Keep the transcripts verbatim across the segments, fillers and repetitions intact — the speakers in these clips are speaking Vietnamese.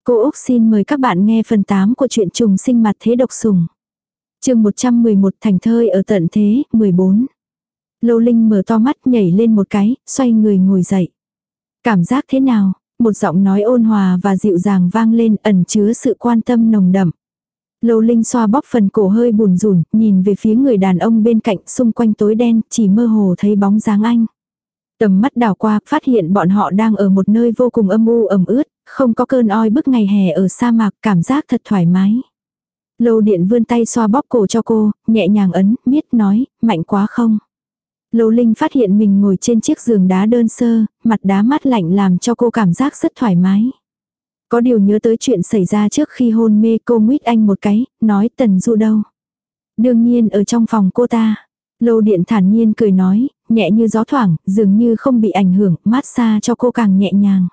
Cô Úc xin mời các bạn nghe phần tám của truyện trùng sinh mặt thế độc sủng. Chương một trăm mười một thành thơi ở tận thế, mười bốn. Lâu Linh mở to mắt nhảy lên một cái, xoay người ngồi dậy. Cảm giác thế nào? Một giọng nói ôn hòa và dịu dàng vang lên, ẩn chứa sự quan tâm nồng đậm. Lâu Linh xoa bóp phần cổ hơi bùn rùn, nhìn về phía người đàn ông bên cạnh, xung quanh tối đen, chỉ mơ hồ thấy bóng dáng anh. Tầm mắt đảo qua, phát hiện bọn họ đang ở một nơi vô cùng âm u ẩm ướt, không có cơn oi bức ngày hè ở sa mạc, cảm giác thật thoải mái. Lâu Điện vươn tay xoa bóp cổ cho cô, nhẹ nhàng ấn, miết nói, mạnh quá không? Lâu Linh phát hiện mình ngồi trên chiếc giường đá đơn sơ, mặt đá mát lạnh làm cho cô cảm giác rất thoải mái. Có điều nhớ tới chuyện xảy ra trước khi hôn mê, cô nguyết anh một cái, nói Tần Du đâu? Đương nhiên ở trong phòng cô ta. Lâu Điện thản nhiên cười nói, nhẹ như gió thoảng, dường như không bị ảnh hưởng, mát xa cho cô càng nhẹ nhàng.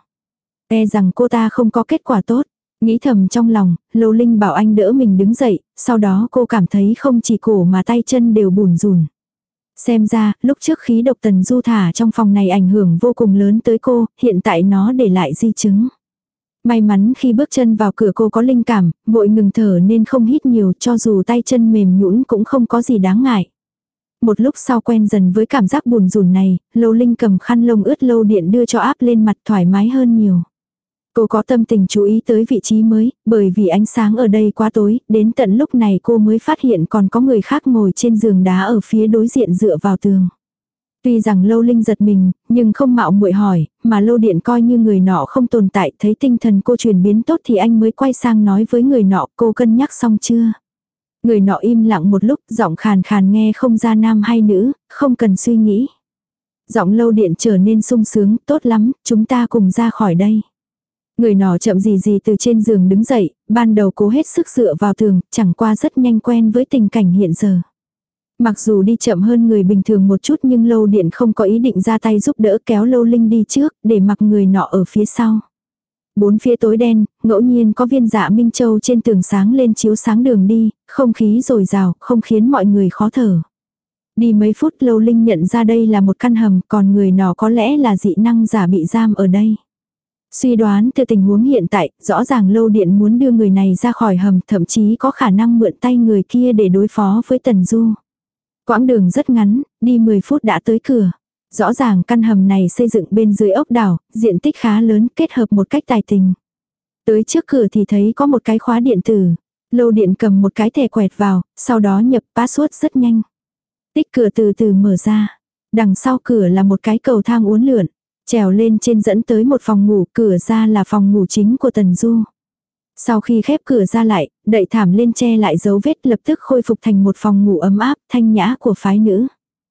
E rằng cô ta không có kết quả tốt. Nghĩ thầm trong lòng, Lâu Linh bảo anh đỡ mình đứng dậy, sau đó cô cảm thấy không chỉ cổ mà tay chân đều bủn rủn. Xem ra, lúc trước khí độc Tần Du thả trong phòng này ảnh hưởng vô cùng lớn tới cô, hiện tại nó để lại di chứng. May mắn khi bước chân vào cửa cô có linh cảm, vội ngừng thở nên không hít nhiều, cho dù tay chân mềm nhũn cũng không có gì đáng ngại. Một lúc sau quen dần với cảm giác buồn rùn này, Lâu Linh cầm khăn lông ướt Lâu Điện đưa cho áp lên mặt, thoải mái hơn nhiều. Cô có tâm tình chú ý tới vị trí mới, bởi vì ánh sáng ở đây quá tối, đến tận lúc này cô mới phát hiện còn có người khác ngồi trên giường đá ở phía đối diện dựa vào tường. Tuy rằng Lâu Linh giật mình, nhưng không mạo muội hỏi, mà Lâu Điện coi như người nọ không tồn tại, thấy tinh thần cô chuyển biến tốt thì anh mới quay sang nói với người nọ, cô cân nhắc xong chưa? Người nọ im lặng một lúc, giọng khàn khàn nghe không ra nam hay nữ, không cần suy nghĩ. Giọng Lâu Điện trở nên sung sướng, tốt lắm, chúng ta cùng ra khỏi đây. Người nọ chậm gì gì từ trên giường đứng dậy, ban đầu cố hết sức dựa vào tường, chẳng qua rất nhanh quen với tình cảnh hiện giờ. Mặc dù đi chậm hơn người bình thường một chút nhưng Lâu Điện không có ý định ra tay giúp đỡ, kéo Lâu Linh đi trước, để mặc người nọ ở phía sau. Bốn phía tối đen, ngẫu nhiên có viên dạ minh châu trên tường sáng lên chiếu sáng đường đi, không khí dồi dào, không khiến mọi người khó thở. Đi mấy phút Lâu Linh nhận ra đây là một căn hầm, còn người nọ có lẽ là dị năng giả bị giam ở đây. Suy đoán từ tình huống hiện tại, rõ ràng Lâu Điện muốn đưa người này ra khỏi hầm, thậm chí có khả năng mượn tay người kia để đối phó với Tần Du. Quãng đường rất ngắn, đi mười phút đã tới cửa. Rõ ràng căn hầm này xây dựng bên dưới ốc đảo, diện tích khá lớn, kết hợp một cách tài tình. Tới trước cửa thì thấy có một cái khóa điện tử. Lâu Điện cầm một cái thẻ quẹt vào, sau đó nhập password rất nhanh. Tích cửa từ từ mở ra. Đằng sau cửa là một cái cầu thang uốn lượn. Trèo lên trên dẫn tới một phòng ngủ, cửa ra là phòng ngủ chính của Tần Du. Sau khi khép cửa ra lại, đậy thảm lên che lại dấu vết, lập tức khôi phục thành một phòng ngủ ấm áp, thanh nhã của phái nữ.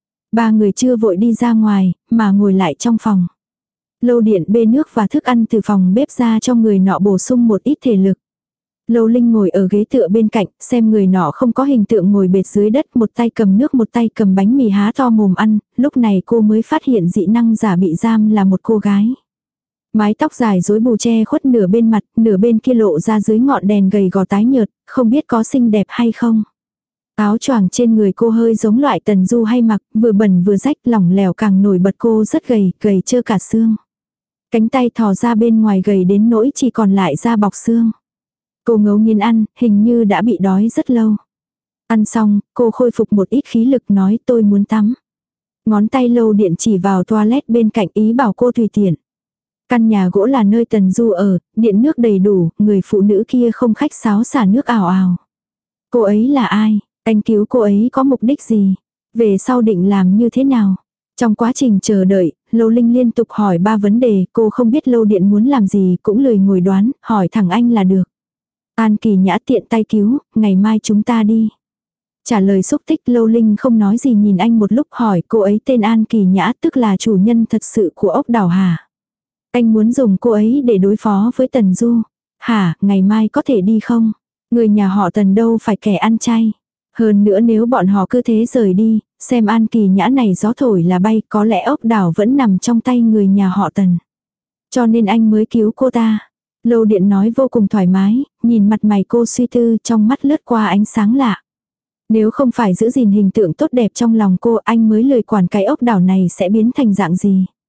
Ba người chưa vội đi ra ngoài, mà ngồi lại trong phòng. Lâu Điện bê nước và thức ăn từ phòng bếp ra cho người nọ bổ sung một ít thể lực. Lâu Linh ngồi ở ghế tựa bên cạnh, xem người nọ không có hình tượng ngồi bệt dưới đất, một tay cầm nước một tay cầm bánh mì há to mồm ăn, lúc này cô mới phát hiện dị năng giả bị giam là một cô gái. Mái tóc dài rối bù che khuất nửa bên mặt, nửa bên kia lộ ra dưới ngọn đèn gầy gò tái nhợt, không biết có xinh đẹp hay không. Áo choàng trên người cô hơi giống loại Tần Du hay mặc, vừa bẩn vừa rách, lỏng lẻo càng nổi bật cô rất gầy, gầy trơ cả xương. Cánh tay thò ra bên ngoài gầy đến nỗi chỉ còn lại da bọc xương. Cô ngấu nghiến ăn, hình như đã bị đói rất lâu. Ăn xong, cô khôi phục một ít khí lực nói tôi muốn tắm. Ngón tay Lâu Điện chỉ vào toilet bên cạnh ý bảo cô tùy tiện. Căn nhà gỗ là nơi Tần Du ở, điện nước đầy đủ, người phụ nữ kia không khách sáo xả nước ào ào. Cô ấy là ai? Anh cứu cô ấy có mục đích gì? Về sau định làm như thế nào? Trong quá trình chờ đợi, Lâu Linh liên tục hỏi ba vấn đề, cô không biết Lâu Điện muốn làm gì, cũng lười ngồi đoán, hỏi thẳng anh là được. An Kỳ Nhã tiện tay cứu, ngày mai chúng ta đi. Trả lời xúc tích, Lâu Linh không nói gì nhìn anh một lúc, hỏi cô ấy tên An Kỳ Nhã, tức là chủ nhân thật sự của ốc đảo hả? Anh muốn dùng cô ấy để đối phó với Tần Du. Hả, ngày mai có thể đi không? Người nhà họ Tần đâu phải kẻ ăn chay. Hơn nữa nếu bọn họ cứ thế rời đi, xem An Kỳ Nhã này gió thổi là bay, có lẽ ốc đảo vẫn nằm trong tay người nhà họ Tần. Cho nên anh mới cứu cô ta. Lâu Điện nói vô cùng thoải mái, nhìn mặt mày cô suy tư, trong mắt lướt qua ánh sáng lạ. Nếu không phải giữ gìn hình tượng tốt đẹp trong lòng cô, anh mới lười quản cái ốc đảo này sẽ biến thành dạng gì.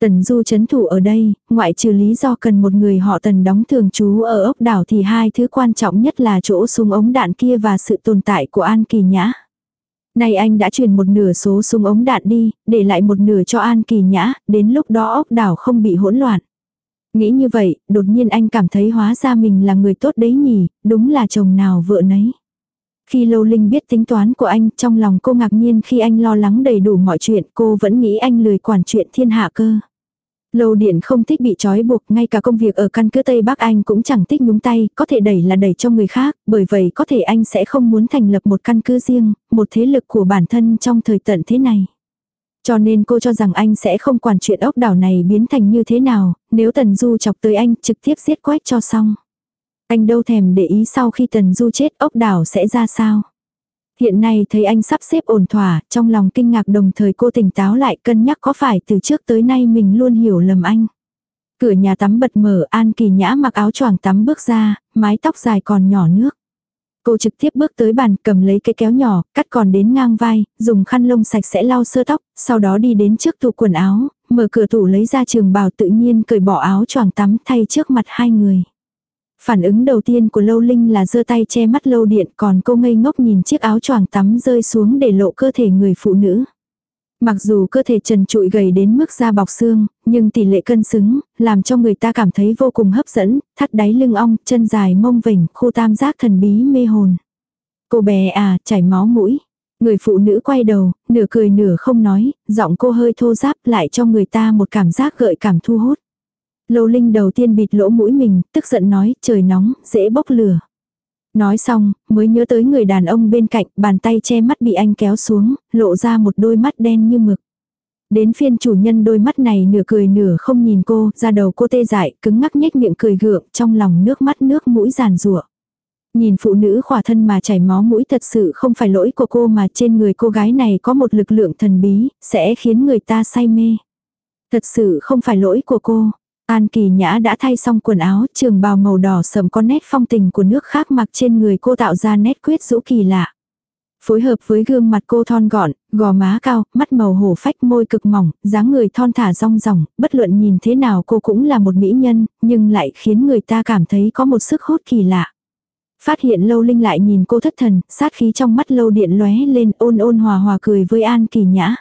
Tần Du trấn thủ ở đây, ngoại trừ lý do cần một người họ Tần đóng thường trú ở ốc đảo thì hai thứ quan trọng nhất là chỗ súng ống đạn kia và sự tồn tại của An Kỳ Nhã. Nay anh đã truyền một nửa số súng ống đạn đi, để lại một nửa cho An Kỳ Nhã, đến lúc đó ốc đảo không bị hỗn loạn. Nghĩ như vậy, đột nhiên anh cảm thấy hóa ra mình là người tốt đấy nhỉ, đúng là chồng nào vợ nấy. Khi Lâu Linh biết tính toán của anh, trong lòng cô ngạc nhiên khi anh lo lắng đầy đủ mọi chuyện, cô vẫn nghĩ anh lười quản chuyện thiên hạ cơ. Lâu Điện không thích bị trói buộc, ngay cả công việc ở căn cứ Tây Bắc anh cũng chẳng thích nhúng tay, có thể đẩy là đẩy cho người khác, bởi vậy có thể anh sẽ không muốn thành lập một căn cứ riêng, một thế lực của bản thân trong thời tận thế này. Cho nên cô cho rằng anh sẽ không quản chuyện ốc đảo này biến thành như thế nào, nếu Tần Du chọc tới anh trực tiếp giết Quách cho xong. Anh đâu thèm để ý sau khi Tần Du chết ốc đảo sẽ ra sao. Hiện nay thấy anh sắp xếp ổn thỏa, trong lòng kinh ngạc đồng thời cô tỉnh táo lại cân nhắc có phải từ trước tới nay mình luôn hiểu lầm anh. Cửa nhà tắm bật mở, An Kỳ Nhã mặc áo choàng tắm bước ra, mái tóc dài còn nhỏ nước. Cô trực tiếp bước tới bàn, cầm lấy cái kéo nhỏ, cắt còn đến ngang vai, dùng khăn lông sạch sẽ lau sơ tóc, sau đó đi đến trước tủ quần áo, mở cửa tủ lấy ra trường bào tự nhiên cởi bỏ áo choàng tắm thay trước mặt hai người. Phản ứng đầu tiên của Lâu Linh là giơ tay che mắt Lâu Điện, còn cô ngây ngốc nhìn chiếc áo choàng tắm rơi xuống để lộ cơ thể người phụ nữ. Mặc dù cơ thể trần trụi gầy đến mức da bọc xương, nhưng tỷ lệ cân xứng, làm cho người ta cảm thấy vô cùng hấp dẫn, thắt đáy lưng ong, chân dài mông vểnh, khu tam giác thần bí mê hồn. Cô bé à, chảy máu mũi. Người phụ nữ quay đầu, nửa cười nửa không nói, giọng cô hơi thô ráp lại cho người ta một cảm giác gợi cảm thu hút. Lâu Linh đầu tiên bịt lỗ mũi mình, tức giận nói, trời nóng, dễ bốc lửa. Nói xong, mới nhớ tới người đàn ông bên cạnh, bàn tay che mắt bị anh kéo xuống, lộ ra một đôi mắt đen như mực. Đến phiên chủ nhân đôi mắt này nửa cười nửa không nhìn cô, ra đầu cô tê dại, cứng ngắc nhếch miệng cười gượng, trong lòng nước mắt nước mũi giàn giụa. Nhìn phụ nữ khỏa thân mà chảy máu mũi thật sự không phải lỗi của cô mà trên người cô gái này có một lực lượng thần bí, sẽ khiến người ta say mê. Thật sự không phải lỗi của cô. An Kỳ Nhã đã thay xong quần áo, trường bào màu đỏ sẫm có nét phong tình của nước khác mặc trên người cô tạo ra nét quyến rũ kỳ lạ. Phối hợp với gương mặt cô thon gọn, gò má cao, mắt màu hổ phách, môi cực mỏng, dáng người thon thả rong ròng, bất luận nhìn thế nào cô cũng là một mỹ nhân, nhưng lại khiến người ta cảm thấy có một sức hút kỳ lạ. Phát hiện Lâu Linh lại nhìn cô thất thần, sát khí trong mắt Lâu Điện lóe lên, ôn ôn hòa hòa cười với An Kỳ Nhã.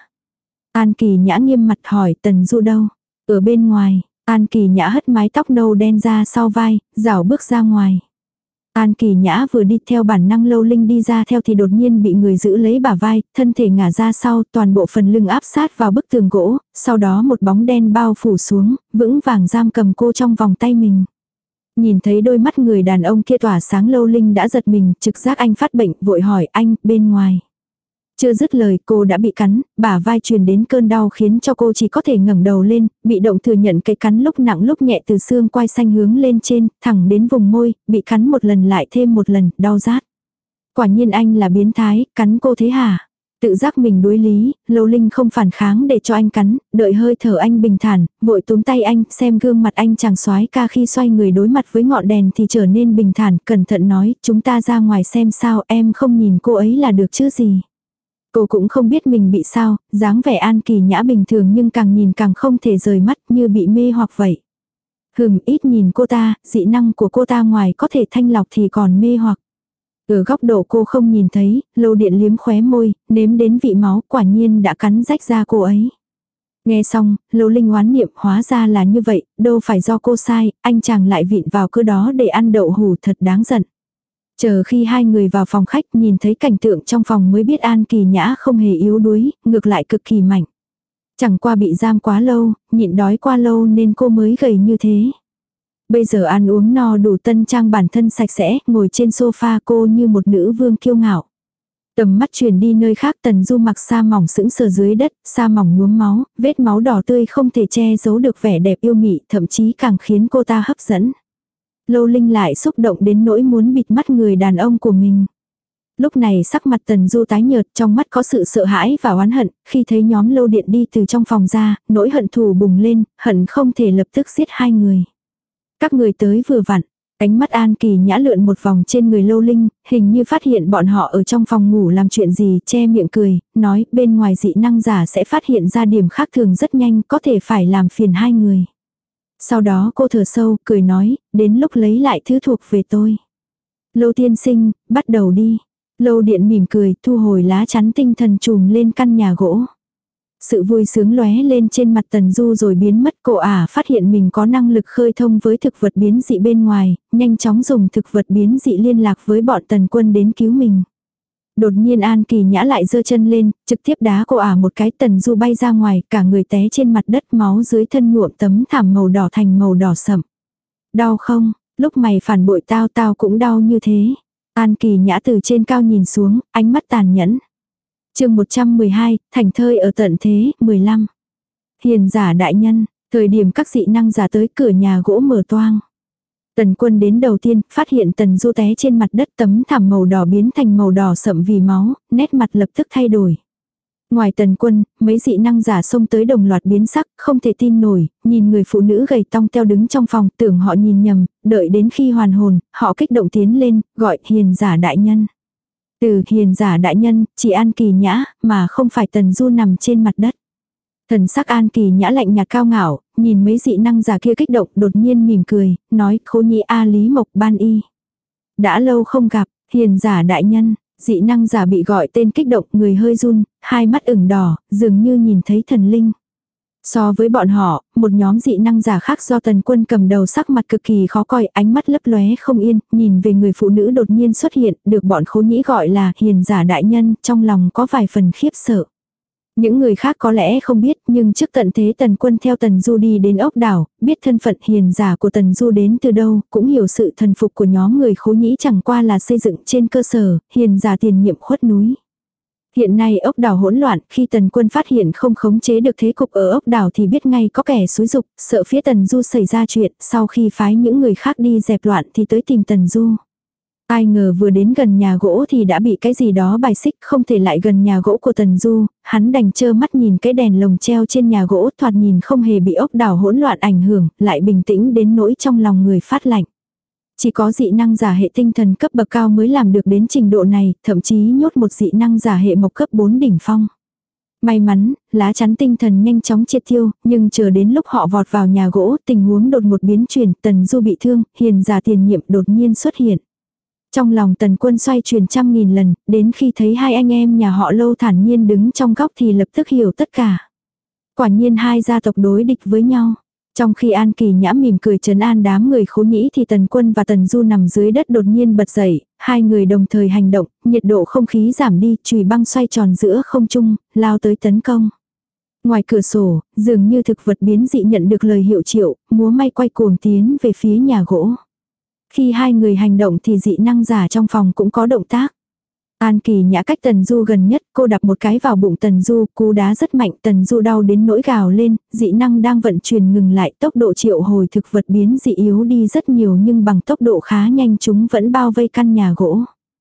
An Kỳ Nhã nghiêm mặt hỏi Tần Du đâu? Ở bên ngoài. An Kỳ Nhã hất mái tóc nâu đen ra sau vai, rảo bước ra ngoài. An Kỳ Nhã vừa đi theo bản năng Lâu Linh đi ra theo thì đột nhiên bị người giữ lấy bả vai, thân thể ngả ra sau, toàn bộ phần lưng áp sát vào bức tường gỗ, sau đó một bóng đen bao phủ xuống, vững vàng giam cầm cô trong vòng tay mình. Nhìn thấy đôi mắt người đàn ông kia tỏa sáng Lâu Linh đã giật mình, trực giác anh phát bệnh, vội hỏi anh, bên ngoài. Chưa dứt lời cô đã bị cắn, bả vai truyền đến cơn đau khiến cho cô chỉ có thể ngẩng đầu lên, bị động thừa nhận cái cắn lúc nặng lúc nhẹ từ xương quai xanh hướng lên trên, thẳng đến vùng môi, bị cắn một lần lại thêm một lần, đau rát. Quả nhiên anh là biến thái, cắn cô thế hả? Tự giác mình đối lý, Lâu Linh không phản kháng để cho anh cắn, đợi hơi thở anh bình thản, vội túm tay anh, xem gương mặt anh chàng soái ca khi xoay người đối mặt với ngọn đèn thì trở nên bình thản, cẩn thận nói, chúng ta ra ngoài xem sao, em không nhìn cô ấy là được chứ gì. Cô cũng không biết mình bị sao, dáng vẻ An Kỳ Nhã bình thường nhưng càng nhìn càng không thể rời mắt như bị mê hoặc vậy. Hừm, ít nhìn cô ta, dị năng của cô ta ngoài có thể thanh lọc thì còn mê hoặc. Ở góc độ cô không nhìn thấy, Lâu Điện liếm khóe môi, nếm đến vị máu, quả nhiên đã cắn rách da cô ấy. Nghe xong, Lâu Linh oán niệm, hóa ra là như vậy, đâu phải do cô sai, anh chàng lại vịn vào cứ đó để ăn đậu hủ, thật đáng giận. Chờ khi hai người vào phòng khách nhìn thấy cảnh tượng trong phòng mới biết An Kỳ Nhã không hề yếu đuối, ngược lại cực kỳ mạnh. Chẳng qua bị giam quá lâu, nhịn đói qua lâu nên cô mới gầy như thế. Bây giờ ăn uống no đủ tân trang bản thân sạch sẽ, ngồi trên sofa cô như một nữ vương kiêu ngạo. Tầm mắt chuyển đi nơi khác, Tần Du mặc sa mỏng sững sờ dưới đất, sa mỏng nhuốm máu, vết máu đỏ tươi không thể che giấu được vẻ đẹp yêu mị, thậm chí càng khiến cô ta hấp dẫn. Lâu Linh lại xúc động đến nỗi muốn bịt mắt người đàn ông của mình. Lúc này sắc mặt Tần Du tái nhợt, trong mắt có sự sợ hãi và oán hận, khi thấy nhóm Lâu Điện đi từ trong phòng ra, nỗi hận thù bùng lên, hận không thể lập tức giết hai người. Các người tới vừa vặn, Ánh mắt An Kỳ Nhã lượn một vòng trên người Lâu Linh, hình như phát hiện bọn họ ở trong phòng ngủ làm chuyện gì, che miệng cười, nói bên ngoài dị năng giả sẽ phát hiện ra điểm khác thường rất nhanh, có thể phải làm phiền hai người. Sau đó cô thở sâu, cười nói, đến lúc lấy lại thứ thuộc về tôi. Lâu tiên sinh, bắt đầu đi. Lâu điện mỉm cười, thu hồi lá chắn tinh thần trùm lên căn nhà gỗ. Sự vui sướng lóe lên trên mặt Tần Du rồi biến mất. Cô ả phát hiện mình có năng lực khơi thông với thực vật biến dị bên ngoài, nhanh chóng dùng thực vật biến dị liên lạc với bọn Tần Quân đến cứu mình. Đột nhiên An Kỳ Nhã lại giơ chân lên, trực tiếp đá cô ả một cái. Tần Du bay ra ngoài, cả người té trên mặt đất, máu dưới thân nhuộm tấm thảm màu đỏ thành màu đỏ sậm. Đau không? Lúc mày phản bội tao tao cũng đau như thế. An Kỳ Nhã từ trên cao nhìn xuống, ánh mắt tàn nhẫn. Chương một trăm mười hai, thành thơi ở tận thế, mười lăm. Hiền giả đại nhân, thời điểm các dị năng giả tới, cửa nhà gỗ mở toang. Tần Quân đến đầu tiên, phát hiện Tần Du té trên mặt đất, tấm thảm màu đỏ biến thành màu đỏ sậm vì máu, nét mặt lập tức thay đổi. Ngoài Tần Quân, mấy dị năng giả xông tới đồng loạt biến sắc, không thể tin nổi, nhìn người phụ nữ gầy tong teo đứng trong phòng, tưởng họ nhìn nhầm, đợi đến khi hoàn hồn, họ kích động tiến lên, gọi hiền giả đại nhân. Từ hiền giả đại nhân, chỉ An Kỳ Nhã, mà không phải Tần Du nằm trên mặt đất. Thần sắc An Kỳ Nhã lạnh nhạt cao ngạo, nhìn mấy dị năng giả kia kích động, đột nhiên mỉm cười, nói Khố Nhĩ A Lý Mộc Ban Y. Đã lâu không gặp, hiền giả đại nhân. Dị năng giả bị gọi tên kích động, người hơi run, hai mắt ửng đỏ, dường như nhìn thấy thần linh. So với bọn họ, một nhóm dị năng giả khác do Tần Quân cầm đầu sắc mặt cực kỳ khó coi, ánh mắt lấp lóe không yên, nhìn về người phụ nữ đột nhiên xuất hiện, được bọn Khố Nhĩ gọi là hiền giả đại nhân, trong lòng có vài phần khiếp sợ. Những người khác có lẽ không biết, nhưng trước tận thế Tần Quân theo Tần Du đi đến ốc đảo, biết thân phận hiền giả của Tần Du đến từ đâu, cũng hiểu sự thần phục của nhóm người Khố Nhĩ chẳng qua là xây dựng trên cơ sở, hiền giả tiền nhiệm khuất núi. Hiện nay ốc đảo hỗn loạn, khi Tần Quân phát hiện không khống chế được thế cục ở ốc đảo thì biết ngay có kẻ xúi dục, sợ phía Tần Du xảy ra chuyện, sau khi phái những người khác đi dẹp loạn thì tới tìm Tần Du. Ai ngờ vừa đến gần nhà gỗ thì đã bị cái gì đó bài xích, không thể lại gần nhà gỗ của Tần Du, hắn đành trơ mắt nhìn cái đèn lồng treo trên nhà gỗ, thoạt nhìn không hề bị ốc đảo hỗn loạn ảnh hưởng, lại bình tĩnh đến nỗi trong lòng người phát lạnh. Chỉ có dị năng giả hệ tinh thần cấp bậc cao mới làm được đến trình độ này, thậm chí nhốt một dị năng giả hệ mộc cấp bốn đỉnh phong. May mắn, lá chắn tinh thần nhanh chóng triệt tiêu, nhưng chờ đến lúc họ vọt vào nhà gỗ, tình huống đột một biến chuyển, Tần Du bị thương, hiền giả tiền nhiệm đột nhiên xuất hiện. Trong lòng Tần Quân xoay chuyển trăm nghìn lần, đến khi thấy hai anh em nhà họ Lâu thản nhiên đứng trong góc thì lập tức hiểu tất cả. Quả nhiên hai gia tộc đối địch với nhau. Trong khi An Kỳ Nhã mỉm cười trấn an đám người Khố Nhĩ thì Tần Quân và Tần Du nằm dưới đất đột nhiên bật dậy, hai người đồng thời hành động, nhiệt độ không khí giảm đi, chùy băng xoay tròn giữa không trung, lao tới tấn công. Ngoài cửa sổ, dường như thực vật biến dị nhận được lời hiệu triệu, múa may quay cuồng tiến về phía nhà gỗ. Khi hai người hành động thì dị năng giả trong phòng cũng có động tác. An Kỳ Nhã cách Tần Du gần nhất, cô đập một cái vào bụng Tần Du, cú đá rất mạnh, Tần Du đau đến nỗi gào lên, dị năng đang vận chuyển ngừng lại, tốc độ triệu hồi thực vật biến dị yếu đi rất nhiều nhưng bằng tốc độ khá nhanh chúng vẫn bao vây căn nhà gỗ.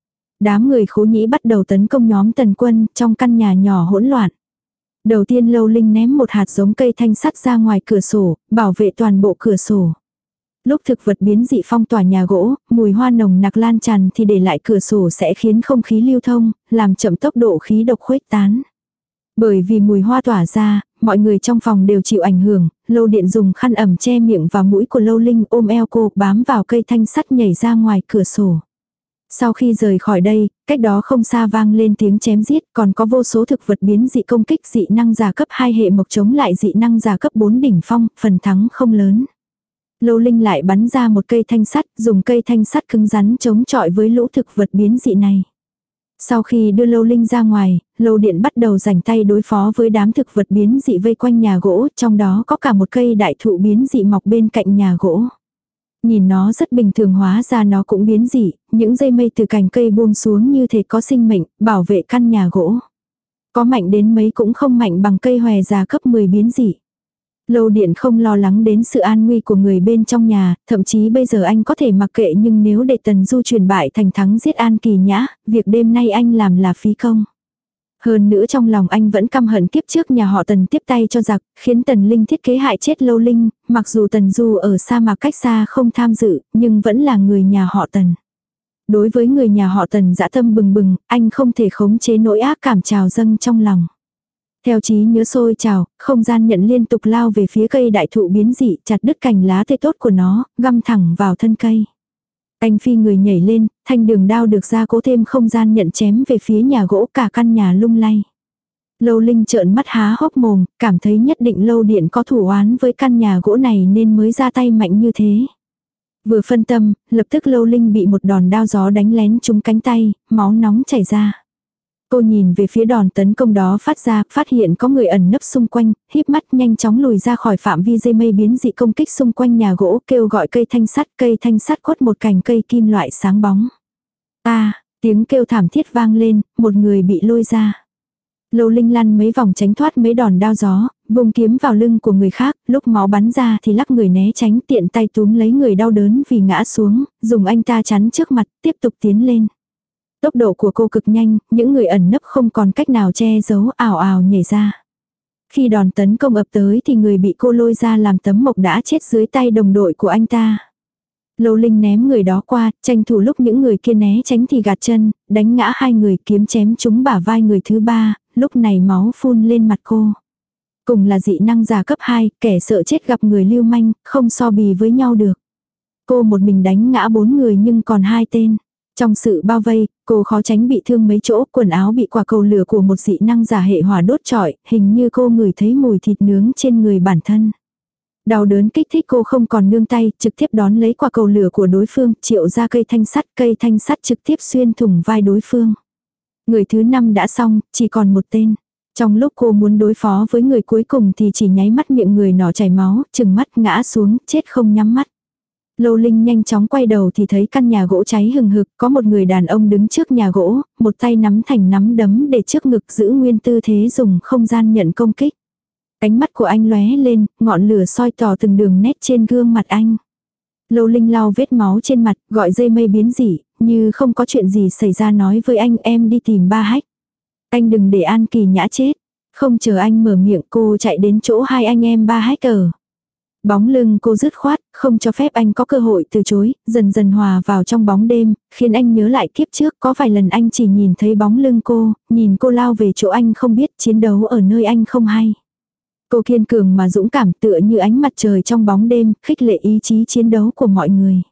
Đám người Khố Nhĩ bắt đầu tấn công nhóm Tần Quân, trong căn nhà nhỏ hỗn loạn. Đầu tiên Lâu Linh ném một hạt giống cây thanh sắt ra ngoài cửa sổ, bảo vệ toàn bộ cửa sổ. Lúc thực vật biến dị phong tỏa nhà gỗ, mùi hoa nồng nặc lan tràn thì để lại cửa sổ sẽ khiến không khí lưu thông, làm chậm tốc độ khí độc khuếch tán. Bởi vì mùi hoa tỏa ra, mọi người trong phòng đều chịu ảnh hưởng, Lâu Điện dùng khăn ẩm che miệng và mũi của Lâu Linh, ôm eo cô bám vào cây thanh sắt nhảy ra ngoài cửa sổ. Sau khi rời khỏi đây, cách đó không xa vang lên tiếng chém giết, còn có vô số thực vật biến dị công kích, dị năng giả cấp hai hệ mộc chống lại dị năng giả cấp bốn đỉnh phong, phần thắng không lớn. Lâu Linh lại bắn ra một cây thanh sắt, dùng cây thanh sắt cứng rắn chống chọi với lũ thực vật biến dị này. Sau khi đưa Lâu Linh ra ngoài, Lâu Điện bắt đầu rảnh tay đối phó với đám thực vật biến dị vây quanh nhà gỗ, trong đó có cả một cây đại thụ biến dị mọc bên cạnh nhà gỗ. Nhìn nó rất bình thường, hóa ra nó cũng biến dị, những dây mây từ cành cây buông xuống như thể có sinh mệnh, bảo vệ căn nhà gỗ. Có mạnh đến mấy cũng không mạnh bằng cây hòe già cấp mười biến dị. Lâu Điện không lo lắng đến sự an nguy của người bên trong nhà, thậm chí bây giờ anh có thể mặc kệ, nhưng nếu để Tần Du chuyển bại thành thắng giết An Kỳ Nhã, việc đêm nay anh làm là phí công. Hơn nữa trong lòng anh vẫn căm hận kiếp trước nhà họ Tần tiếp tay cho giặc, khiến Tần Linh thiết kế hại chết Lâu Linh, mặc dù Tần Du ở sa mạc cách xa không tham dự, nhưng vẫn là người nhà họ Tần. Đối với người nhà họ Tần dã tâm bừng bừng, anh không thể khống chế nỗi ác cảm trào dâng trong lòng. Theo trí nhớ sôi trào, không gian nhận liên tục lao về phía cây đại thụ biến dị, chặt đứt cành lá tươi tốt của nó, găm thẳng vào thân cây. Anh phi người nhảy lên, thanh đường đao được ra cố thêm không gian nhận chém về phía nhà gỗ, cả căn nhà lung lay. Lâu Linh trợn mắt há hốc mồm, cảm thấy nhất định Lâu Điện có thủ oán với căn nhà gỗ này nên mới ra tay mạnh như thế. Vừa phân tâm, lập tức Lâu Linh bị một đòn đao gió đánh lén trúng cánh tay, máu nóng chảy ra. Cô nhìn về phía đòn tấn công đó phát ra, phát hiện có người ẩn nấp xung quanh, híp mắt nhanh chóng lùi ra khỏi phạm vi dây mây biến dị công kích xung quanh nhà gỗ, kêu gọi cây thanh sắt, cây thanh sắt quất một cành cây kim loại sáng bóng. A, tiếng kêu thảm thiết vang lên, một người bị lôi ra. Lâu Linh lăn mấy vòng tránh thoát mấy đòn đao gió, vùng kiếm vào lưng của người khác, lúc máu bắn ra thì lắc người né tránh, tiện tay túm lấy người đau đớn vì ngã xuống, dùng anh ta chắn trước mặt, tiếp tục tiến lên. Tốc độ của cô cực nhanh, những người ẩn nấp không còn cách nào che giấu, ào ào nhảy ra. Khi đòn tấn công ập tới thì người bị cô lôi ra làm tấm mộc đã chết dưới tay đồng đội của anh ta. Lâu Linh ném người đó qua, tranh thủ lúc những người kia né tránh thì gạt chân, đánh ngã hai người, kiếm chém trúng bả vai người thứ ba, lúc này máu phun lên mặt cô. Cùng là dị năng giả cấp hai, kẻ sợ chết gặp người lưu manh, không so bì với nhau được. Cô một mình đánh ngã bốn người nhưng còn hai tên. Trong sự bao vây, cô khó tránh bị thương mấy chỗ, quần áo bị quả cầu lửa của một dị năng giả hệ hỏa đốt trọi, hình như cô ngửi thấy mùi thịt nướng trên người bản thân. Đau đớn kích thích cô không còn nương tay, trực tiếp đón lấy quả cầu lửa của đối phương, triệu ra cây thanh sắt, cây thanh sắt trực tiếp xuyên thủng vai đối phương. Người thứ năm đã xong, chỉ còn một tên. Trong lúc cô muốn đối phó với người cuối cùng thì chỉ nháy mắt miệng người nọ chảy máu, chừng mắt ngã xuống, chết không nhắm mắt. Lâu Linh nhanh chóng quay đầu thì thấy căn nhà gỗ cháy hừng hực, có một người đàn ông đứng trước nhà gỗ, một tay nắm thành nắm đấm để trước ngực giữ nguyên tư thế dùng không gian nhận công kích. Ánh mắt của anh lóe lên, ngọn lửa soi tỏ từng đường nét trên gương mặt anh. Lâu Linh lau vết máu trên mặt, gọi dây mây biến dị, như không có chuyện gì xảy ra nói với anh em đi tìm ba hách. Anh đừng để An Kỳ Nhã chết. Không chờ anh mở miệng cô chạy đến chỗ hai anh em ba hách ở. Bóng lưng cô dứt khoát, không cho phép anh có cơ hội từ chối, dần dần hòa vào trong bóng đêm, khiến anh nhớ lại kiếp trước có vài lần anh chỉ nhìn thấy bóng lưng cô, nhìn cô lao về chỗ anh không biết, chiến đấu ở nơi anh không hay. Cô kiên cường mà dũng cảm tựa như ánh mặt trời trong bóng đêm, khích lệ ý chí chiến đấu của mọi người.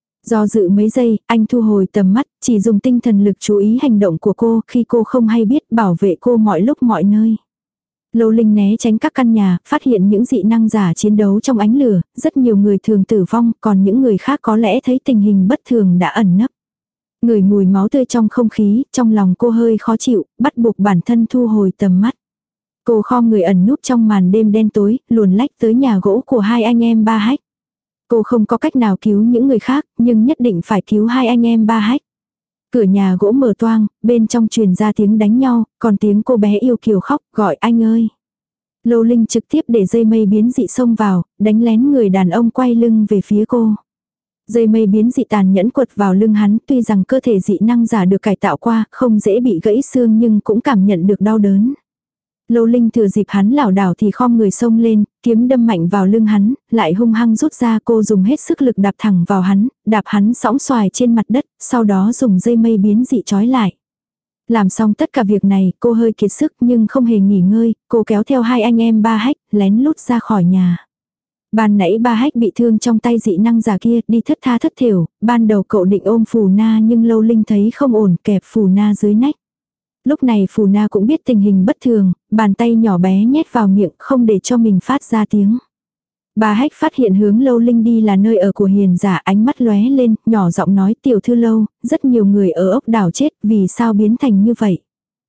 Do dự mấy giây, anh thu hồi tầm mắt, chỉ dùng tinh thần lực chú ý hành động của cô khi cô không hay biết, bảo vệ cô mọi lúc mọi nơi. Lâu Linh né tránh các căn nhà, phát hiện những dị năng giả chiến đấu trong ánh lửa, rất nhiều người thường tử vong, còn những người khác có lẽ thấy tình hình bất thường đã ẩn nấp. Ngửi mùi máu tươi trong không khí, trong lòng cô hơi khó chịu, bắt buộc bản thân thu hồi tầm mắt. Cô khom người ẩn núp trong màn đêm đen tối, luồn lách tới nhà gỗ của hai anh em ba hách. Cô không có cách nào cứu những người khác, nhưng nhất định phải cứu hai anh em ba hách. Cửa nhà gỗ mở toang, bên trong truyền ra tiếng đánh nhau, còn tiếng cô bé yêu kiều khóc, gọi anh ơi. Lâu Linh trực tiếp để dây mây biến dị xông vào, đánh lén người đàn ông quay lưng về phía cô. Dây mây biến dị tàn nhẫn quật vào lưng hắn, tuy rằng cơ thể dị năng giả được cải tạo qua, không dễ bị gãy xương nhưng cũng cảm nhận được đau đớn. Lâu Linh thừa dịp hắn lảo đảo thì khom người xông lên, kiếm đâm mạnh vào lưng hắn, lại hung hăng rút ra, cô dùng hết sức lực đạp thẳng vào hắn, đạp hắn sõng xoài trên mặt đất, sau đó dùng dây mây biến dị trói lại. Làm xong tất cả việc này, cô hơi kiệt sức nhưng không hề nghỉ ngơi, cô kéo theo hai anh em ba hách, lén lút ra khỏi nhà. Ban nãy ba hách bị thương trong tay dị năng giả kia, đi thất tha thất thểu, ban đầu cậu định ôm Phù Na nhưng Lâu Linh thấy không ổn, kẹp Phù Na dưới nách. Lúc này Phù Na cũng biết tình hình bất thường, bàn tay nhỏ bé nhét vào miệng không để cho mình phát ra tiếng. Bà hách phát hiện hướng Lâu Linh đi là nơi ở của hiền giả, ánh mắt lóe lên, nhỏ giọng nói tiểu thư Lâu, rất nhiều người ở ốc đảo chết, vì sao biến thành như vậy?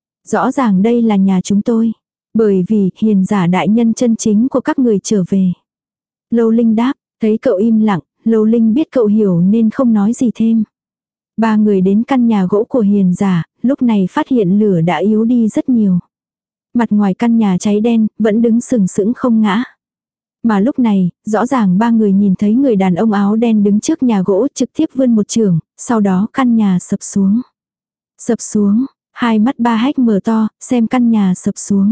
Rõ ràng đây là nhà chúng tôi. Bởi vì hiền giả đại nhân chân chính của các người trở về. Lâu Linh đáp, thấy cậu im lặng, Lâu Linh biết cậu hiểu nên không nói gì thêm. Ba người đến căn nhà gỗ của hiền giả, lúc này phát hiện lửa đã yếu đi rất nhiều. Mặt ngoài căn nhà cháy đen, vẫn đứng sừng sững không ngã. Mà lúc này, rõ ràng ba người nhìn thấy người đàn ông áo đen đứng trước nhà gỗ trực tiếp vươn một chưởng, sau đó căn nhà sập xuống. Sập xuống, Hai mắt Ba Hách mở to, xem căn nhà sập xuống.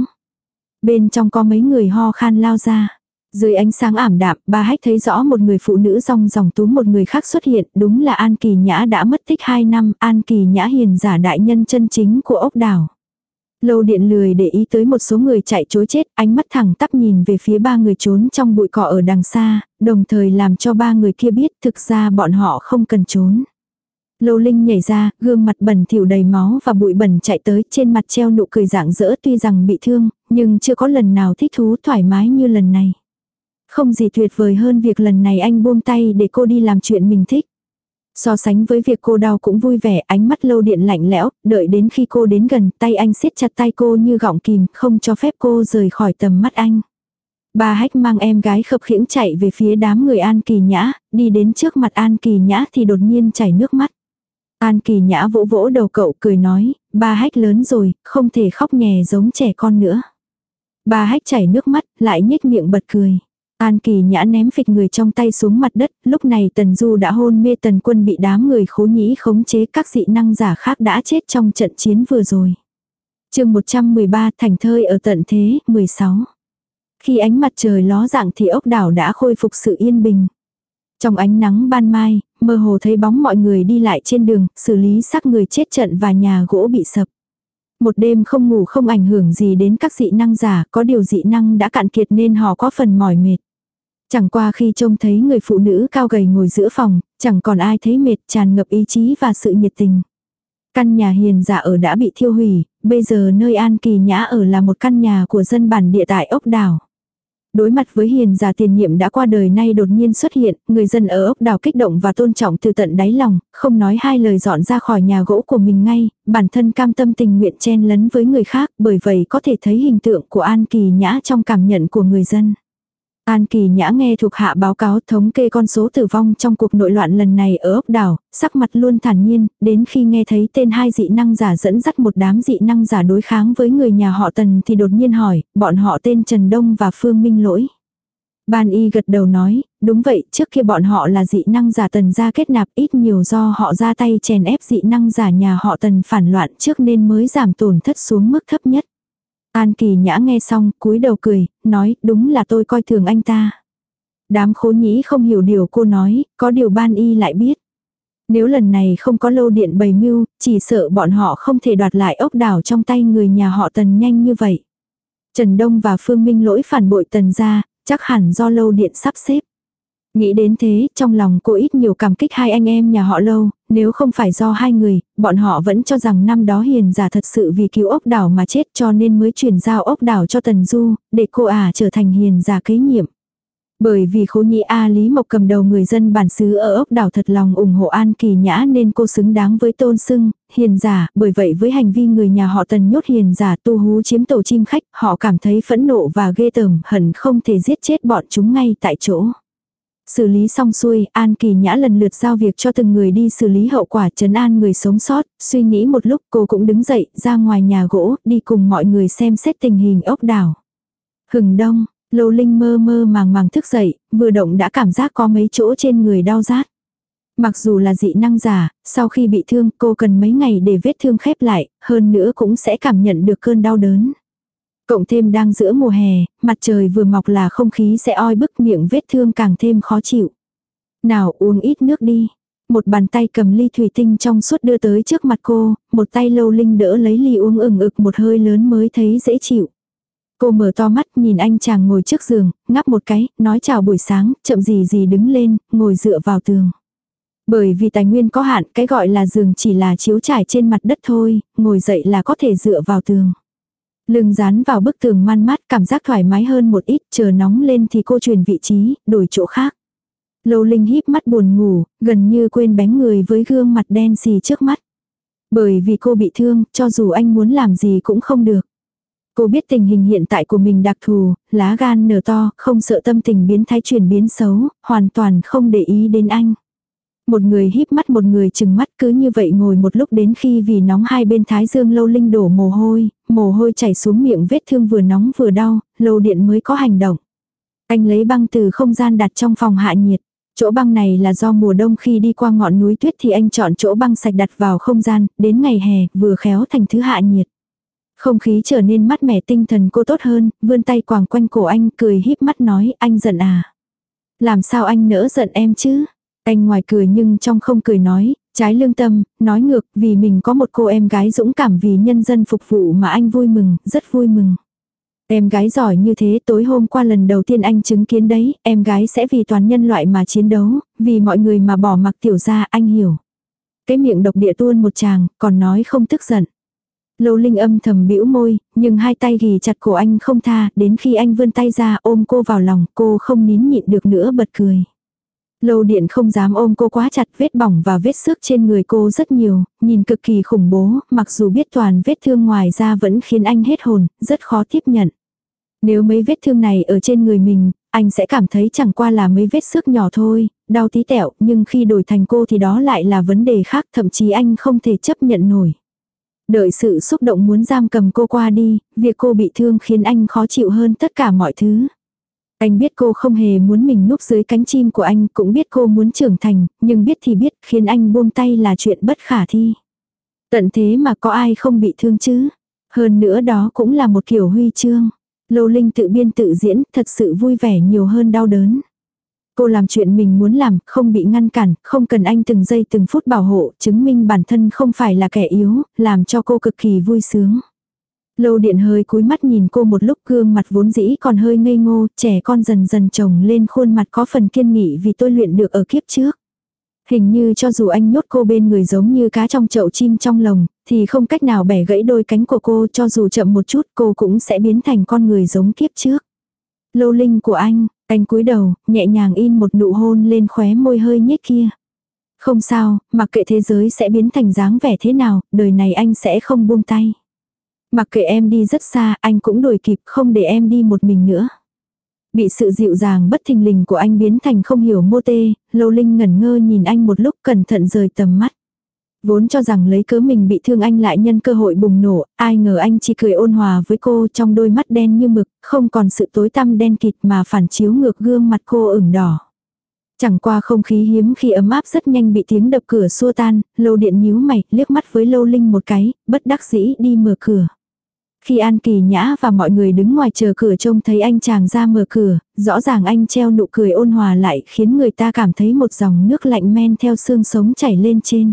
Bên trong có mấy người ho khan lao ra. Dưới ánh sáng ảm đạm, Ba Hách thấy rõ một người phụ nữ ròng ròng túm một người khác xuất hiện, đúng là An Kỳ Nhã đã mất tích hai năm, An Kỳ Nhã hiền giả đại nhân chân chính của ốc đảo. Lâu Điện lười để ý tới một số người chạy trối chết, ánh mắt thẳng tắp nhìn về phía ba người trốn trong bụi cỏ ở đằng xa, đồng thời làm cho ba người kia biết thực ra bọn họ không cần trốn. Lâu Linh nhảy ra, gương mặt bẩn thỉu đầy máu và bụi bẩn chạy tới, trên mặt treo nụ cười rạng rỡ, tuy rằng bị thương, nhưng chưa có lần nào thích thú thoải mái như lần này. Không gì tuyệt vời hơn việc lần này anh buông tay để cô đi làm chuyện mình thích. So sánh với việc cô đau cũng vui vẻ, ánh mắt Lâu Điện lạnh lẽo, đợi đến khi cô đến gần, tay anh siết chặt tay cô như gọng kìm, không cho phép cô rời khỏi tầm mắt anh. Ba Hách mang em gái khập khiễng chạy về phía đám người An Kỳ Nhã, đi đến trước mặt An Kỳ Nhã thì đột nhiên chảy nước mắt. An Kỳ Nhã vỗ vỗ đầu cậu cười nói, Ba Hách lớn rồi, không thể khóc nhè giống trẻ con nữa. Ba Hách chảy nước mắt, lại nhếch miệng bật cười. An Kỳ Nhã ném phịch người trong tay xuống mặt đất, lúc này Tần Du đã hôn mê, Tần Quân bị đám người Khố Nhĩ khống chế, các dị năng giả khác đã chết trong trận chiến vừa rồi. Chương một trăm mười ba Thành thơi ở tận thế, mười sáu. Khi ánh mặt trời ló dạng thì ốc đảo đã khôi phục sự yên bình. Trong ánh nắng ban mai, mơ hồ thấy bóng mọi người đi lại trên đường, xử lý xác người chết trận và nhà gỗ bị sập. Một đêm không ngủ không ảnh hưởng gì đến các dị năng giả, có điều dị năng đã cạn kiệt nên họ có phần mỏi mệt. Chẳng qua khi trông thấy người phụ nữ cao gầy ngồi giữa phòng, chẳng còn ai thấy mệt, tràn ngập ý chí và sự nhiệt tình. Căn nhà hiền giả ở đã bị thiêu hủy, bây giờ nơi An Kỳ Nhã ở là một căn nhà của dân bản địa tại ốc đảo. Đối mặt với hiền giả tiền nhiệm đã qua đời nay đột nhiên xuất hiện, người dân ở ốc đảo kích động và tôn trọng từ tận đáy lòng, không nói hai lời dọn ra khỏi nhà gỗ của mình ngay, bản thân cam tâm tình nguyện chen lấn với người khác, bởi vậy có thể thấy hình tượng của An Kỳ Nhã trong cảm nhận của người dân. An Kỳ Nhã nghe thuộc hạ báo cáo thống kê con số tử vong trong cuộc nội loạn lần này ở ốc đảo, sắc mặt luôn thản nhiên, đến khi nghe thấy tên hai dị năng giả dẫn dắt một đám dị năng giả đối kháng với người nhà họ Tần thì đột nhiên hỏi, bọn họ tên Trần Đông và Phương Minh Lỗi. Ban Y gật đầu nói, đúng vậy, trước kia bọn họ là dị năng giả Tần gia kết nạp, ít nhiều do họ ra tay chèn ép dị năng giả nhà họ Tần phản loạn trước nên mới giảm tổn thất xuống mức thấp nhất. An Kỳ Nhã nghe xong, cúi đầu cười, nói, đúng là tôi coi thường anh ta. Đám Khố Nhĩ không hiểu điều cô nói, có điều Ban Y lại biết. Nếu lần này không có Lâu Điện bày mưu, chỉ sợ bọn họ không thể đoạt lại ốc đảo trong tay người nhà họ Tần nhanh như vậy. Trần Đông và Phương Minh Lỗi phản bội Tần gia, chắc hẳn do Lâu Điện sắp xếp. Nghĩ đến thế, trong lòng cô ít nhiều cảm kích hai anh em nhà họ Lâu, nếu không phải do hai người, bọn họ vẫn cho rằng năm đó hiền giả thật sự vì cứu ốc đảo mà chết cho nên mới chuyển giao ốc đảo cho Tần Du, để cô ả trở thành hiền giả kế nhiệm. Bởi vì Khố Nhĩ A Lý Mộc cầm đầu người dân bản xứ ở ốc đảo thật lòng ủng hộ An Kỳ Nhã nên cô xứng đáng với tôn xưng, hiền giả, bởi vậy với hành vi người nhà họ Tần nhốt hiền giả tu hú chiếm tổ chim khách, họ cảm thấy phẫn nộ và ghê tởm, hận không thể giết chết bọn chúng ngay tại chỗ. Xử lý xong xuôi, An Kỳ Nhã lần lượt giao việc cho từng người đi xử lý hậu quả trấn an người sống sót, suy nghĩ một lúc cô cũng đứng dậy, ra ngoài nhà gỗ, đi cùng mọi người xem xét tình hình ốc đảo. Hừng đông, Lâu Linh mơ mơ màng màng thức dậy, vừa động đã cảm giác có mấy chỗ trên người đau rát. Mặc dù là dị năng giả, sau khi bị thương cô cần mấy ngày để vết thương khép lại, hơn nữa cũng sẽ cảm nhận được cơn đau đớn. Cộng thêm đang giữa mùa hè, mặt trời vừa mọc là không khí sẽ oi bức, miệng vết thương càng thêm khó chịu. Nào uống ít nước đi. Một bàn tay cầm ly thủy tinh trong suốt đưa tới trước mặt cô, một tay Lâu Linh đỡ lấy ly uống ừng ực một hơi lớn mới thấy dễ chịu. Cô mở to mắt nhìn anh chàng ngồi trước giường, ngáp một cái, nói chào buổi sáng, chậm gì gì đứng lên, ngồi dựa vào tường. Bởi vì tài nguyên có hạn, cái gọi là giường chỉ là chiếu trải trên mặt đất thôi, ngồi dậy là có thể dựa vào tường. Lưng dán vào bức tường man mát, cảm giác thoải mái hơn một ít, chờ nóng lên thì cô chuyển vị trí, đổi chỗ khác. Lâu Linh híp mắt buồn ngủ, gần như quên bén người với gương mặt đen xì trước mắt. Bởi vì cô bị thương, cho dù anh muốn làm gì cũng không được. Cô biết tình hình hiện tại của mình đặc thù, lá gan nở to, không sợ tâm tình biến thái chuyển biến xấu, hoàn toàn không để ý đến anh. Một người híp mắt một người chừng mắt, cứ như vậy ngồi một lúc đến khi vì nóng hai bên thái dương Lâu Linh đổ mồ hôi, mồ hôi chảy xuống miệng, vết thương vừa nóng vừa đau, Lâu Điện mới có hành động. Anh lấy băng từ không gian đặt trong phòng hạ nhiệt. Chỗ băng này là do mùa đông khi đi qua ngọn núi tuyết thì anh chọn chỗ băng sạch đặt vào không gian, đến ngày hè vừa khéo thành thứ hạ nhiệt. Không khí trở nên mát mẻ, tinh thần cô tốt hơn, vươn tay quàng quanh cổ anh, cười híp mắt nói, anh giận à? Làm sao anh nỡ giận em chứ? Anh ngoài cười nhưng trong không cười nói, trái lương tâm, nói ngược, vì mình có một cô em gái dũng cảm vì nhân dân phục vụ mà anh vui mừng, rất vui mừng. Em gái giỏi như thế, tối hôm qua lần đầu tiên anh chứng kiến đấy, em gái sẽ vì toàn nhân loại mà chiến đấu, vì mọi người mà bỏ mặc tiểu gia, anh hiểu. Cái miệng độc địa tuôn một tràng, còn nói không tức giận. Lâu Linh âm thầm bĩu môi, nhưng hai tay ghì chặt cổ anh không tha, đến khi anh vươn tay ra ôm cô vào lòng, cô không nín nhịn được nữa bật cười. Lâu Điện không dám ôm cô quá chặt, vết bỏng và vết xước trên người cô rất nhiều, nhìn cực kỳ khủng bố, mặc dù biết toàn vết thương ngoài ra vẫn khiến anh hết hồn, rất khó tiếp nhận. Nếu mấy vết thương này ở trên người mình, anh sẽ cảm thấy chẳng qua là mấy vết xước nhỏ thôi, đau tí tẹo, nhưng khi đổi thành cô thì đó lại là vấn đề khác, thậm chí anh không thể chấp nhận nổi. Đợi sự xúc động muốn giam cầm cô qua đi, việc cô bị thương khiến anh khó chịu hơn tất cả mọi thứ. Anh biết cô không hề muốn mình núp dưới cánh chim của anh, cũng biết cô muốn trưởng thành, nhưng biết thì biết, khiến anh buông tay là chuyện bất khả thi. Tận thế mà có ai không bị thương chứ? Hơn nữa đó cũng là một kiểu huy chương. Lâu Linh tự biên tự diễn, thật sự vui vẻ nhiều hơn đau đớn. Cô làm chuyện mình muốn làm, không bị ngăn cản, không cần anh từng giây từng phút bảo hộ, chứng minh bản thân không phải là kẻ yếu, làm cho cô cực kỳ vui sướng. Lâu Điện hơi cúi mắt nhìn cô một lúc, gương mặt vốn dĩ còn hơi ngây ngô, trẻ con dần dần chồng lên khuôn mặt có phần kiên nghị vì tôi luyện được ở kiếp trước. Hình như cho dù anh nhốt cô bên người giống như cá trong chậu chim trong lồng, thì không cách nào bẻ gãy đôi cánh của cô, cho dù chậm một chút cô cũng sẽ biến thành con người giống kiếp trước. Lâu Linh của anh, anh cúi đầu, nhẹ nhàng in một nụ hôn lên khóe môi hơi nhếch kia. Không sao, mặc kệ thế giới sẽ biến thành dáng vẻ thế nào, đời này anh sẽ không buông tay. Mặc kệ em đi rất xa, anh cũng đuổi kịp, không để em đi một mình nữa. Bị sự dịu dàng bất thình lình của anh biến thành không hiểu mô tê, Lâu Linh ngẩn ngơ nhìn anh một lúc, cẩn thận rời tầm mắt. Vốn cho rằng lấy cớ mình bị thương anh lại nhân cơ hội bùng nổ, ai ngờ anh chỉ cười ôn hòa với cô, trong đôi mắt đen như mực, không còn sự tối tăm đen kịt mà phản chiếu ngược gương mặt cô ửng đỏ. Chẳng qua không khí hiếm khi ấm áp rất nhanh bị tiếng đập cửa xua tan, Lâu Điện nhíu mày, liếc mắt với Lâu Linh một cái, bất đắc dĩ đi mở cửa. Khi An Kỳ Nhã và mọi người đứng ngoài chờ cửa trông thấy anh chàng ra mở cửa, rõ ràng anh treo nụ cười ôn hòa lại khiến người ta cảm thấy một dòng nước lạnh men theo xương sống chảy lên trên.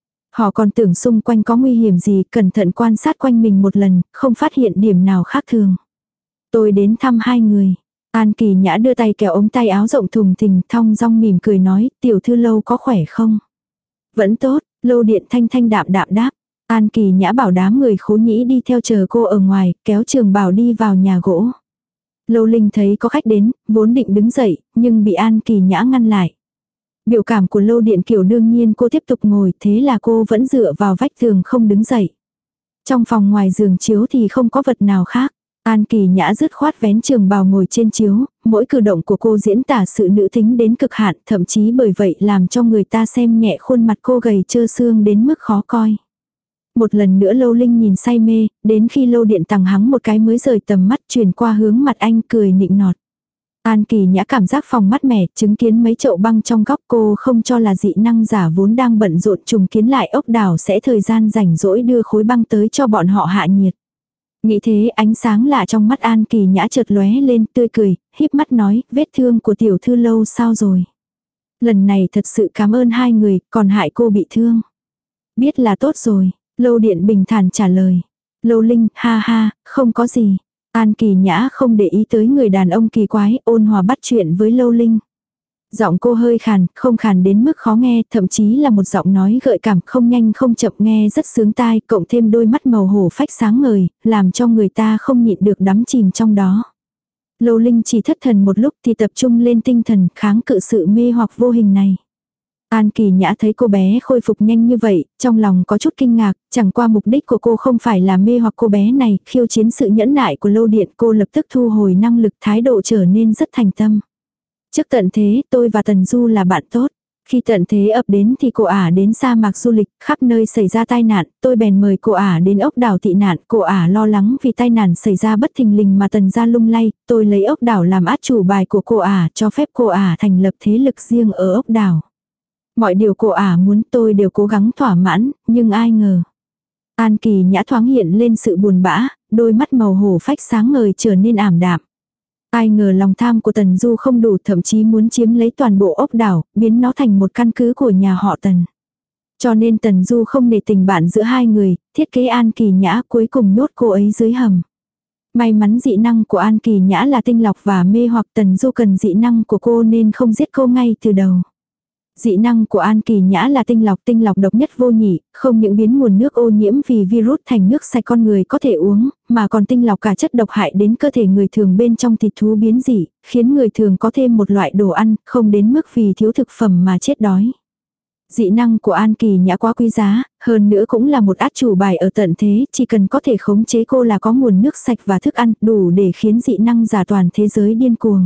Họ còn tưởng xung quanh có nguy hiểm gì, cẩn thận quan sát quanh mình một lần, không phát hiện điểm nào khác thường. Tôi đến thăm hai người. An Kỳ Nhã đưa tay kéo ống tay áo rộng thùng thình, thong dong mỉm cười nói, tiểu thư Lâu có khỏe không? Vẫn tốt, Lâu Điện thanh thanh đạm đạm đáp. An Kỳ Nhã bảo đám người Khố Nhĩ đi theo chờ cô ở ngoài, kéo Trường Bảo đi vào nhà gỗ. Lâu Linh thấy có khách đến, vốn định đứng dậy, nhưng bị An Kỳ Nhã ngăn lại. Biểu cảm của Lâu Điện kiểu đương nhiên cô tiếp tục ngồi, thế là cô vẫn dựa vào vách tường không đứng dậy. Trong phòng ngoài giường chiếu thì không có vật nào khác. An Kỳ Nhã dứt khoát vén Trường Bào ngồi trên chiếu, mỗi cử động của cô diễn tả sự nữ tính đến cực hạn, thậm chí bởi vậy làm cho người ta xem nhẹ khuôn mặt cô gầy trơ xương đến mức khó coi. Một lần nữa Lâu Linh nhìn say mê, đến khi Lâu Điện tằng hắng một cái mới rời tầm mắt chuyển qua hướng mặt anh cười nịnh nọt. An Kỳ Nhã cảm giác phòng mát mẻ, chứng kiến mấy chậu băng trong góc, cô không cho là dị năng giả vốn đang bận rộn trùng kiến lại ốc đảo sẽ thời gian rảnh rỗi đưa khối băng tới cho bọn họ hạ nhiệt. Nghĩ thế ánh sáng lạ trong mắt An Kỳ Nhã chợt lóe lên, tươi cười, híp mắt nói, vết thương của tiểu thư Lâu sao rồi? Lần này thật sự cảm ơn hai người, còn hại cô bị thương. Biết là tốt rồi, Lâu Điện bình thản trả lời. Lâu Linh, ha ha, không có gì. An Kỳ Nhã không để ý tới người đàn ông kỳ quái, ôn hòa bắt chuyện với Lâu Linh. Giọng cô hơi khàn, không khàn đến mức khó nghe, thậm chí là một giọng nói gợi cảm không nhanh không chậm nghe rất sướng tai, cộng thêm đôi mắt màu hổ phách sáng ngời, làm cho người ta không nhịn được đắm chìm trong đó. Lâu Linh chỉ thất thần một lúc thì tập trung lên tinh thần, kháng cự sự mê hoặc vô hình này. An Kỳ Nhã thấy cô bé khôi phục nhanh như vậy, trong lòng có chút kinh ngạc, chẳng qua mục đích của cô không phải là mê hoặc cô bé này, khiêu chiến sự nhẫn nại của Lâu Điện, cô lập tức thu hồi năng lực, thái độ trở nên rất thành tâm. Trước tận thế, tôi và Tần Du là bạn tốt. Khi tận thế ập đến thì cô ả đến sa mạc du lịch, khắp nơi xảy ra tai nạn, tôi bèn mời cô ả đến ốc đảo tị nạn, cô ả lo lắng vì tai nạn xảy ra bất thình lình mà tần gia lung lay, tôi lấy ốc đảo làm át chủ bài của cô ả, cho phép cô ả thành lập thế lực riêng ở ốc đảo. Mọi điều cô ả muốn tôi đều cố gắng thỏa mãn, nhưng ai ngờ. An Kỳ Nhã thoáng hiện lên sự buồn bã, đôi mắt màu hổ phách sáng ngời trở nên ảm đạm. Ai ngờ lòng tham của Tần Du không đủ, thậm chí muốn chiếm lấy toàn bộ ốc đảo, biến nó thành một căn cứ của nhà họ Tần. Cho nên Tần Du không nể tình bạn giữa hai người, thiết kế An Kỳ Nhã cuối cùng nhốt cô ấy dưới hầm. May mắn dị năng của An Kỳ Nhã là tinh lọc và mê hoặc, Tần Du cần dị năng của cô nên không giết cô ngay từ đầu. Dị năng của An Kỳ Nhã là tinh lọc, tinh lọc độc nhất vô nhị, không những biến nguồn nước ô nhiễm vì virus thành nước sạch con người có thể uống, mà còn tinh lọc cả chất độc hại đến cơ thể người thường bên trong thịt thú biến dị, khiến người thường có thêm một loại đồ ăn, không đến mức vì thiếu thực phẩm mà chết đói. Dị năng của An Kỳ Nhã quá quý giá, hơn nữa cũng là một át chủ bài ở tận thế, chỉ cần có thể khống chế cô là có nguồn nước sạch và thức ăn, đủ để khiến dị năng giả toàn thế giới điên cuồng.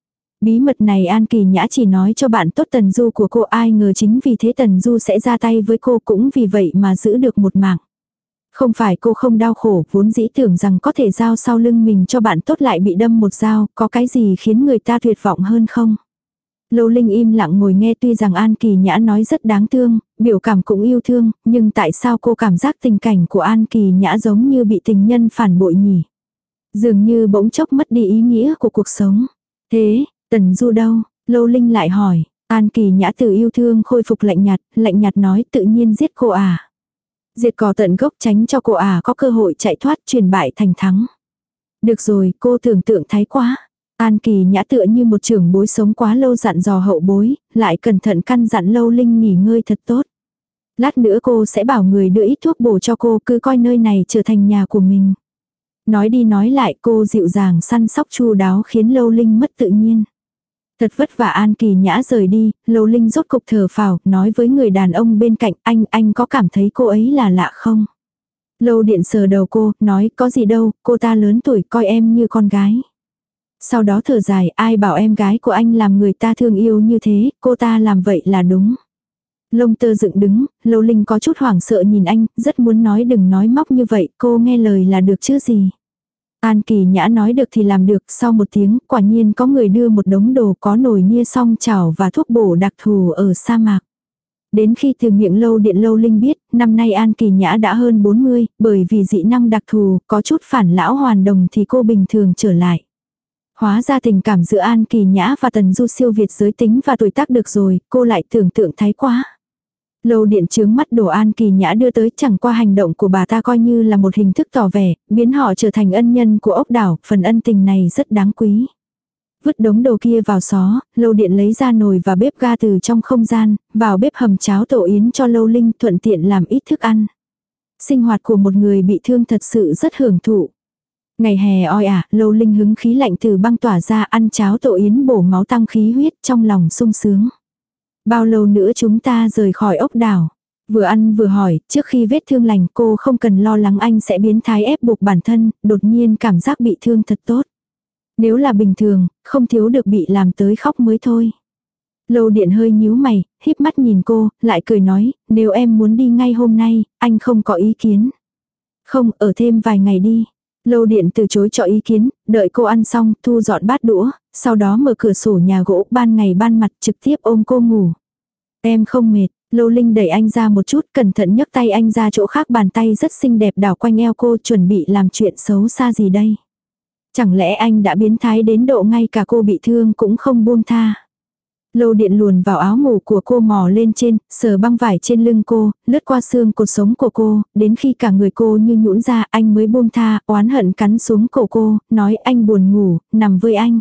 Bí mật này An Kỳ Nhã chỉ nói cho bạn tốt Tần Du của cô, ai ngờ chính vì thế Tần Du sẽ ra tay với cô, cũng vì vậy mà giữ được một mạng. Không phải cô không đau khổ, vốn dĩ tưởng rằng có thể giao sau lưng mình cho bạn tốt lại bị đâm một dao, có cái gì khiến người ta tuyệt vọng hơn không? Lâu Linh im lặng ngồi nghe, tuy rằng An Kỳ Nhã nói rất đáng thương, biểu cảm cũng yêu thương, nhưng tại sao cô cảm giác tình cảnh của An Kỳ Nhã giống như bị tình nhân phản bội nhỉ? Dường như bỗng chốc mất đi ý nghĩa của cuộc sống. Thế, Tần Du đâu? Lâu Linh lại hỏi. An Kỳ Nhã từ yêu thương khôi phục lạnh nhạt, lạnh nhạt nói tự nhiên giết cô à. Diệt cỏ tận gốc, tránh cho cô à có cơ hội chạy thoát, chuyển bại thành thắng. Được rồi, cô tưởng tượng thái quá. An Kỳ Nhã tựa như một trưởng bối sống quá lâu dặn dò hậu bối, lại cẩn thận căn dặn Lâu Linh nghỉ ngơi thật tốt. Lát nữa cô sẽ bảo người đưa ít thuốc bổ cho cô, cứ coi nơi này trở thành nhà của mình. Nói đi nói lại cô dịu dàng săn sóc chu đáo khiến Lâu Linh mất tự nhiên. Thật vất vả An Kỳ Nhã rời đi, Lâu Linh rốt cục thở phào, nói với người đàn ông bên cạnh, anh, anh có cảm thấy cô ấy là lạ không? Lâu Điện sờ đầu cô, nói có gì đâu, cô ta lớn tuổi coi em như con gái. Sau đó thở dài, ai bảo em gái của anh làm người ta thương yêu như thế, cô ta làm vậy là đúng. Lông tơ dựng đứng, Lâu Linh có chút hoảng sợ nhìn anh, rất muốn nói đừng nói móc như vậy, cô nghe lời là được chứ gì. An Kỳ Nhã nói được thì làm được, sau một tiếng, quả nhiên có người đưa một đống đồ, có nồi niêu song chảo và thuốc bổ đặc thù ở sa mạc. Đến khi từ miệng Lâu Điện Lâu Linh biết, năm nay An Kỳ Nhã đã hơn bốn mươi, bởi vì dị năng đặc thù, có chút phản lão hoàn đồng thì cô bình thường trở lại. Hóa ra tình cảm giữa An Kỳ Nhã và Tần Du siêu việt giới tính và tuổi tác được rồi, cô lại tưởng tượng thái quá. Lâu Điện chướng mắt đồ An Kỳ Nhã đưa tới, chẳng qua hành động của bà ta coi như là một hình thức tỏ vẻ, biến họ trở thành ân nhân của ốc đảo, phần ân tình này rất đáng quý. Vứt đống đồ kia vào xó, Lâu Điện lấy ra nồi và bếp ga từ trong không gian, vào bếp hầm cháo tổ yến cho Lâu Linh, thuận tiện làm ít thức ăn. Sinh hoạt của một người bị thương thật sự rất hưởng thụ. Ngày hè oi ả, Lâu Linh hứng khí lạnh từ băng tỏa ra, ăn cháo tổ yến bổ máu tăng khí huyết, trong lòng sung sướng. Bao lâu nữa chúng ta rời khỏi ốc đảo? Vừa ăn vừa hỏi, trước khi vết thương lành cô không cần lo lắng anh sẽ biến thái ép buộc bản thân, đột nhiên cảm giác bị thương thật tốt. Nếu là bình thường, không thiếu được bị làm tới khóc mới thôi. Lâu Điện hơi nhíu mày, híp mắt nhìn cô, lại cười nói, nếu em muốn đi ngay hôm nay, anh không có ý kiến. Không, ở thêm vài ngày đi. Lâu Điện từ chối cho ý kiến, đợi cô ăn xong, thu dọn bát đũa, sau đó mở cửa sổ nhà gỗ, ban ngày ban mặt trực tiếp ôm cô ngủ. Em không mệt. Lâu Linh đẩy anh ra một chút, cẩn thận nhấc tay anh ra chỗ khác, bàn tay rất xinh đẹp đảo quanh eo cô, chuẩn bị làm chuyện xấu xa gì đây. Chẳng lẽ anh đã biến thái đến độ ngay cả cô bị thương cũng không buông tha. Lâu Điện luồn vào áo ngủ của cô, mò lên trên, sờ băng vải trên lưng cô, lướt qua xương cột sống của cô, đến khi cả người cô như nhũn ra anh mới buông tha, oán hận cắn xuống cổ cô, nói anh buồn ngủ, nằm với anh.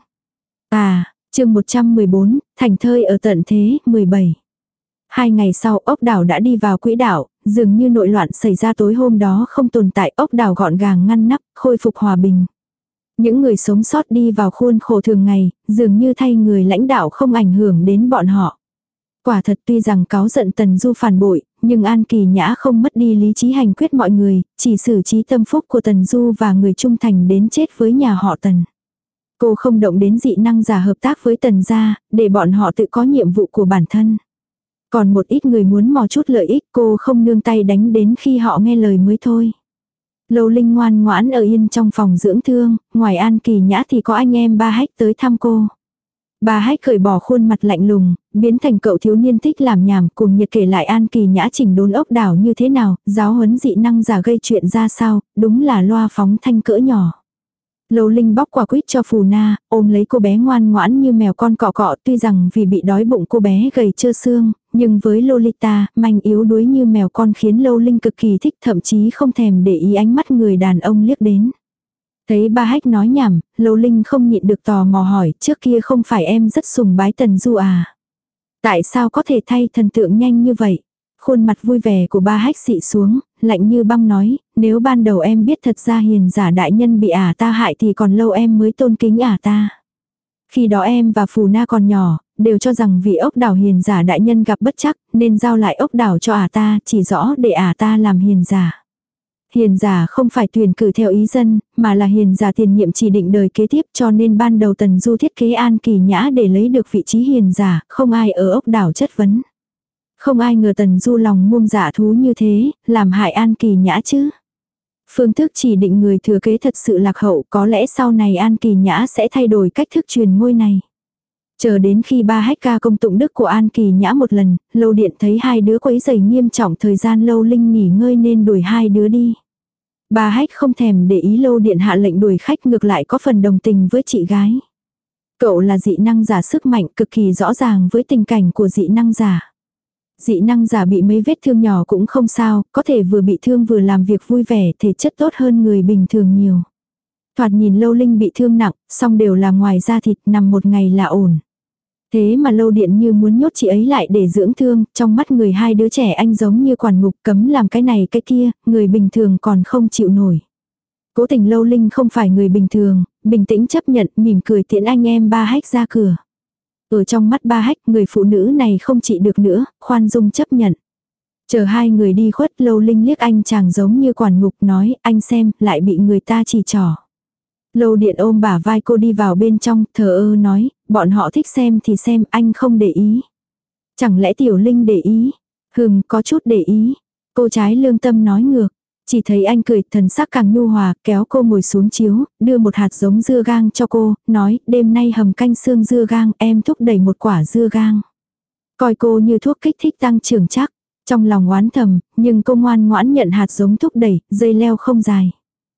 À, chương một trăm mười bốn, thành thơi ở tận thế, mười bảy. Hai ngày sau ốc đảo đã đi vào quỹ đạo, dường như nội loạn xảy ra tối hôm đó không tồn tại, ốc đảo gọn gàng ngăn nắp, khôi phục hòa bình. Những người sống sót đi vào khuôn khổ thường ngày, dường như thay người lãnh đạo không ảnh hưởng đến bọn họ. Quả thật tuy rằng cáu giận Tần Du phản bội, nhưng An Kỳ Nhã không mất đi lý trí hành quyết mọi người, chỉ xử trí tâm phúc của Tần Du và người trung thành đến chết với nhà họ Tần. Cô không động đến dị năng giả hợp tác với Tần gia, để bọn họ tự có nhiệm vụ của bản thân. Còn một ít người muốn mò chút lợi ích, cô không nương tay đánh đến khi họ nghe lời mới thôi. Lâu Linh ngoan ngoãn ở yên trong phòng dưỡng thương, ngoài An Kỳ Nhã thì có anh em Ba Hách tới thăm cô. Ba Hách cởi bỏ khuôn mặt lạnh lùng, biến thành cậu thiếu niên thích làm nhảm, cùng nhiệt kể lại An Kỳ Nhã chỉnh đốn ốc đảo như thế nào, giáo huấn dị năng giả gây chuyện ra sao, đúng là loa phóng thanh cỡ nhỏ. Lâu Linh bóc quả quýt cho Phù Na, ôm lấy cô bé ngoan ngoãn như mèo con cọ cọ, tuy rằng vì bị đói bụng cô bé gầy trơ xương, nhưng với Lolita, manh yếu đuối như mèo con khiến Lâu Linh cực kỳ thích, thậm chí không thèm để ý ánh mắt người đàn ông liếc đến. Thấy Ba Hách nói nhảm, Lâu Linh không nhịn được tò mò hỏi, trước kia không phải em rất sùng bái Tần Du à? Tại sao có thể thay thần tượng nhanh như vậy? Khuôn mặt vui vẻ của Ba Hách xị xuống, lạnh như băng nói, nếu ban đầu em biết thật ra hiền giả đại nhân bị ả ta hại thì còn lâu em mới tôn kính ả ta. Khi đó em và Phù Na còn nhỏ, đều cho rằng vì ốc đảo hiền giả đại nhân gặp bất trắc, nên giao lại ốc đảo cho ả ta, chỉ rõ để ả ta làm hiền giả. Hiền giả không phải tuyển cử theo ý dân, mà là hiền giả tiền nhiệm chỉ định đời kế tiếp, cho nên ban đầu Tần Du thiết kế An Kỳ Nhã để lấy được vị trí hiền giả, không ai ở ốc đảo chất vấn. Không ai ngờ Tần Du lòng muông dạ thú như thế, làm hại An Kỳ Nhã chứ. Phương thức chỉ định người thừa kế thật sự lạc hậu, có lẽ sau này An Kỳ Nhã sẽ thay đổi cách thức truyền ngôi này. Chờ đến khi Ba Hách ca công tụng đức của An Kỳ Nhã một lần, Lâu Điện thấy hai đứa quấy rầy nghiêm trọng thời gian Lâu Linh nghỉ ngơi nên đuổi hai đứa đi. Ba Hách không thèm để ý Lâu Điện hạ lệnh đuổi khách, ngược lại có phần đồng tình với chị gái. Cậu là dị năng giả sức mạnh cực kỳ rõ ràng với tình cảnh của dị năng giả. Dị năng giả bị mấy vết thương nhỏ cũng không sao, có thể vừa bị thương vừa làm việc vui vẻ, thể chất tốt hơn người bình thường nhiều. Thoạt nhìn Lâu Linh bị thương nặng, song đều là ngoài da thịt, nằm một ngày là ổn. Thế mà Lâu Điện như muốn nhốt chị ấy lại để dưỡng thương, trong mắt người hai đứa trẻ anh giống như quản ngục, cấm làm cái này cái kia, người bình thường còn không chịu nổi. Cố tình Lâu Linh không phải người bình thường, bình tĩnh chấp nhận, mỉm cười tiễn anh em Ba Hách ra cửa. Ở trong mắt Ba Hách, người phụ nữ này không trị được nữa, khoan dung chấp nhận. Chờ hai người đi khuất, Lâu Linh liếc anh chàng giống như quản ngục, nói, anh xem, lại bị người ta chỉ trỏ. Lâu Điện ôm bả vai cô đi vào bên trong, thờ ơ nói, bọn họ thích xem thì xem, anh không để ý. Chẳng lẽ Tiểu Linh để ý? Hừm, có chút để ý. Cô trái lương tâm nói ngược. Chỉ thấy anh cười, thần sắc càng nhu hòa, kéo cô ngồi xuống chiếu, đưa một hạt giống dưa gang cho cô, nói, đêm nay hầm canh xương dưa gang, em thúc đẩy một quả dưa gang. Coi cô như thuốc kích thích tăng trưởng chắc. Trong lòng oán thầm, nhưng cô ngoan ngoãn nhận hạt giống thúc đẩy, dây leo không dài.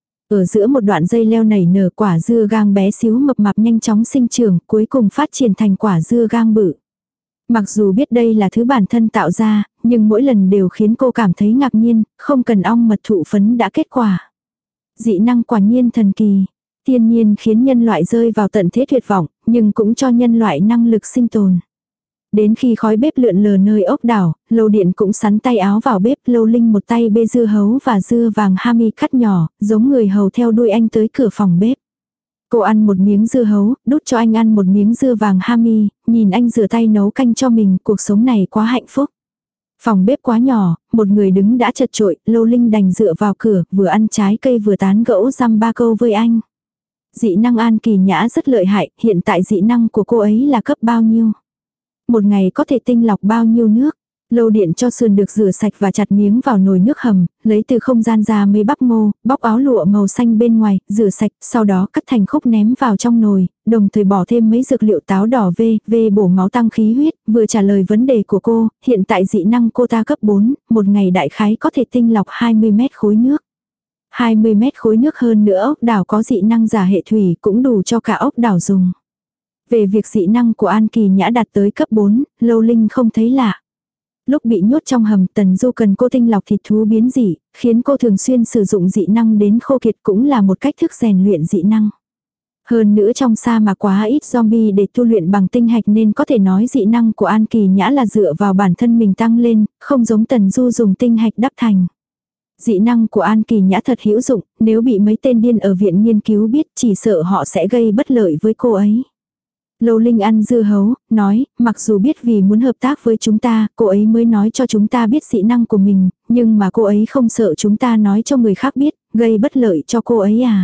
Ở giữa một đoạn dây leo nảy nở, quả dưa gang bé xíu mập mạp nhanh chóng sinh trưởng, cuối cùng phát triển thành quả dưa gang bự. Mặc dù biết đây là thứ bản thân tạo ra, nhưng mỗi lần đều khiến cô cảm thấy ngạc nhiên, không cần ong mật thụ phấn đã kết quả. Dị năng quả nhiên thần kỳ, thiên nhiên khiến nhân loại rơi vào tận thế tuyệt vọng, nhưng cũng cho nhân loại năng lực sinh tồn. Đến khi khói bếp lượn lờ nơi ốc đảo, Lâu Điện cũng sắn tay áo vào bếp, Lâu Linh một tay bê dưa hấu và dưa vàng hami cắt nhỏ, giống người hầu theo đuôi anh tới cửa phòng bếp. Cô ăn một miếng dưa hấu, đút cho anh ăn một miếng dưa vàng hami, nhìn anh rửa tay nấu canh cho mình, cuộc sống này quá hạnh phúc. Phòng bếp quá nhỏ, một người đứng đã chật trội, Lâu Linh đành dựa vào cửa, vừa ăn trái cây vừa tán gẫu dăm ba câu với anh. Dị năng An Kỳ Nhã rất lợi hại, hiện tại dị năng của cô ấy là cấp bao nhiêu? Một ngày có thể tinh lọc bao nhiêu nước? Lâu Điện cho sườn được rửa sạch và chặt miếng vào nồi nước hầm, lấy từ không gian ra mấy bắp ngô, bóc áo lụa màu xanh bên ngoài, rửa sạch, sau đó cắt thành khúc ném vào trong nồi, đồng thời bỏ thêm mấy dược liệu táo đỏ V, V bổ máu tăng khí huyết, vừa trả lời vấn đề của cô, hiện tại dị năng cô ta cấp bốn, một ngày đại khái có thể tinh lọc hai mươi mét khối nước. hai mươi mét khối nước hơn nữa ốc đảo có dị năng giả hệ thủy cũng đủ cho cả ốc đảo dùng. Về việc dị năng của An Kỳ Nhã đạt tới cấp bốn, Lâu Linh không thấy lạ. Lúc bị nhốt trong hầm, Tần Du cần cô tinh lọc thịt thú biến dị, khiến cô thường xuyên sử dụng dị năng đến khô kiệt cũng là một cách thức rèn luyện dị năng. Hơn nữa trong sa mạc quá ít zombie để tu luyện bằng tinh hạch nên có thể nói dị năng của An Kỳ Nhã là dựa vào bản thân mình tăng lên, không giống Tần Du dùng tinh hạch đắp thành. Dị năng của An Kỳ Nhã thật hữu dụng, nếu bị mấy tên điên ở viện nghiên cứu biết chỉ sợ họ sẽ gây bất lợi với cô ấy. Lâu Linh ăn dưa hấu, nói, mặc dù biết vì muốn hợp tác với chúng ta, cô ấy mới nói cho chúng ta biết dị năng của mình, nhưng mà cô ấy không sợ chúng ta nói cho người khác biết, gây bất lợi cho cô ấy à.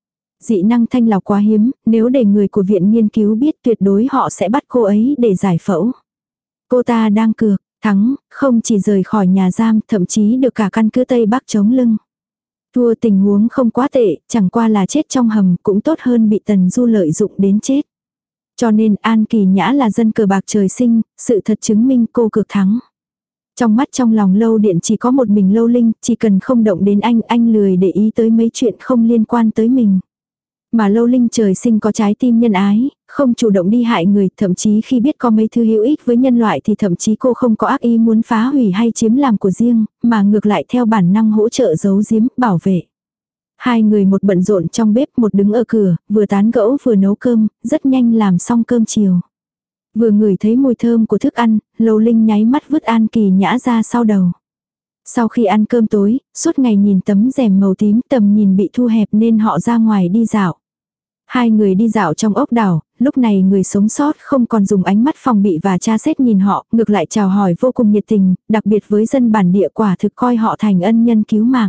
Dị năng thanh lọc quá hiếm, nếu để người của viện nghiên cứu biết tuyệt đối họ sẽ bắt cô ấy để giải phẫu. Cô ta đang cược, Thắng, không chỉ rời khỏi nhà giam, thậm chí được cả căn cứ Tây Bắc chống lưng. Thua tình huống không quá tệ, chẳng qua là chết trong hầm cũng tốt hơn bị Tần Du lợi dụng đến chết. Cho nên An Kỳ Nhã là dân cờ bạc trời sinh, sự thật chứng minh cô cực thắng. Trong mắt trong lòng Lâu Điện chỉ có một mình Lâu Linh, chỉ cần không động đến anh, anh lười để ý tới mấy chuyện không liên quan tới mình. Mà Lâu Linh trời sinh có trái tim nhân ái, không chủ động đi hại người, thậm chí khi biết có mấy thứ hữu ích với nhân loại thì thậm chí cô không có ác ý muốn phá hủy hay chiếm làm của riêng, mà ngược lại theo bản năng hỗ trợ giấu giếm, bảo vệ. Hai người một bận rộn trong bếp, một đứng ở cửa, vừa tán gẫu vừa nấu cơm, rất nhanh làm xong cơm chiều. Vừa ngửi thấy mùi thơm của thức ăn, Lâu Linh nháy mắt vứt An Kỳ Nhã ra sau đầu. Sau khi ăn cơm tối, suốt ngày nhìn tấm rèm màu tím, tầm nhìn bị thu hẹp nên họ ra ngoài đi dạo. Hai người đi dạo trong ốc đảo, lúc này người sống sót không còn dùng ánh mắt phòng bị và tra xét nhìn họ, ngược lại chào hỏi vô cùng nhiệt tình, đặc biệt với dân bản địa quả thực coi họ thành ân nhân cứu mạng.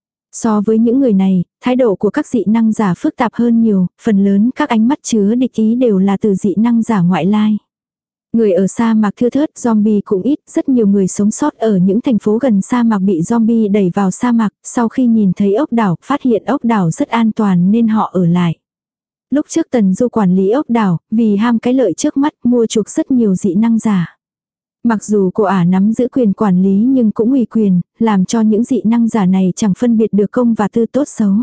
So với những người này, thái độ của các dị năng giả phức tạp hơn nhiều, phần lớn các ánh mắt chứa địch ý đều là từ dị năng giả ngoại lai. Người ở sa mạc thưa thớt, zombie cũng ít, rất nhiều người sống sót ở những thành phố gần sa mạc bị zombie đẩy vào sa mạc, sau khi nhìn thấy ốc đảo, phát hiện ốc đảo rất an toàn nên họ ở lại. Lúc trước Tần Du quản lý ốc đảo, vì ham cái lợi trước mắt mua chuộc rất nhiều dị năng giả. Mặc dù cô ả nắm giữ quyền quản lý nhưng cũng ủy quyền, làm cho những dị năng giả này chẳng phân biệt được công và tư tốt xấu.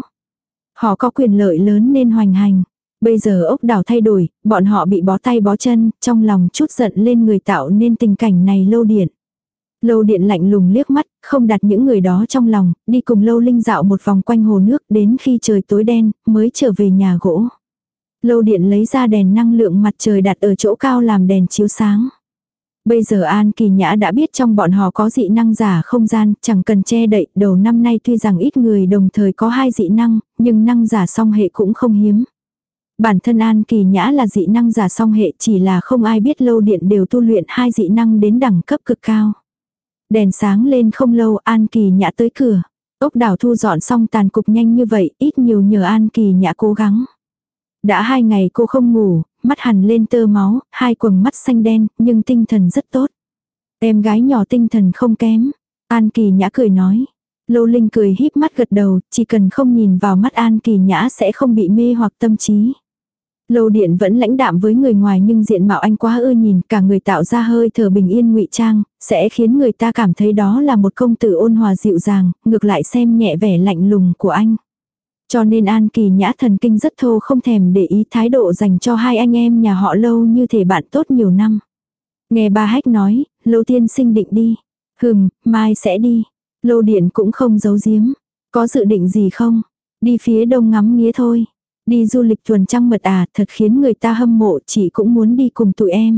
Họ có quyền lợi lớn nên hoành hành. Bây giờ ốc đảo thay đổi, bọn họ bị bó tay bó chân, trong lòng chút giận lên người tạo nên tình cảnh này. Lâu Điện. Lâu Điện lạnh lùng liếc mắt, không đặt những người đó trong lòng, đi cùng Lâu Linh dạo một vòng quanh hồ nước đến khi trời tối đen, mới trở về nhà gỗ. Lâu Điện lấy ra đèn năng lượng mặt trời đặt ở chỗ cao làm đèn chiếu sáng. Bây giờ An Kỳ Nhã đã biết trong bọn họ có dị năng giả không gian, chẳng cần che đậy, đầu năm nay tuy rằng ít người đồng thời có hai dị năng, nhưng năng giả song hệ cũng không hiếm. Bản thân An Kỳ Nhã là dị năng giả song hệ, chỉ là không ai biết Lâu Điện đều tu luyện hai dị năng đến đẳng cấp cực cao. Đèn sáng lên không lâu, An Kỳ Nhã tới cửa. Ốc đảo thu dọn xong tàn cục nhanh như vậy, ít nhiều nhờ An Kỳ Nhã cố gắng. Đã hai ngày cô không ngủ, mắt hằn lên tơ máu, hai quầng mắt xanh đen, nhưng tinh thần rất tốt. Em gái nhỏ tinh thần không kém. An Kỳ Nhã cười nói. Lâu Linh cười híp mắt gật đầu, chỉ cần không nhìn vào mắt An Kỳ Nhã sẽ không bị mê hoặc tâm trí. Lâu Điện vẫn lãnh đạm với người ngoài nhưng diện mạo anh quá ưa nhìn, cả người tạo ra hơi thở bình yên ngụy trang, sẽ khiến người ta cảm thấy đó là một công tử ôn hòa dịu dàng, ngược lại xem nhẹ vẻ lạnh lùng của anh. Cho nên An Kỳ Nhã thần kinh rất thô, không thèm để ý thái độ dành cho hai anh em nhà họ Lâu như thể bạn tốt nhiều năm. Nghe bà Hách nói, Lâu tiên sinh định đi. Hừm, mai sẽ đi. Lâu Điện cũng không giấu giếm. Có dự định gì không? Đi phía đông ngắm nghía thôi. Đi du lịch tuần trăng mật à, thật khiến người ta hâm mộ, chị cũng muốn đi cùng tụi em.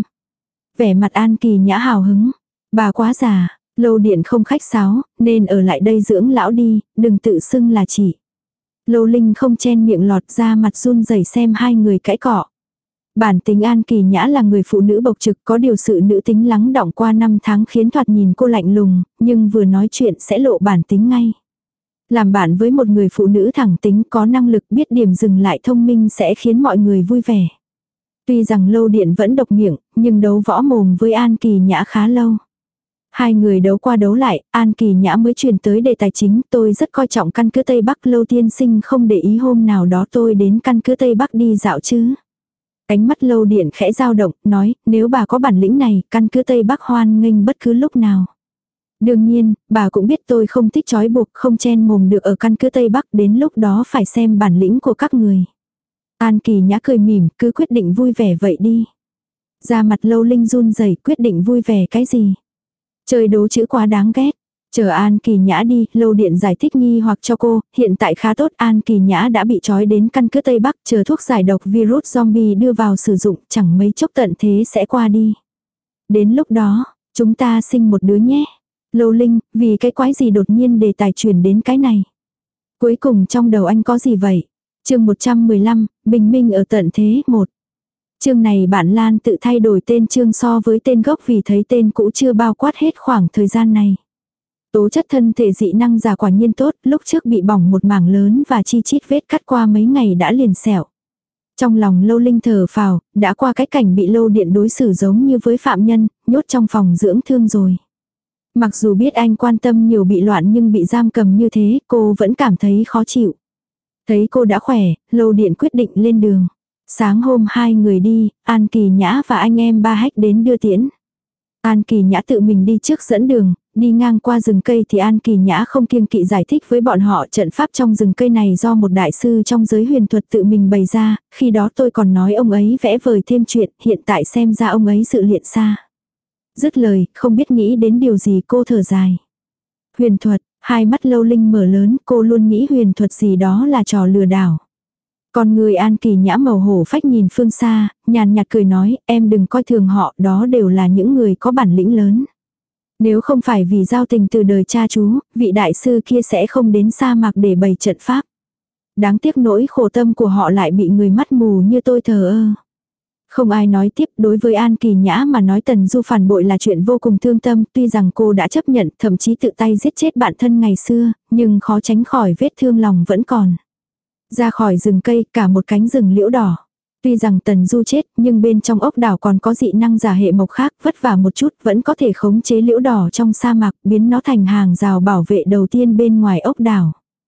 Vẻ mặt An Kỳ Nhã hào hứng. Bà quá già, Lâu Điện không khách sáo, nên ở lại đây dưỡng lão đi, đừng tự xưng là chị. Lâu Linh không chen miệng lọt ra mặt run rẩy xem hai người cãi cọ. Bản tính An Kỳ Nhã là người phụ nữ bộc trực, có điều sự nữ tính lắng đọng qua năm tháng khiến thoạt nhìn cô lạnh lùng, nhưng vừa nói chuyện sẽ lộ bản tính ngay. Làm bạn với một người phụ nữ thẳng tính có năng lực biết điểm dừng lại thông minh sẽ khiến mọi người vui vẻ. Tuy rằng Lâu Điện vẫn độc miệng, nhưng đấu võ mồm với An Kỳ Nhã khá lâu. Hai người đấu qua đấu lại, An Kỳ Nhã mới chuyển tới đề tài chính. Tôi rất coi trọng căn cứ Tây Bắc, Lâu tiên sinh không để ý hôm nào đó tôi đến căn cứ Tây Bắc đi dạo chứ. Ánh mắt Lâu Điện khẽ dao động, nói, nếu bà có bản lĩnh này, căn cứ Tây Bắc hoan nghênh bất cứ lúc nào. Đương nhiên, bà cũng biết tôi không thích trói buộc, không chen mồm được ở căn cứ Tây Bắc, đến lúc đó phải xem bản lĩnh của các người. An Kỳ Nhã cười mỉm, cứ quyết định vui vẻ vậy đi. Da mặt Lâu Linh run rẩy, quyết định vui vẻ cái gì? Chơi đố chữ quá đáng ghét. Chờ An Kỳ Nhã đi, Lâu Điện giải thích nghi hoặc cho cô, hiện tại khá tốt, An Kỳ Nhã đã bị trói đến căn cứ Tây Bắc, chờ thuốc giải độc virus zombie đưa vào sử dụng, chẳng mấy chốc tận thế sẽ qua đi. Đến lúc đó, chúng ta sinh một đứa nhé. Lâu Linh, vì cái quái gì đột nhiên đề tài chuyển đến cái này. Cuối cùng trong đầu anh có gì vậy? Chương một trăm mười lăm, Bình minh ở tận thế một. Chương này bạn Lan tự thay đổi tên chương so với tên gốc vì thấy tên cũ chưa bao quát hết khoảng thời gian này. Tố chất thân thể dị năng giả quả nhiên tốt, lúc trước bị bỏng một mảng lớn và chi chít vết cắt qua mấy ngày đã liền sẹo. Trong lòng Lâu Linh thở phào, đã qua cái cảnh bị Lâu Điện đối xử giống như với phạm nhân, nhốt trong phòng dưỡng thương rồi. Mặc dù biết anh quan tâm nhiều bị loạn nhưng bị giam cầm như thế, cô vẫn cảm thấy khó chịu. Thấy cô đã khỏe, Lâu Điện quyết định lên đường. Sáng hôm hai người đi, An Kỳ Nhã và anh em Ba Hách đến đưa tiễn. An Kỳ Nhã tự mình đi trước dẫn đường, đi ngang qua rừng cây thì An Kỳ Nhã không kiêng kỵ giải thích với bọn họ trận pháp trong rừng cây này do một đại sư trong giới huyền thuật tự mình bày ra, khi đó tôi còn nói ông ấy vẽ vời thêm chuyện, hiện tại xem ra ông ấy dự luyện xa. Dứt lời, không biết nghĩ đến điều gì cô thở dài. Huyền thuật, hai mắt Lâu Linh mở lớn, cô luôn nghĩ huyền thuật gì đó là trò lừa đảo. Còn người An Kỳ Nhã màu hổ phách nhìn phương xa, nhàn nhạt cười nói, em đừng coi thường họ, đó đều là những người có bản lĩnh lớn. Nếu không phải vì giao tình từ đời cha chú, vị đại sư kia sẽ không đến sa mạc để bày trận pháp. Đáng tiếc nỗi khổ tâm của họ lại bị người mắt mù như tôi thờ ơ. Không ai nói tiếp, đối với An Kỳ Nhã mà nói Tần Du phản bội là chuyện vô cùng thương tâm, tuy rằng cô đã chấp nhận, thậm chí tự tay giết chết bạn thân ngày xưa, nhưng khó tránh khỏi vết thương lòng vẫn còn. Ra khỏi rừng cây, cả một cánh rừng liễu đỏ. Tuy rằng Tần Du chết, nhưng bên trong ốc đảo còn có dị năng giả hệ mộc khác, vất vả một chút, vẫn có thể khống chế liễu đỏ trong sa mạc, biến nó thành hàng rào bảo vệ đầu tiên bên ngoài ốc đảo.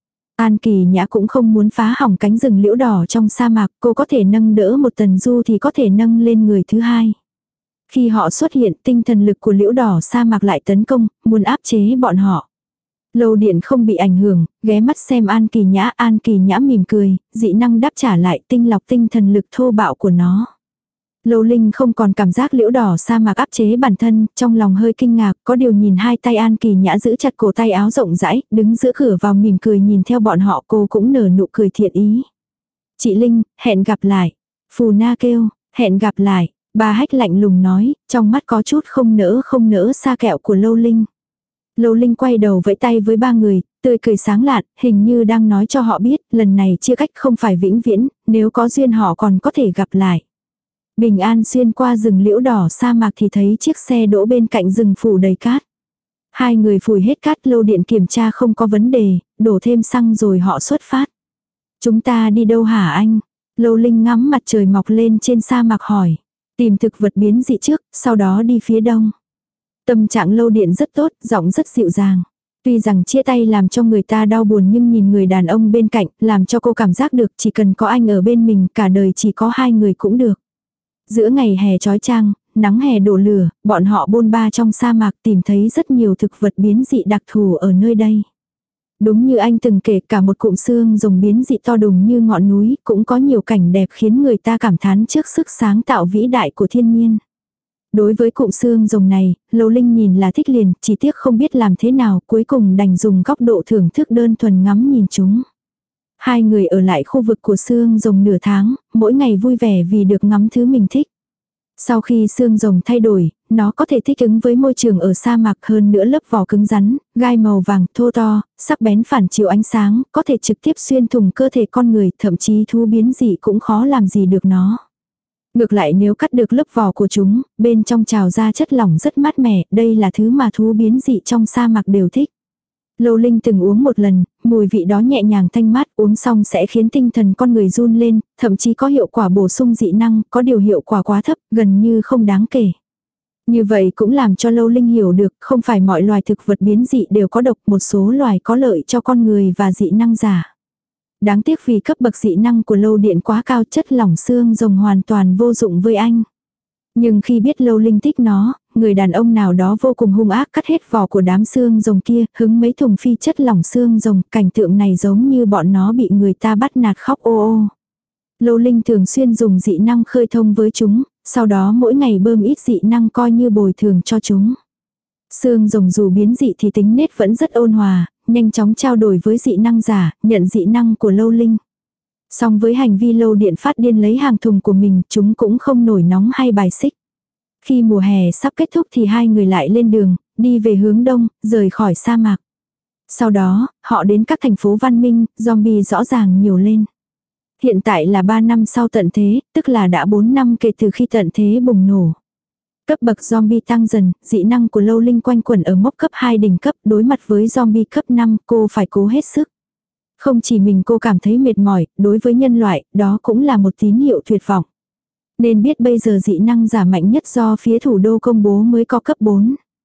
An Kỳ Nhã cũng không muốn phá hỏng cánh rừng liễu đỏ trong sa mạc, cô có thể nâng đỡ một Tần Du thì có thể nâng lên người thứ hai. Khi họ xuất hiện, tinh thần lực của liễu đỏ sa mạc lại tấn công, muốn áp chế bọn họ. Lâu Điện không bị ảnh hưởng, ghé mắt xem An Kỳ Nhã, An Kỳ Nhã mỉm cười, dị năng đáp trả lại tinh lọc tinh thần lực thô bạo của nó. Lâu Linh không còn cảm giác liễu đỏ sa mạc áp chế bản thân, trong lòng hơi kinh ngạc, có điều nhìn hai tay An Kỳ Nhã giữ chặt cổ tay áo rộng rãi, đứng giữa cửa vào mỉm cười nhìn theo bọn họ, cô cũng nở nụ cười thiện ý. Chị Linh, hẹn gặp lại. Phù Na kêu, hẹn gặp lại. Ba Hách lạnh lùng nói, trong mắt có chút không nỡ không nỡ xa kẹo của Lâu Linh. Lâu Linh quay đầu vẫy tay với ba người, tươi cười sáng lạn, hình như đang nói cho họ biết, lần này chia cách không phải vĩnh viễn, nếu có duyên họ còn có thể gặp lại. Bình an xuyên qua rừng liễu đỏ sa mạc thì thấy chiếc xe đỗ bên cạnh rừng phủ đầy cát. Hai người phủi hết cát, Lâu Điện kiểm tra không có vấn đề, đổ thêm xăng rồi họ xuất phát. Chúng ta đi đâu hả anh? Lâu Linh ngắm mặt trời mọc lên trên sa mạc hỏi. Tìm thực vật biến dị trước, sau đó đi phía đông. Tâm trạng Lâu Điện rất tốt, giọng rất dịu dàng. Tuy rằng chia tay làm cho người ta đau buồn nhưng nhìn người đàn ông bên cạnh, làm cho cô cảm giác được chỉ cần có anh ở bên mình, cả đời chỉ có hai người cũng được. Giữa ngày hè chói chang, nắng hè đổ lửa, bọn họ bôn ba trong sa mạc tìm thấy rất nhiều thực vật biến dị đặc thù ở nơi đây. Đúng như anh từng kể, cả một cụm xương rồng biến dị to đùng như ngọn núi, cũng có nhiều cảnh đẹp khiến người ta cảm thán trước sức sáng tạo vĩ đại của thiên nhiên. Đối với cụm xương rồng này, Lâu Linh nhìn là thích liền, chỉ tiếc không biết làm thế nào, cuối cùng đành dùng góc độ thưởng thức đơn thuần ngắm nhìn chúng. Hai người ở lại khu vực của xương rồng nửa tháng, mỗi ngày vui vẻ vì được ngắm thứ mình thích. Sau khi xương rồng thay đổi, nó có thể thích ứng với môi trường ở sa mạc, hơn nữa lớp vỏ cứng rắn, gai màu vàng, thô to, sắc bén phản chiếu ánh sáng, có thể trực tiếp xuyên thủng cơ thể con người, thậm chí thú biến dị cũng khó làm gì được nó. Ngược lại nếu cắt được lớp vỏ của chúng, bên trong trào ra chất lỏng rất mát mẻ, đây là thứ mà thú biến dị trong sa mạc đều thích. Lâu Linh từng uống một lần, mùi vị đó nhẹ nhàng thanh mát, uống xong sẽ khiến tinh thần con người run lên, thậm chí có hiệu quả bổ sung dị năng, có điều hiệu quả quá thấp, gần như không đáng kể. Như vậy cũng làm cho Lâu Linh hiểu được, không phải mọi loài thực vật biến dị đều có độc, một số loài có lợi cho con người và dị năng giả. Đáng tiếc vì cấp bậc dị năng của Lâu Điện quá cao, chất lỏng xương rồng hoàn toàn vô dụng với anh. Nhưng khi biết Lâu Linh thích nó, người đàn ông nào đó vô cùng hung ác cắt hết vỏ của đám xương rồng kia, hứng mấy thùng phi chất lỏng xương rồng, cảnh tượng này giống như bọn nó bị người ta bắt nạt khóc ô ô. Lâu Linh thường xuyên dùng dị năng khơi thông với chúng, sau đó mỗi ngày bơm ít dị năng coi như bồi thường cho chúng. Xương rồng dù biến dị thì tính nết vẫn rất ôn hòa, nhanh chóng trao đổi với dị năng giả, nhận dị năng của Lâu Linh. Song với hành vi Lâu Điện phát điên lấy hàng thùng của mình, chúng cũng không nổi nóng hay bài xích. Khi mùa hè sắp kết thúc thì hai người lại lên đường, đi về hướng đông, rời khỏi sa mạc. Sau đó, họ đến các thành phố văn minh, zombie rõ ràng nhiều lên. Hiện tại là ba năm sau tận thế, tức là đã bốn năm kể từ khi tận thế bùng nổ. Cấp bậc zombie tăng dần, dị năng của Lâu Linh quanh quẩn ở mốc cấp hai đỉnh cấp, đối mặt với zombie cấp năm cô phải cố hết sức. Không chỉ mình cô cảm thấy mệt mỏi, đối với nhân loại, đó cũng là một tín hiệu tuyệt vọng. Nên biết bây giờ dị năng giả mạnh nhất do phía thủ đô công bố mới có cấp bốn.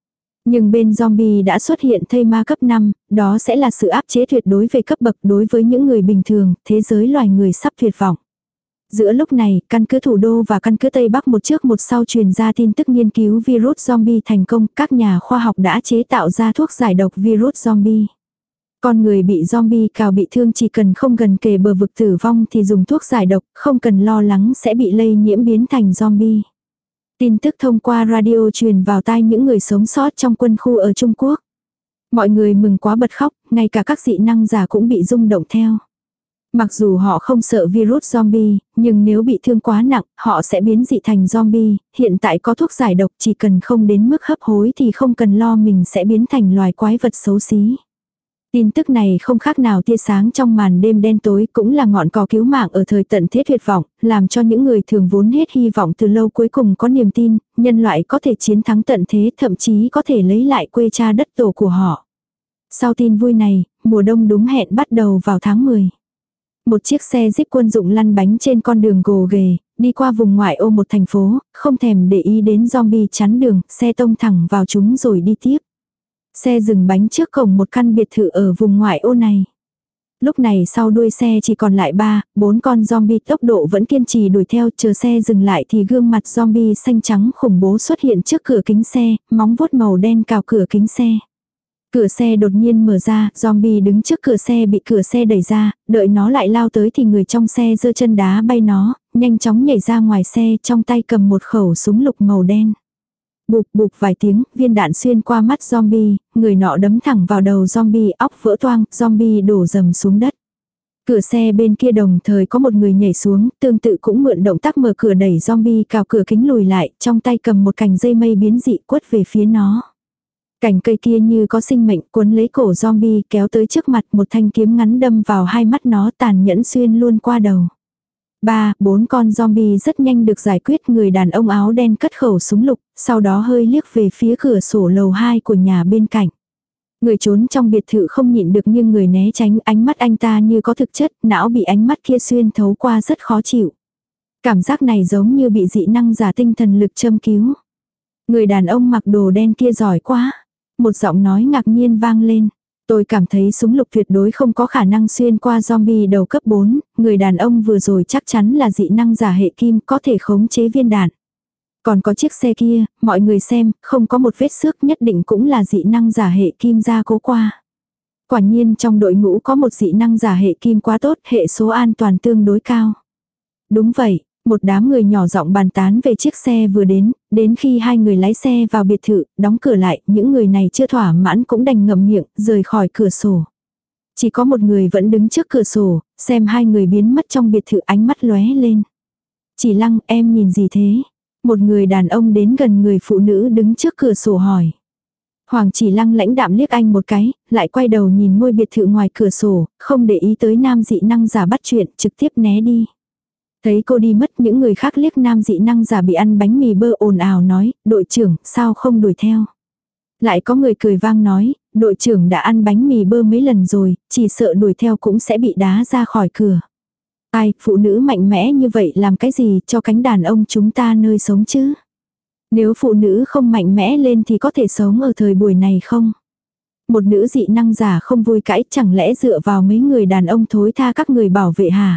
Nhưng bên zombie đã xuất hiện thây ma cấp năm, đó sẽ là sự áp chế tuyệt đối về cấp bậc đối với những người bình thường, thế giới loài người sắp tuyệt vọng. Giữa lúc này, căn cứ thủ đô và căn cứ Tây Bắc một trước một sau truyền ra tin tức nghiên cứu virus zombie thành công, các nhà khoa học đã chế tạo ra thuốc giải độc virus zombie. Con người bị zombie cào bị thương chỉ cần không gần kề bờ vực tử vong thì dùng thuốc giải độc, không cần lo lắng sẽ bị lây nhiễm biến thành zombie. Tin tức thông qua radio truyền vào tai những người sống sót trong quân khu ở Trung Quốc. Mọi người mừng quá bật khóc, ngay cả các dị năng giả cũng bị rung động theo. Mặc dù họ không sợ virus zombie, nhưng nếu bị thương quá nặng, họ sẽ biến dị thành zombie. Hiện tại có thuốc giải độc, chỉ cần không đến mức hấp hối thì không cần lo mình sẽ biến thành loài quái vật xấu xí. Tin tức này không khác nào tia sáng trong màn đêm đen tối, cũng là ngọn cỏ cứu mạng ở thời tận thế tuyệt vọng, làm cho những người thường vốn hết hy vọng từ lâu cuối cùng có niềm tin, nhân loại có thể chiến thắng tận thế, thậm chí có thể lấy lại quê cha đất tổ của họ. Sau tin vui này, mùa đông đúng hẹn bắt đầu vào tháng mười. Một chiếc xe jeep quân dụng lăn bánh trên con đường gồ ghề, đi qua vùng ngoại ô một thành phố, không thèm để ý đến zombie chắn đường, xe tông thẳng vào chúng rồi đi tiếp. Xe dừng bánh trước cổng một căn biệt thự ở vùng ngoại ô này. Lúc này sau đuôi xe chỉ còn lại ba, bốn con zombie, tốc độ vẫn kiên trì đuổi theo, chờ xe dừng lại thì gương mặt zombie xanh trắng khủng bố xuất hiện trước cửa kính xe, móng vuốt màu đen cào cửa kính xe. Cửa xe đột nhiên mở ra, zombie đứng trước cửa xe bị cửa xe đẩy ra, đợi nó lại lao tới thì người trong xe giơ chân đá bay nó, nhanh chóng nhảy ra ngoài xe, trong tay cầm một khẩu súng lục màu đen. Bụp bụp vài tiếng, viên đạn xuyên qua mắt zombie, người nọ đấm thẳng vào đầu zombie, óc vỡ toang, zombie đổ rầm xuống đất. Cửa xe bên kia đồng thời có một người nhảy xuống, tương tự cũng mượn động tác mở cửa đẩy zombie cào cửa kính lùi lại, trong tay cầm một cành dây mây biến dị quất về phía nó. Cành cây kia như có sinh mệnh cuốn lấy cổ zombie kéo tới trước mặt, một thanh kiếm ngắn đâm vào hai mắt nó, tàn nhẫn xuyên luôn qua đầu. Ba, bốn con zombie rất nhanh được giải quyết, người đàn ông áo đen cất khẩu súng lục, sau đó hơi liếc về phía cửa sổ lầu hai của nhà bên cạnh. Người trốn trong biệt thự không nhịn được nhưng người né tránh, ánh mắt anh ta như có thực chất, não bị ánh mắt kia xuyên thấu qua rất khó chịu. Cảm giác này giống như bị dị năng giả tinh thần lực châm cứu. Người đàn ông mặc đồ đen kia giỏi quá. Một giọng nói ngạc nhiên vang lên. Tôi cảm thấy súng lục tuyệt đối không có khả năng xuyên qua zombie đầu cấp bốn, người đàn ông vừa rồi chắc chắn là dị năng giả hệ kim, có thể khống chế viên đạn. Còn có chiếc xe kia, mọi người xem, không có một vết xước, nhất định cũng là dị năng giả hệ kim gia cố qua. Quả nhiên trong đội ngũ có một dị năng giả hệ kim quá tốt, hệ số an toàn tương đối cao. Đúng vậy. Một đám người nhỏ giọng bàn tán về chiếc xe vừa đến, đến khi hai người lái xe vào biệt thự, đóng cửa lại, những người này chưa thỏa mãn cũng đành ngậm miệng, rời khỏi cửa sổ. Chỉ có một người vẫn đứng trước cửa sổ, xem hai người biến mất trong biệt thự, ánh mắt lóe lên. Chỉ Lăng, em nhìn gì thế? Một người đàn ông đến gần người phụ nữ đứng trước cửa sổ hỏi. Hoàng Chỉ Lăng lãnh đạm liếc anh một cái, lại quay đầu nhìn ngôi biệt thự ngoài cửa sổ, không để ý tới nam dị năng giả bắt chuyện, trực tiếp né đi. Thấy cô đi mất, những người khác liếc nam dị năng giả bị ăn bánh mì bơ ồn ào nói, đội trưởng, sao không đuổi theo. Lại có người cười vang nói, đội trưởng đã ăn bánh mì bơ mấy lần rồi, chỉ sợ đuổi theo cũng sẽ bị đá ra khỏi cửa. Ai, phụ nữ mạnh mẽ như vậy làm cái gì cho cánh đàn ông chúng ta nơi sống chứ? Nếu phụ nữ không mạnh mẽ lên thì có thể sống ở thời buổi này không? Một nữ dị năng giả không vui cãi, chẳng lẽ dựa vào mấy người đàn ông thối tha các người bảo vệ hả?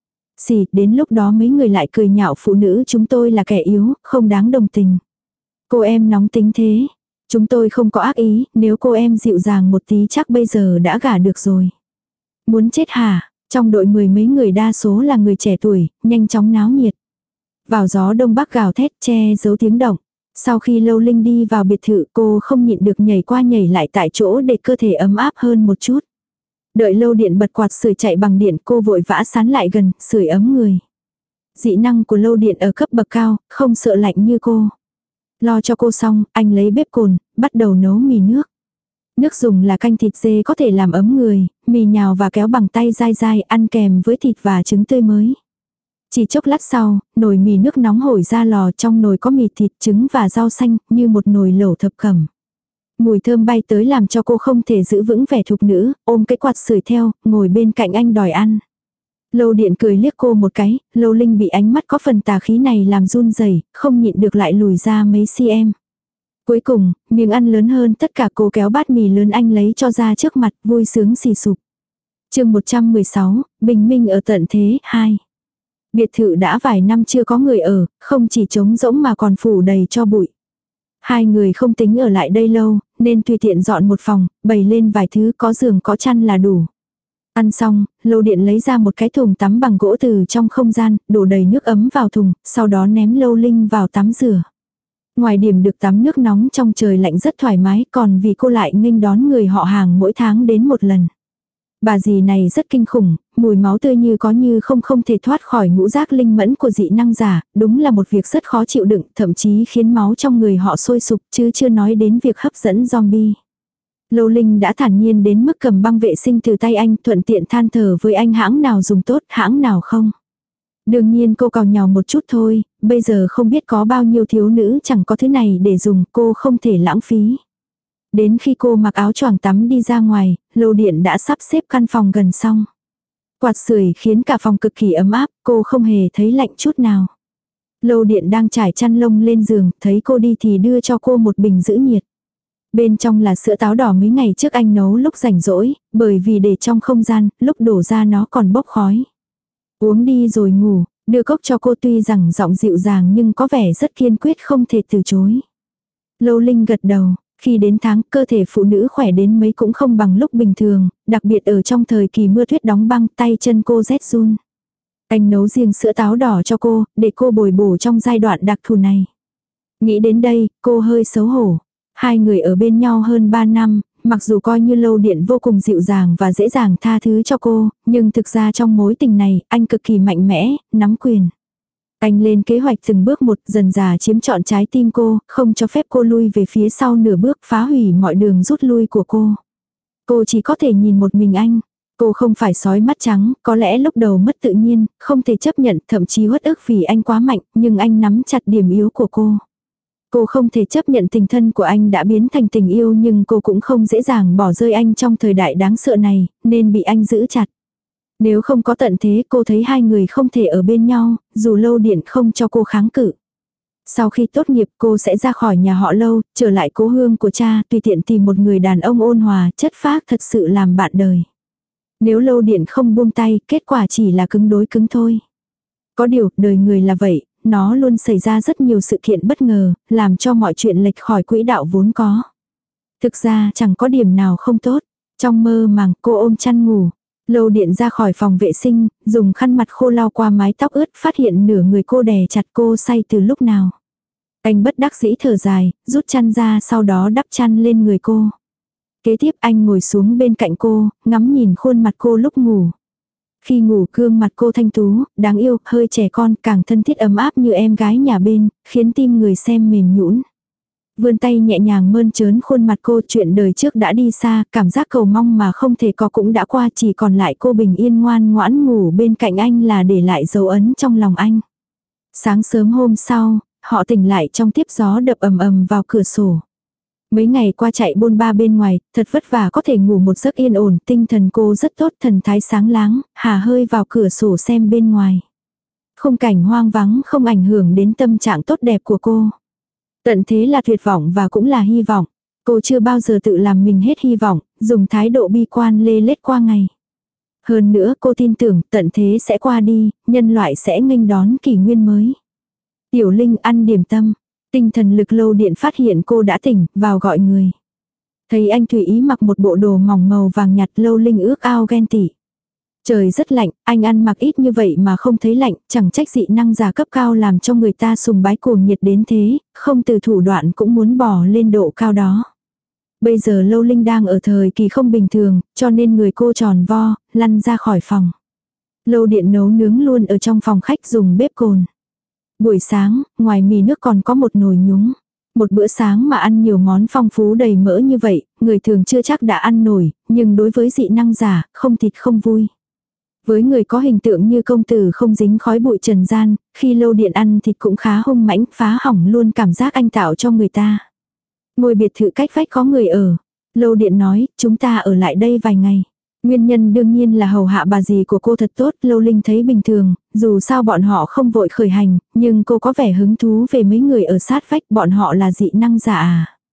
Xì, đến lúc đó mấy người lại cười nhạo phụ nữ chúng tôi là kẻ yếu, không đáng đồng tình. Cô em nóng tính thế. Chúng tôi không có ác ý, nếu cô em dịu dàng một tí chắc bây giờ đã gả được rồi. Muốn chết hả? Trong đội mười mấy người đa số là người trẻ tuổi, nhanh chóng náo nhiệt. Vào gió đông bắc gào thét che giấu tiếng động. Sau khi Lâu Linh đi vào biệt thự, cô không nhịn được nhảy qua nhảy lại tại chỗ để cơ thể ấm áp hơn một chút. Đợi Lâu Điện bật quạt sưởi chạy bằng điện, cô vội vã sán lại gần, sưởi ấm người. Dị năng của Lâu Điện ở cấp bậc cao, không sợ lạnh như cô. Lo cho cô xong, anh lấy bếp cồn, bắt đầu nấu mì nước. Nước dùng là canh thịt dê có thể làm ấm người, mì nhào và kéo bằng tay dai dai ăn kèm với thịt và trứng tươi mới. Chỉ chốc lát sau, nồi mì nước nóng hổi ra lò, trong nồi có mì thịt, trứng và rau xanh, như một nồi lẩu thập cẩm. Mùi thơm bay tới làm cho cô không thể giữ vững vẻ thục nữ, ôm cái quạt sưởi theo, ngồi bên cạnh anh đòi ăn. Lâu Điện cười liếc cô một cái, Lâu Linh bị ánh mắt có phần tà khí này làm run rẩy, không nhịn được lại lùi ra mấy cm. Cuối cùng, miếng ăn lớn hơn tất cả, cô kéo bát mì lớn anh lấy cho ra trước mặt, vui sướng xì sụp. chương một trăm mười sáu, bình minh ở tận thế, hai. Biệt thự đã vài năm chưa có người ở, không chỉ trống rỗng mà còn phủ đầy cho bụi. Hai người không tính ở lại đây lâu, nên tùy tiện dọn một phòng, bày lên vài thứ, có giường có chăn là đủ. Ăn xong, Lâu Điện lấy ra một cái thùng tắm bằng gỗ từ trong không gian, đổ đầy nước ấm vào thùng, sau đó ném Lâu Linh vào tắm rửa. Ngoài điểm được tắm nước nóng trong trời lạnh rất thoải mái, còn vì cô lại nghênh đón người họ hàng mỗi tháng đến một lần. Bà dì này rất kinh khủng, mùi máu tươi như có như không không thể thoát khỏi ngũ giác linh mẫn của dị năng giả, đúng là một việc rất khó chịu đựng, thậm chí khiến máu trong người họ sôi sục, chứ chưa nói đến việc hấp dẫn zombie. Lâu Linh đã thản nhiên đến mức cầm băng vệ sinh từ tay anh, thuận tiện than thở với anh hãng nào dùng tốt, hãng nào không. Đương nhiên cô cào nhào một chút thôi, bây giờ không biết có bao nhiêu thiếu nữ chẳng có thứ này để dùng, cô không thể lãng phí. Đến khi cô mặc áo choàng tắm đi ra ngoài, Lâu Điện đã sắp xếp căn phòng gần xong. Quạt sưởi khiến cả phòng cực kỳ ấm áp, cô không hề thấy lạnh chút nào. Lâu Điện đang trải chăn lông lên giường, thấy cô đi thì đưa cho cô một bình giữ nhiệt. Bên trong là sữa táo đỏ mấy ngày trước anh nấu lúc rảnh rỗi, bởi vì để trong không gian, lúc đổ ra nó còn bốc khói. Uống đi rồi ngủ, đưa cốc cho cô, tuy rằng giọng dịu dàng nhưng có vẻ rất kiên quyết không thể từ chối. Lâu Linh gật đầu, khi đến tháng cơ thể phụ nữ khỏe đến mấy cũng không bằng lúc bình thường, đặc biệt ở trong thời kỳ mưa tuyết đóng băng, tay chân cô rét run. Anh nấu riêng sữa táo đỏ cho cô, để cô bồi bổ trong giai đoạn đặc thù này. Nghĩ đến đây, cô hơi xấu hổ. Hai người ở bên nhau hơn ba năm, mặc dù coi như Lâu Điện vô cùng dịu dàng và dễ dàng tha thứ cho cô, nhưng thực ra trong mối tình này, anh cực kỳ mạnh mẽ, nắm quyền. Anh lên kế hoạch từng bước một, dần dà chiếm trọn trái tim cô, không cho phép cô lui về phía sau nửa bước, phá hủy mọi đường rút lui của cô. Cô chỉ có thể nhìn một mình anh. Cô không phải sói mắt trắng, có lẽ lúc đầu mất tự nhiên, không thể chấp nhận, thậm chí uất ức vì anh quá mạnh, nhưng anh nắm chặt điểm yếu của cô. Cô không thể chấp nhận tình thân của anh đã biến thành tình yêu, nhưng cô cũng không dễ dàng bỏ rơi anh trong thời đại đáng sợ này, nên bị anh giữ chặt. Nếu không có tận thế, cô thấy hai người không thể ở bên nhau, dù Lâu Điện không cho cô kháng cự. Sau khi tốt nghiệp cô sẽ ra khỏi nhà họ Lâu, trở lại cố hương của cha, tùy tiện tìm một người đàn ông ôn hòa, chất phác thật sự làm bạn đời. Nếu Lâu Điện không buông tay, kết quả chỉ là cứng đối cứng thôi. Có điều, đời người là vậy, nó luôn xảy ra rất nhiều sự kiện bất ngờ, làm cho mọi chuyện lệch khỏi quỹ đạo vốn có. Thực ra chẳng có điểm nào không tốt. Trong mơ màng cô ôm chăn ngủ. Lâu Điện ra khỏi phòng vệ sinh, dùng khăn mặt khô lau qua mái tóc ướt, phát hiện nửa người cô đè chặt cô say từ lúc nào. Anh bất đắc dĩ thở dài, rút chăn ra, sau đó đắp chăn lên người cô. Kế tiếp anh ngồi xuống bên cạnh cô, ngắm nhìn khuôn mặt cô lúc ngủ. Khi ngủ gương mặt cô thanh tú, đáng yêu, hơi trẻ con, càng thân thiết ấm áp như em gái nhà bên, khiến tim người xem mềm nhũn. Vươn tay nhẹ nhàng mơn trớn khuôn mặt cô, chuyện đời trước đã đi xa, cảm giác cầu mong mà không thể có cũng đã qua, chỉ còn lại cô bình yên ngoan ngoãn ngủ bên cạnh anh là để lại dấu ấn trong lòng anh. Sáng sớm hôm sau, họ tỉnh lại trong tiếp gió đập ầm ầm vào cửa sổ. Mấy ngày qua chạy bôn ba bên ngoài, thật vất vả có thể ngủ một giấc yên ổn, tinh thần cô rất tốt, thần thái sáng láng, hà hơi vào cửa sổ xem bên ngoài. Khung cảnh hoang vắng không ảnh hưởng đến tâm trạng tốt đẹp của cô. Tận thế là tuyệt vọng và cũng là hy vọng. Cô chưa bao giờ tự làm mình hết hy vọng, dùng thái độ bi quan lê lết qua ngày. Hơn nữa cô tin tưởng tận thế sẽ qua đi, nhân loại sẽ nghênh đón kỷ nguyên mới. Tiểu Linh ăn điểm tâm. Tinh thần lực Lâu Điện phát hiện cô đã tỉnh, vào gọi người. Thấy anh tùy ý mặc một bộ đồ mỏng màu vàng nhạt, Lâu Linh ước ao ghen tị. Trời rất lạnh, anh ăn mặc ít như vậy mà không thấy lạnh, chẳng trách dị năng giả cấp cao làm cho người ta sùng bái cuồng nhiệt đến thế, không từ thủ đoạn cũng muốn bỏ lên độ cao đó. Bây giờ Lâu Linh đang ở thời kỳ không bình thường, cho nên người cô tròn vo, lăn ra khỏi phòng. Lâu Điện nấu nướng luôn ở trong phòng khách dùng bếp cồn. Buổi sáng, ngoài mì nước còn có một nồi nhúng. Một bữa sáng mà ăn nhiều món phong phú đầy mỡ như vậy, người thường chưa chắc đã ăn nổi, nhưng đối với dị năng giả, không thịt không vui. Với người có hình tượng như công tử không dính khói bụi trần gian, khi Lâu Điện ăn thịt cũng khá hung mãnh, phá hỏng luôn cảm giác anh tạo cho người ta. Ngôi biệt thự cách vách có người ở. Lâu Điện nói, chúng ta ở lại đây vài ngày. Nguyên nhân đương nhiên là hầu hạ bà dì của cô thật tốt, Lâu Linh thấy bình thường, dù sao bọn họ không vội khởi hành, nhưng cô có vẻ hứng thú về mấy người ở sát vách, bọn họ là dị năng giả à.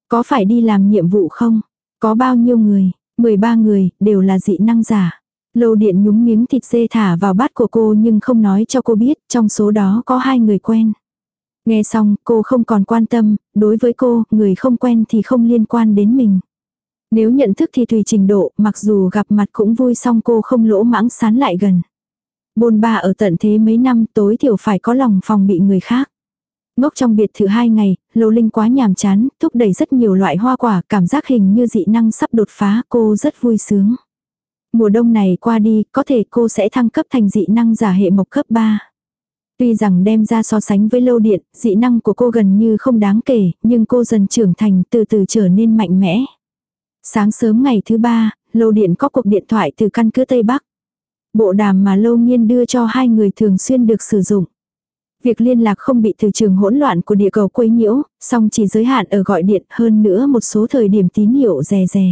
Có phải đi làm nhiệm vụ không? Có bao nhiêu người? mười ba người, đều là dị năng giả. Lâu Điện nhúng miếng thịt dê thả vào bát của cô nhưng không nói cho cô biết, trong số đó có hai người quen. Nghe xong, cô không còn quan tâm, đối với cô, người không quen thì không liên quan đến mình. Nếu nhận thức thì tùy trình độ, mặc dù gặp mặt cũng vui, xong cô không lỗ mãng sán lại gần. Bôn ba ở tận thế mấy năm, tối thiểu phải có lòng phòng bị người khác. Ngốc trong biệt thự hai ngày, Lâu Linh quá nhàm chán, thúc đẩy rất nhiều loại hoa quả, cảm giác hình như dị năng sắp đột phá, cô rất vui sướng. Mùa đông này qua đi, có thể cô sẽ thăng cấp thành dị năng giả hệ mộc cấp ba. Tuy rằng đem ra so sánh với Lâu Điện, dị năng của cô gần như không đáng kể, nhưng cô dần trưởng thành, từ từ trở nên mạnh mẽ. Sáng sớm ngày thứ ba, Lâu Điện có cuộc điện thoại từ căn cứ Tây Bắc. Bộ đàm mà Lâu Nghiên đưa cho hai người thường xuyên được sử dụng. Việc liên lạc không bị từ trường hỗn loạn của địa cầu quấy nhiễu, song chỉ giới hạn ở gọi điện, hơn nữa một số thời điểm tín hiệu rè rè.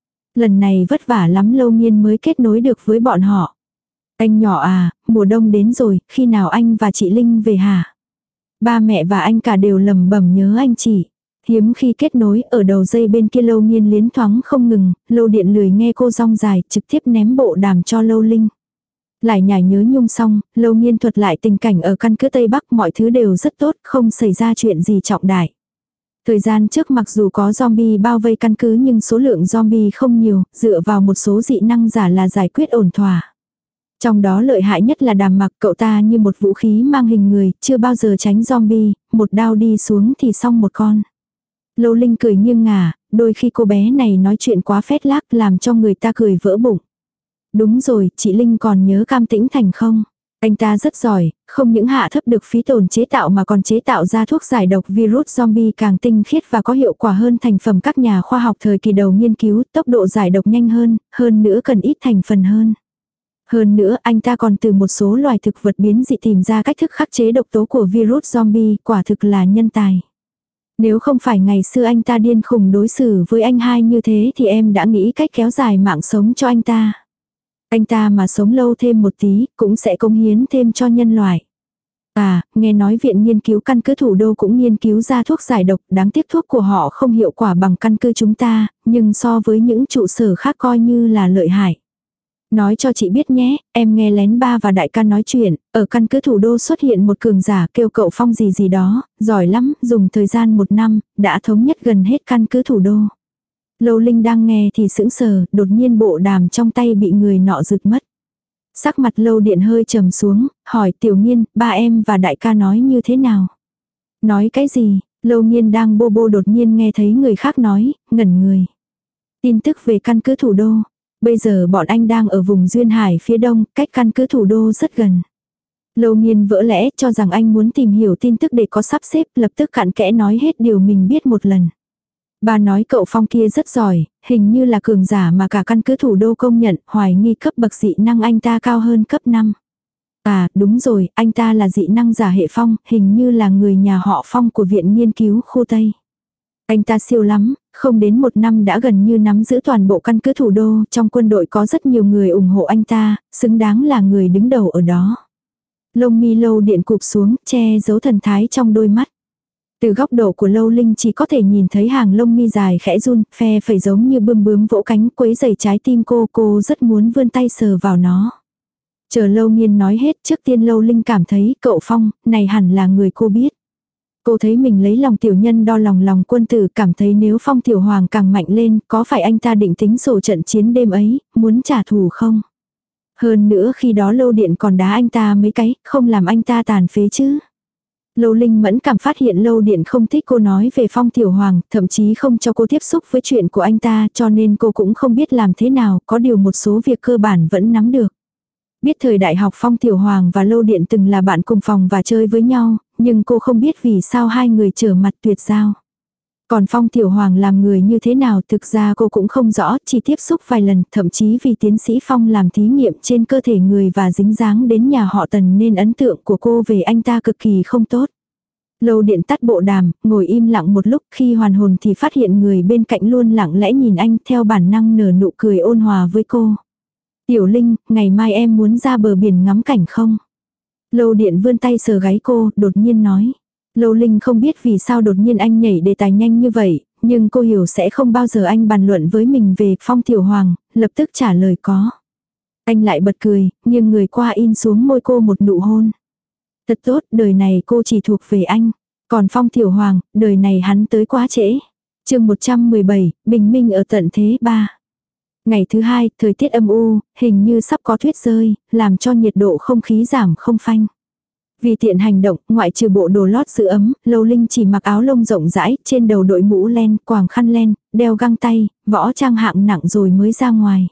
Lần này vất vả lắm Lâu Nghiên mới kết nối được với bọn họ. Anh nhỏ à, mùa đông đến rồi, khi nào anh và chị Linh về hả? Ba mẹ và anh cả đều lầm bẩm nhớ anh chị. Hiếm khi kết nối, ở đầu dây bên kia Lâu Nghiên liến thoáng không ngừng, Lâu Điện lười nghe cô rong dài, trực tiếp ném bộ đàm cho Lâu Linh. Lại nhảy nhớ nhung xong, Lâu Nghiên thuật lại tình cảnh ở căn cứ Tây Bắc, mọi thứ đều rất tốt, không xảy ra chuyện gì trọng đại. Thời gian trước mặc dù có zombie bao vây căn cứ nhưng số lượng zombie không nhiều, dựa vào một số dị năng giả là giải quyết ổn thỏa. Trong đó lợi hại nhất là Đàm Mặc, cậu ta như một vũ khí mang hình người, chưa bao giờ tránh zombie, một đao đi xuống thì xong một con. Lâu Linh cười nghiêng ngả, đôi khi cô bé này nói chuyện quá phét lác làm cho người ta cười vỡ bụng. Đúng rồi, chị Linh còn nhớ Cam Tĩnh Thành không? Anh ta rất giỏi, không những hạ thấp được phí tổn chế tạo mà còn chế tạo ra thuốc giải độc virus zombie càng tinh khiết và có hiệu quả hơn thành phẩm các nhà khoa học thời kỳ đầu nghiên cứu, tốc độ giải độc nhanh hơn, hơn nữa cần ít thành phần hơn. Hơn nữa anh ta còn từ một số loài thực vật biến dị tìm ra cách thức khắc chế độc tố của virus zombie, quả thực là nhân tài. Nếu không phải ngày xưa anh ta điên khùng đối xử với anh hai như thế thì em đã nghĩ cách kéo dài mạng sống cho anh ta. Anh ta mà sống lâu thêm một tí, cũng sẽ cống hiến thêm cho nhân loại. À, nghe nói viện nghiên cứu căn cứ thủ đô cũng nghiên cứu ra thuốc giải độc, đáng tiếc thuốc của họ không hiệu quả bằng căn cứ chúng ta, nhưng so với những trụ sở khác coi như là lợi hại. Nói cho chị biết nhé, em nghe lén ba và đại ca nói chuyện, ở căn cứ thủ đô xuất hiện một cường giả kêu cậu Phong gì gì đó, giỏi lắm, dùng thời gian một năm, đã thống nhất gần hết căn cứ thủ đô. Lâu Linh đang nghe thì sững sờ, đột nhiên bộ đàm trong tay bị người nọ giật mất. Sắc mặt Lâu Điện hơi trầm xuống, hỏi Tiểu Nghiên, ba em và đại ca nói như thế nào? Nói cái gì? Lâu Nghiên đang bô bô đột nhiên nghe thấy người khác nói, ngẩn người. Tin tức về căn cứ thủ đô. Bây giờ bọn anh đang ở vùng Duyên Hải phía đông, cách căn cứ thủ đô rất gần. Lâu Nghiên vỡ lẽ cho rằng anh muốn tìm hiểu tin tức để có sắp xếp, lập tức cặn kẽ nói hết điều mình biết một lần. Bà nói cậu Phong kia rất giỏi, hình như là cường giả mà cả căn cứ thủ đô công nhận, hoài nghi cấp bậc dị năng anh ta cao hơn cấp năm. À, đúng rồi, anh ta là dị năng giả hệ Phong, hình như là người nhà họ Phong của viện nghiên cứu khu Tây. Anh ta siêu lắm, không đến một năm đã gần như nắm giữ toàn bộ căn cứ thủ đô, trong quân đội có rất nhiều người ủng hộ anh ta, xứng đáng là người đứng đầu ở đó. Lông mi Lâu Điện cụp xuống, che giấu thần thái trong đôi mắt. Từ góc độ của Lâu Linh chỉ có thể nhìn thấy hàng lông mi dài khẽ run, phe phẩy giống như bươm bướm vỗ cánh quấy rầy trái tim cô, cô rất muốn vươn tay sờ vào nó. Chờ Lâu Nghiên nói hết, trước tiên Lâu Linh cảm thấy cậu Phong, này hẳn là người cô biết. Cô thấy mình lấy lòng tiểu nhân đo lòng lòng quân tử, cảm thấy nếu Phong tiểu hoàng càng mạnh lên, có phải anh ta định tính sổ trận chiến đêm ấy, muốn trả thù không? Hơn nữa khi đó Lâu Điện còn đá anh ta mấy cái, không làm anh ta tàn phế chứ. Lâu Linh mẫn cảm phát hiện Lâu Điện không thích cô nói về Phong tiểu hoàng, thậm chí không cho cô tiếp xúc với chuyện của anh ta, cho nên cô cũng không biết làm thế nào, có điều một số việc cơ bản vẫn nắm được. Biết thời đại học Phong tiểu hoàng và Lâu Điện từng là bạn cùng phòng và chơi với nhau, nhưng cô không biết vì sao hai người trở mặt tuyệt giao. Còn Phong tiểu hoàng làm người như thế nào thực ra cô cũng không rõ, chỉ tiếp xúc vài lần, thậm chí vì tiến sĩ Phong làm thí nghiệm trên cơ thể người và dính dáng đến nhà họ Tần nên ấn tượng của cô về anh ta cực kỳ không tốt. Lâu Điện tắt bộ đàm, ngồi im lặng một lúc, khi hoàn hồn thì phát hiện người bên cạnh luôn lặng lẽ nhìn anh, theo bản năng nở nụ cười ôn hòa với cô. Tiểu Linh, ngày mai em muốn ra bờ biển ngắm cảnh không? Lâu Điện vươn tay sờ gáy cô, đột nhiên nói. Lâu Linh không biết vì sao đột nhiên anh nhảy đề tài nhanh như vậy, nhưng cô hiểu sẽ không bao giờ anh bàn luận với mình về Phong Tiểu Hoàng, lập tức trả lời có. Anh lại bật cười, nghiêng người qua in xuống môi cô một nụ hôn. Thật tốt, đời này cô chỉ thuộc về anh. Còn Phong Tiểu Hoàng, đời này hắn tới quá trễ. chương một trăm mười bảy, bình minh ở tận thế ba. Ngày thứ hai, thời tiết âm u, hình như sắp có tuyết rơi, làm cho nhiệt độ không khí giảm không phanh. Vì tiện hành động, ngoại trừ bộ đồ lót giữ ấm, Lâu Linh chỉ mặc áo lông rộng rãi, trên đầu đội mũ len, quàng khăn len, đeo găng tay, võ trang hạng nặng rồi mới ra ngoài.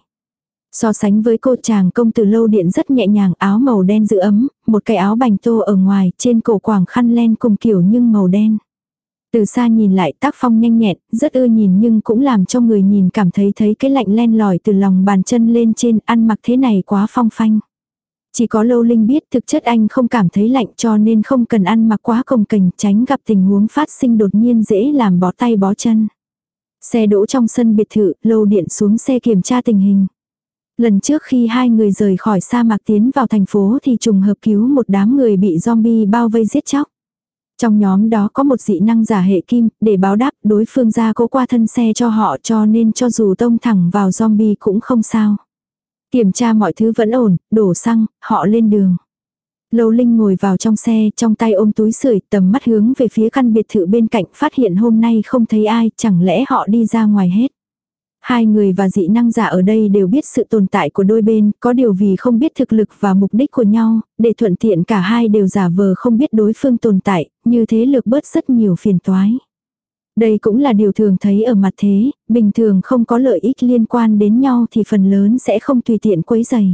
So sánh với cô chàng công tử Lâu Điện rất nhẹ nhàng, áo màu đen giữ ấm, một cái áo bành tô ở ngoài, trên cổ quàng khăn len cùng kiểu nhưng màu đen. Từ xa nhìn lại tác phong nhanh nhẹn, rất ưa nhìn nhưng cũng làm cho người nhìn cảm thấy thấy cái lạnh len lỏi từ lòng bàn chân lên trên, ăn mặc thế này quá phong phanh. Chỉ có Lâu Linh biết thực chất anh không cảm thấy lạnh cho nên không cần ăn mặc quá cồng kềnh, tránh gặp tình huống phát sinh đột nhiên dễ làm bó tay bó chân. Xe đỗ trong sân biệt thự, Lâu Điện xuống xe kiểm tra tình hình. Lần trước khi hai người rời khỏi sa mạc tiến vào thành phố thì trùng hợp cứu một đám người bị zombie bao vây giết chóc. Trong nhóm đó có một dị năng giả hệ kim, để báo đáp đối phương ra cố qua thân xe cho họ cho nên cho dù tông thẳng vào zombie cũng không sao. Kiểm tra mọi thứ vẫn ổn, đổ xăng, họ lên đường. Lâu Linh ngồi vào trong xe, trong tay ôm túi sưởi, tầm mắt hướng về phía căn biệt thự bên cạnh, phát hiện hôm nay không thấy ai, chẳng lẽ họ đi ra ngoài hết. Hai người và dị năng giả ở đây đều biết sự tồn tại của đôi bên, có điều vì không biết thực lực và mục đích của nhau, để thuận tiện cả hai đều giả vờ không biết đối phương tồn tại, như thế lược bớt rất nhiều phiền toái. Đây cũng là điều thường thấy ở mặt thế, bình thường không có lợi ích liên quan đến nhau thì phần lớn sẽ không tùy tiện quấy rầy.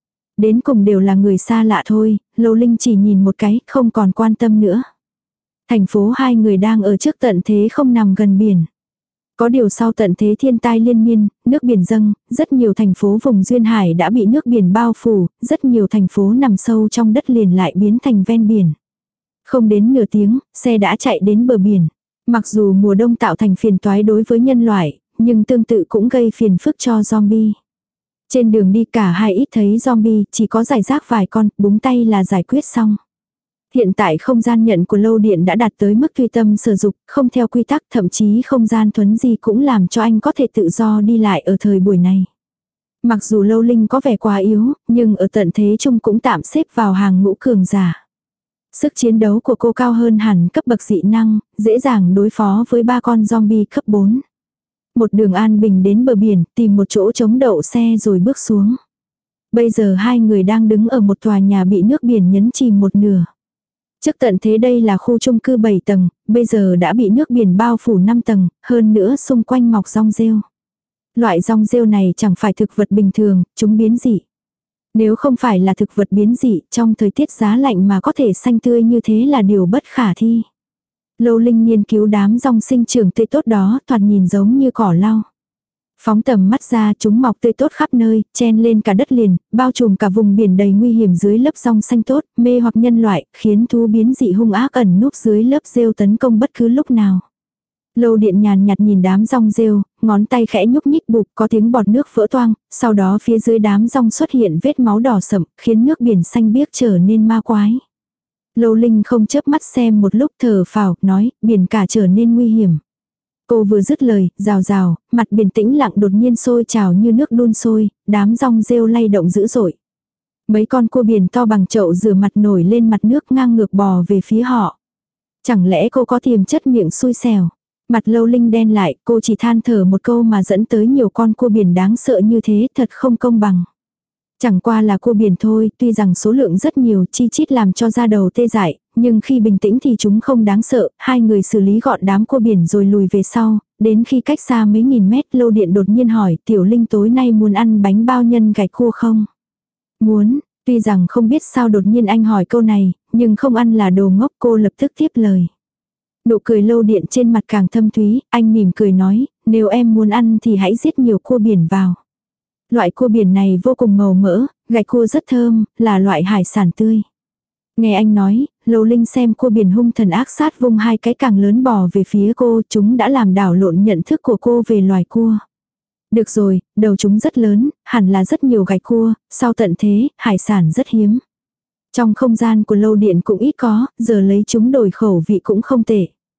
Đến cùng đều là người xa lạ thôi, Lâu Linh chỉ nhìn một cái, không còn quan tâm nữa. Thành phố hai người đang ở trước tận thế không nằm gần biển. Có điều sau tận thế thiên tai liên miên, nước biển dâng, rất nhiều thành phố vùng duyên hải đã bị nước biển bao phủ, rất nhiều thành phố nằm sâu trong đất liền lại biến thành ven biển. Không đến nửa tiếng, xe đã chạy đến bờ biển. Mặc dù mùa đông tạo thành phiền toái đối với nhân loại, nhưng tương tự cũng gây phiền phức cho zombie. Trên đường đi cả hai ít thấy zombie, chỉ có giải rác vài con, búng tay là giải quyết xong. Hiện tại không gian nhận của Lâu Điện đã đạt tới mức tùy tâm sử dụng, không theo quy tắc, thậm chí không gian thuấn di cũng làm cho anh có thể tự do đi lại ở thời buổi này. Mặc dù Lâu Linh có vẻ quá yếu, nhưng ở tận thế chung cũng tạm xếp vào hàng ngũ cường giả. Sức chiến đấu của cô cao hơn hẳn cấp bậc dị năng, dễ dàng đối phó với ba con zombie cấp bốn. Một đường an bình đến bờ biển, tìm một chỗ chống đậu xe rồi bước xuống. Bây giờ hai người đang đứng ở một tòa nhà bị nước biển nhấn chìm một nửa. Trước tận thế đây là khu chung cư bảy tầng, bây giờ đã bị nước biển bao phủ năm tầng, hơn nữa xung quanh mọc rong rêu. Loại rong rêu này chẳng phải thực vật bình thường, chúng biến dị. Nếu không phải là thực vật biến dị, trong thời tiết giá lạnh mà có thể xanh tươi như thế là điều bất khả thi. Lâu Linh nghiên cứu đám rong sinh trưởng tươi tốt đó, thoạt nhìn giống như cỏ lau. Phóng tầm mắt ra chúng mọc tươi tốt khắp nơi, chen lên cả đất liền, bao trùm cả vùng biển đầy nguy hiểm dưới lớp rong xanh tốt, mê hoặc nhân loại, khiến thú biến dị hung ác ẩn núp dưới lớp rêu tấn công bất cứ lúc nào. Lâu Điện nhàn nhạt nhìn đám rong rêu, ngón tay khẽ nhúc nhích bụp có tiếng bọt nước vỡ toang, sau đó phía dưới đám rong xuất hiện vết máu đỏ sậm, khiến nước biển xanh biếc trở nên ma quái. Lâu Linh không chớp mắt xem một lúc thở phào, nói, biển cả trở nên nguy hiểm. Cô vừa dứt lời, rào rào, mặt biển tĩnh lặng đột nhiên sôi trào như nước đun sôi, đám rong rêu lay động dữ dội. Mấy con cua biển to bằng chậu rửa mặt nổi lên mặt nước ngang ngược bò về phía họ. Chẳng lẽ cô có tiềm chất miệng xui xẻo? Mặt Lâu Linh đen lại, cô chỉ than thở một câu mà dẫn tới nhiều con cua biển đáng sợ như thế, thật không công bằng. Chẳng qua là cua biển thôi, tuy rằng số lượng rất nhiều, chi chít làm cho da đầu tê dại, nhưng khi bình tĩnh thì chúng không đáng sợ, hai người xử lý gọn đám cua biển rồi lùi về sau, đến khi cách xa mấy nghìn mét Lâu Điện đột nhiên hỏi, Tiểu Linh tối nay muốn ăn bánh bao nhân gạch cua không? Muốn, tuy rằng không biết sao đột nhiên anh hỏi câu này, nhưng không ăn là đồ ngốc, cô lập tức tiếp lời. Nụ cười Lâu Điện trên mặt càng thâm thúy, anh mỉm cười nói, nếu em muốn ăn thì hãy giết nhiều cua biển vào. Loại cua biển này vô cùng màu mỡ, gạch cua rất thơm, là loại hải sản tươi. Nghe anh nói, Lâu Linh xem cua biển hung thần ác sát vung hai cái càng lớn bò về phía cô, chúng đã làm đảo lộn nhận thức của cô về loài cua. Được rồi, đầu chúng rất lớn, hẳn là rất nhiều gạch cua, sau tận thế, hải sản rất hiếm. Trong không gian của Lâu Điện cũng ít có, giờ lấy chúng đổi khẩu vị cũng không tệ.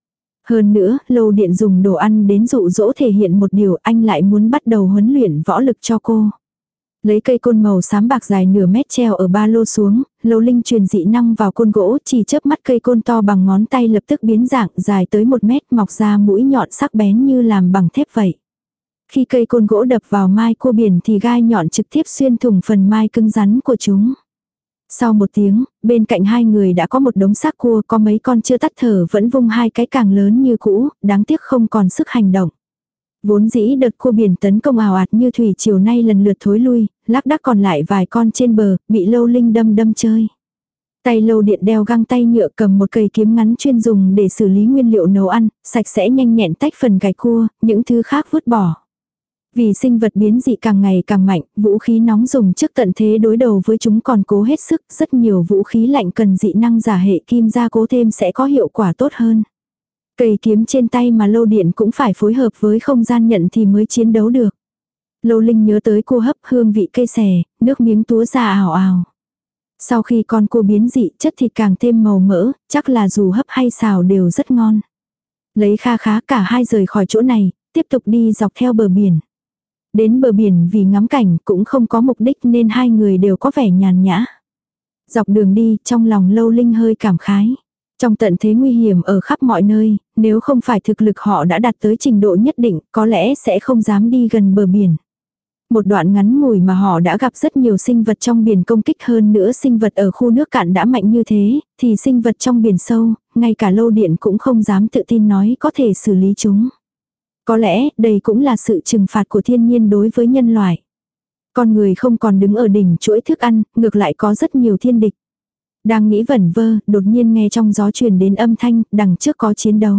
Hơn nữa, Lâu Điện dùng đồ ăn đến dụ dỗ thể hiện một điều, anh lại muốn bắt đầu huấn luyện võ lực cho cô. Lấy cây côn màu xám bạc dài nửa mét treo ở ba lô xuống, Lâu Linh truyền dị năng vào côn gỗ, chỉ chớp mắt cây côn to bằng ngón tay lập tức biến dạng, dài tới một mét, mọc ra mũi nhọn sắc bén như làm bằng thép vậy. Khi cây côn gỗ đập vào mai cua biển thì gai nhọn trực tiếp xuyên thủng phần mai cứng rắn của chúng. Sau một tiếng, bên cạnh hai người đã có một đống xác cua, có mấy con chưa tắt thở vẫn vung hai cái càng lớn như cũ, đáng tiếc không còn sức hành động. Vốn dĩ đợt cua biển tấn công ào ạt như thủy chiều nay lần lượt thối lui, lác đác còn lại vài con trên bờ, bị Lâu Linh đâm đâm chơi. Tay Lâu Điện đeo găng tay nhựa cầm một cây kiếm ngắn chuyên dùng để xử lý nguyên liệu nấu ăn, sạch sẽ nhanh nhẹn tách phần gạch cua, những thứ khác vứt bỏ. Vì sinh vật biến dị càng ngày càng mạnh, vũ khí nóng dùng trước tận thế đối đầu với chúng còn cố hết sức, rất nhiều vũ khí lạnh cần dị năng giả hệ kim gia cố thêm sẽ có hiệu quả tốt hơn. Cây kiếm trên tay mà Lâu Điện cũng phải phối hợp với không gian nhận thì mới chiến đấu được. Lâu Linh nhớ tới cua hấp hương vị cây xè, nước miếng túa ra ào ào. Sau khi con cua biến dị chất thịt càng thêm màu mỡ, chắc là dù hấp hay xào đều rất ngon. Lấy kha khá cả hai rời khỏi chỗ này, tiếp tục đi dọc theo bờ biển. Đến bờ biển vì ngắm cảnh cũng không có mục đích nên hai người đều có vẻ nhàn nhã. Dọc đường đi, trong lòng Lâu Linh hơi cảm khái. Trong tận thế nguy hiểm ở khắp mọi nơi, nếu không phải thực lực họ đã đạt tới trình độ nhất định, có lẽ sẽ không dám đi gần bờ biển. Một đoạn ngắn ngủi mà họ đã gặp rất nhiều sinh vật trong biển công kích, hơn nữa sinh vật ở khu nước cạn đã mạnh như thế, thì sinh vật trong biển sâu, ngay cả Lâu Điện cũng không dám tự tin nói có thể xử lý chúng. Có lẽ đây cũng là sự trừng phạt của thiên nhiên đối với nhân loại. Con người không còn đứng ở đỉnh chuỗi thức ăn, ngược lại có rất nhiều thiên địch. Đang nghĩ vẩn vơ, đột nhiên nghe trong gió truyền đến âm thanh, đằng trước có chiến đấu.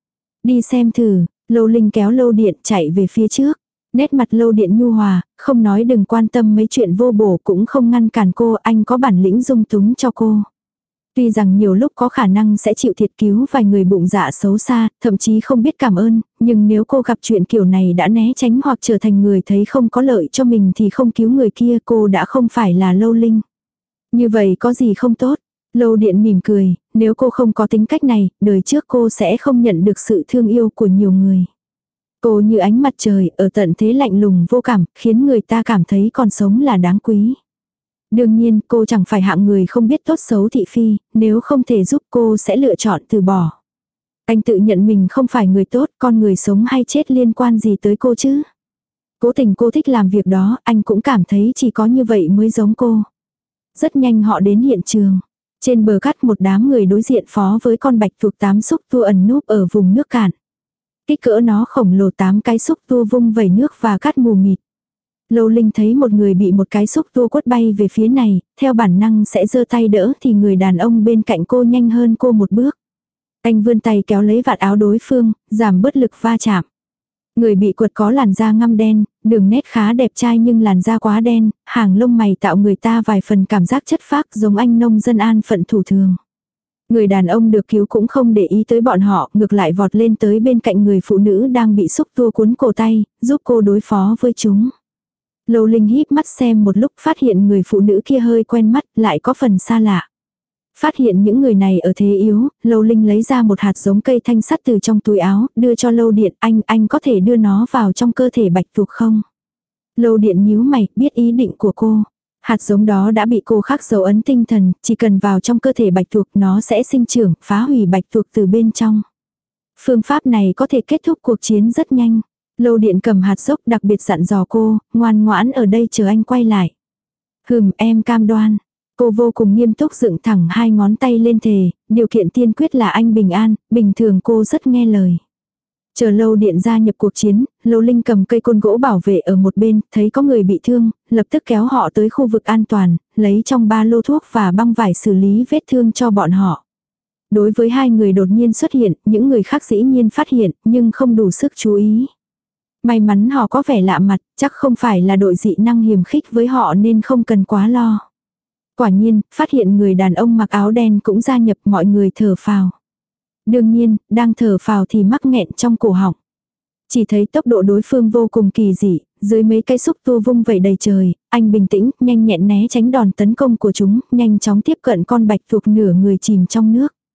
Đi xem thử, Lâu Linh kéo Lâu Điện chạy về phía trước. Nét mặt Lâu Điện nhu hòa, không nói đừng quan tâm mấy chuyện vô bổ, cũng không ngăn cản cô, anh có bản lĩnh dung túng cho cô. Tuy rằng nhiều lúc có khả năng sẽ chịu thiệt cứu vài người bụng dạ xấu xa, thậm chí không biết cảm ơn, nhưng nếu cô gặp chuyện kiểu này đã né tránh hoặc trở thành người thấy không có lợi cho mình thì không cứu người kia, cô đã không phải là Lâu Linh. Như vậy có gì không tốt? Lâu Điện mỉm cười, nếu cô không có tính cách này, đời trước cô sẽ không nhận được sự thương yêu của nhiều người. Cô như ánh mặt trời, ở tận thế lạnh lùng vô cảm, khiến người ta cảm thấy còn sống là đáng quý. Đương nhiên, cô chẳng phải hạng người không biết tốt xấu thị phi, nếu không thể giúp cô sẽ lựa chọn từ bỏ. Anh tự nhận mình không phải người tốt, con người sống hay chết liên quan gì tới cô chứ? Cố tình cô thích làm việc đó, anh cũng cảm thấy chỉ có như vậy mới giống cô. Rất nhanh họ đến hiện trường. Trên bờ cát một đám người đối diện phó với con bạch tuộc tám xúc tua ẩn núp ở vùng nước cạn. Kích cỡ nó khổng lồ, tám cái xúc tua vung vẩy nước và cát mù mịt. Lâu Linh thấy một người bị một cái xúc tua quất bay về phía này, theo bản năng sẽ giơ tay đỡ thì người đàn ông bên cạnh cô nhanh hơn cô một bước. Anh vươn tay kéo lấy vạt áo đối phương, giảm bớt lực va chạm. Người bị quật có làn da ngăm đen, đường nét khá đẹp trai nhưng làn da quá đen, hàng lông mày tạo người ta vài phần cảm giác chất phác giống anh nông dân an phận thủ thường. Người đàn ông được cứu cũng không để ý tới bọn họ, ngược lại vọt lên tới bên cạnh người phụ nữ đang bị xúc tua cuốn cổ tay, giúp cô đối phó với chúng. Lâu Linh híp mắt xem một lúc, phát hiện người phụ nữ kia hơi quen mắt, lại có phần xa lạ. Phát hiện những người này ở thế yếu, Lâu Linh lấy ra một hạt giống cây thanh sắt từ trong túi áo, đưa cho Lâu Điện, anh, anh có thể đưa nó vào trong cơ thể bạch tuộc không? Lâu Điện nhíu mày, biết ý định của cô. Hạt giống đó đã bị cô khắc dấu ấn tinh thần, chỉ cần vào trong cơ thể bạch tuộc nó sẽ sinh trưởng, phá hủy bạch tuộc từ bên trong. Phương pháp này có thể kết thúc cuộc chiến rất nhanh. Lâu Điện cầm hạt dốc đặc biệt dặn dò cô, ngoan ngoãn ở đây chờ anh quay lại. Hừm, em cam đoan. Cô vô cùng nghiêm túc dựng thẳng hai ngón tay lên thề, điều kiện tiên quyết là anh bình an, bình thường cô rất nghe lời. Chờ Lâu Điện gia nhập cuộc chiến, Lâu Linh cầm cây côn gỗ bảo vệ ở một bên, thấy có người bị thương, lập tức kéo họ tới khu vực an toàn, lấy trong ba lô thuốc và băng vải xử lý vết thương cho bọn họ. Đối với hai người đột nhiên xuất hiện, những người khác dĩ nhiên phát hiện, nhưng không đủ sức chú ý. May mắn họ có vẻ lạ mặt, chắc không phải là đội dị năng hiềm khích với họ nên không cần quá lo. Quả nhiên, phát hiện người đàn ông mặc áo đen cũng gia nhập, mọi người thở phào. Đương nhiên, đang thở phào thì mắc nghẹn trong cổ họng. Chỉ thấy tốc độ đối phương vô cùng kỳ dị, dưới mấy cái xúc tua vung vẩy đầy trời, anh bình tĩnh, nhanh nhẹn né tránh đòn tấn công của chúng, nhanh chóng tiếp cận con bạch tuộc nửa người chìm trong nước.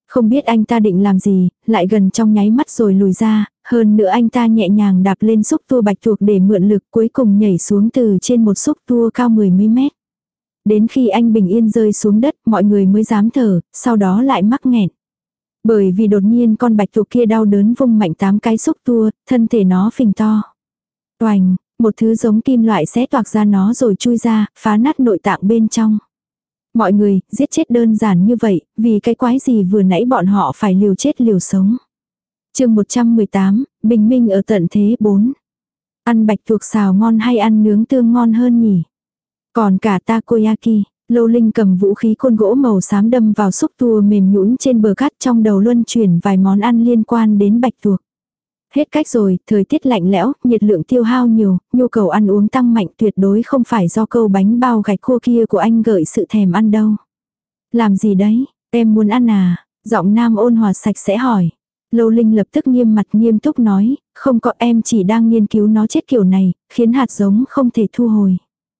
Không biết anh ta định làm gì, lại gần trong nháy mắt rồi lùi ra, hơn nữa anh ta nhẹ nhàng đạp lên xúc tua bạch tuộc để mượn lực, cuối cùng nhảy xuống từ trên một xúc tua cao mười mấy mét. Đến khi anh bình yên rơi xuống đất, mọi người mới dám thở, sau đó lại mắc nghẹn. Bởi vì đột nhiên con bạch tuộc kia đau đớn vung mạnh tám cái xúc tua, thân thể nó phình to. Oành, một thứ giống kim loại xé toạc ra nó rồi chui ra, phá nát nội tạng bên trong. Mọi người, giết chết đơn giản như vậy, vì cái quái gì vừa nãy bọn họ phải liều chết liều sống. Chương một trăm mười tám, bình minh ở tận thế bốn. Ăn bạch tuộc xào ngon hay ăn nướng tương ngon hơn nhỉ? Còn cả takoyaki, Lô Linh cầm vũ khí côn gỗ màu xám đâm vào xúc tua mềm nhũn trên bờ cát, trong đầu luân chuyển vài món ăn liên quan đến bạch tuộc. Hết cách rồi, thời tiết lạnh lẽo, nhiệt lượng tiêu hao nhiều, nhu cầu ăn uống tăng mạnh, tuyệt đối không phải do câu bánh bao gạch khô kia của anh gợi sự thèm ăn đâu. Làm gì đấy, em muốn ăn à? Giọng nam ôn hòa sạch sẽ hỏi. Lô Linh lập tức nghiêm mặt nghiêm túc nói, không có, em chỉ đang nghiên cứu nó chết kiểu này, khiến hạt giống không thể thu hồi.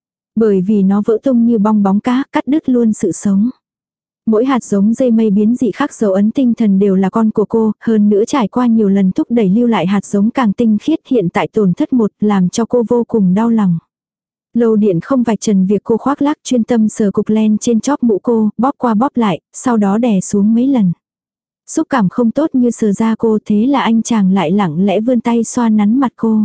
Bởi vì nó vỡ tung như bong bóng cá, cắt đứt luôn sự sống. Mỗi hạt giống dây mây biến dị khắc dấu ấn tinh thần đều là con của cô, hơn nữa trải qua nhiều lần thúc đẩy lưu lại hạt giống càng tinh khiết, hiện tại tổn thất một, làm cho cô vô cùng đau lòng. Lầu điện không vạch trần việc cô khoác lác, chuyên tâm sờ cục len trên chóp mũ cô, bóp qua bóp lại, sau đó đè xuống mấy lần. Xúc cảm không tốt như sờ da cô, thế là anh chàng lại lặng lẽ vươn tay xoa nắn mặt cô.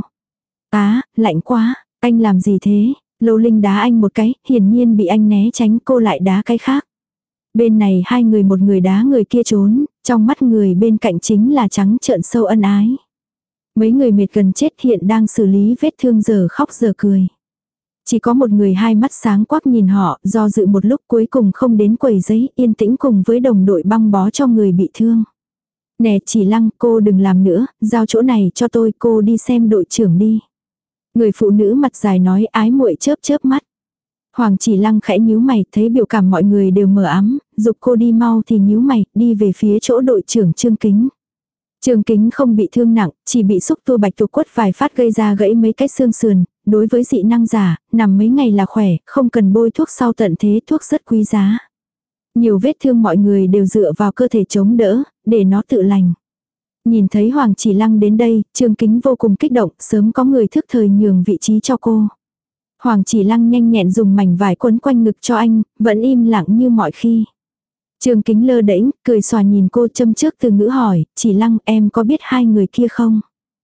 Á, lạnh quá, anh làm gì thế? Lô Linh đá anh một cái, hiển nhiên bị anh né tránh, cô lại đá cái khác. Bên này hai người, một người đá người kia trốn, trong mắt người bên cạnh chính là trắng trợn sâu ân ái. Mấy người mệt gần chết hiện đang xử lý vết thương giờ khóc giờ cười. Chỉ có một người hai mắt sáng quắc nhìn họ, do dự một lúc cuối cùng không đến quầy giấy, yên tĩnh cùng với đồng đội băng bó cho người bị thương. Nè Chỉ Lăng, cô đừng làm nữa, giao chỗ này cho tôi, cô đi xem đội trưởng đi. Người phụ nữ mặt dài nói, ái muội chớp chớp mắt. Hoàng Chỉ Lăng khẽ nhíu mày, thấy biểu cảm mọi người đều mờ ám, dục cô đi mau thì nhíu mày, đi về phía chỗ đội trưởng Trương Kính. Trương Kính không bị thương nặng, chỉ bị xúc tua bạch tuộc quất vài phát gây ra gãy mấy cái xương sườn, đối với dị năng giả, nằm mấy ngày là khỏe, không cần bôi thuốc sau tận thế, thuốc rất quý giá. Nhiều vết thương mọi người đều dựa vào cơ thể chống đỡ, để nó tự lành. Nhìn thấy Hoàng Chỉ Lăng đến đây, Trương Kính vô cùng kích động, sớm có người thức thời nhường vị trí cho cô. Hoàng Chỉ Lăng nhanh nhẹn dùng mảnh vải quấn quanh ngực cho anh, vẫn im lặng như mọi khi. Trương Kính lơ đễnh, cười xòa nhìn cô, châm trước từ ngữ hỏi, Chỉ Lăng, em có biết hai người kia không?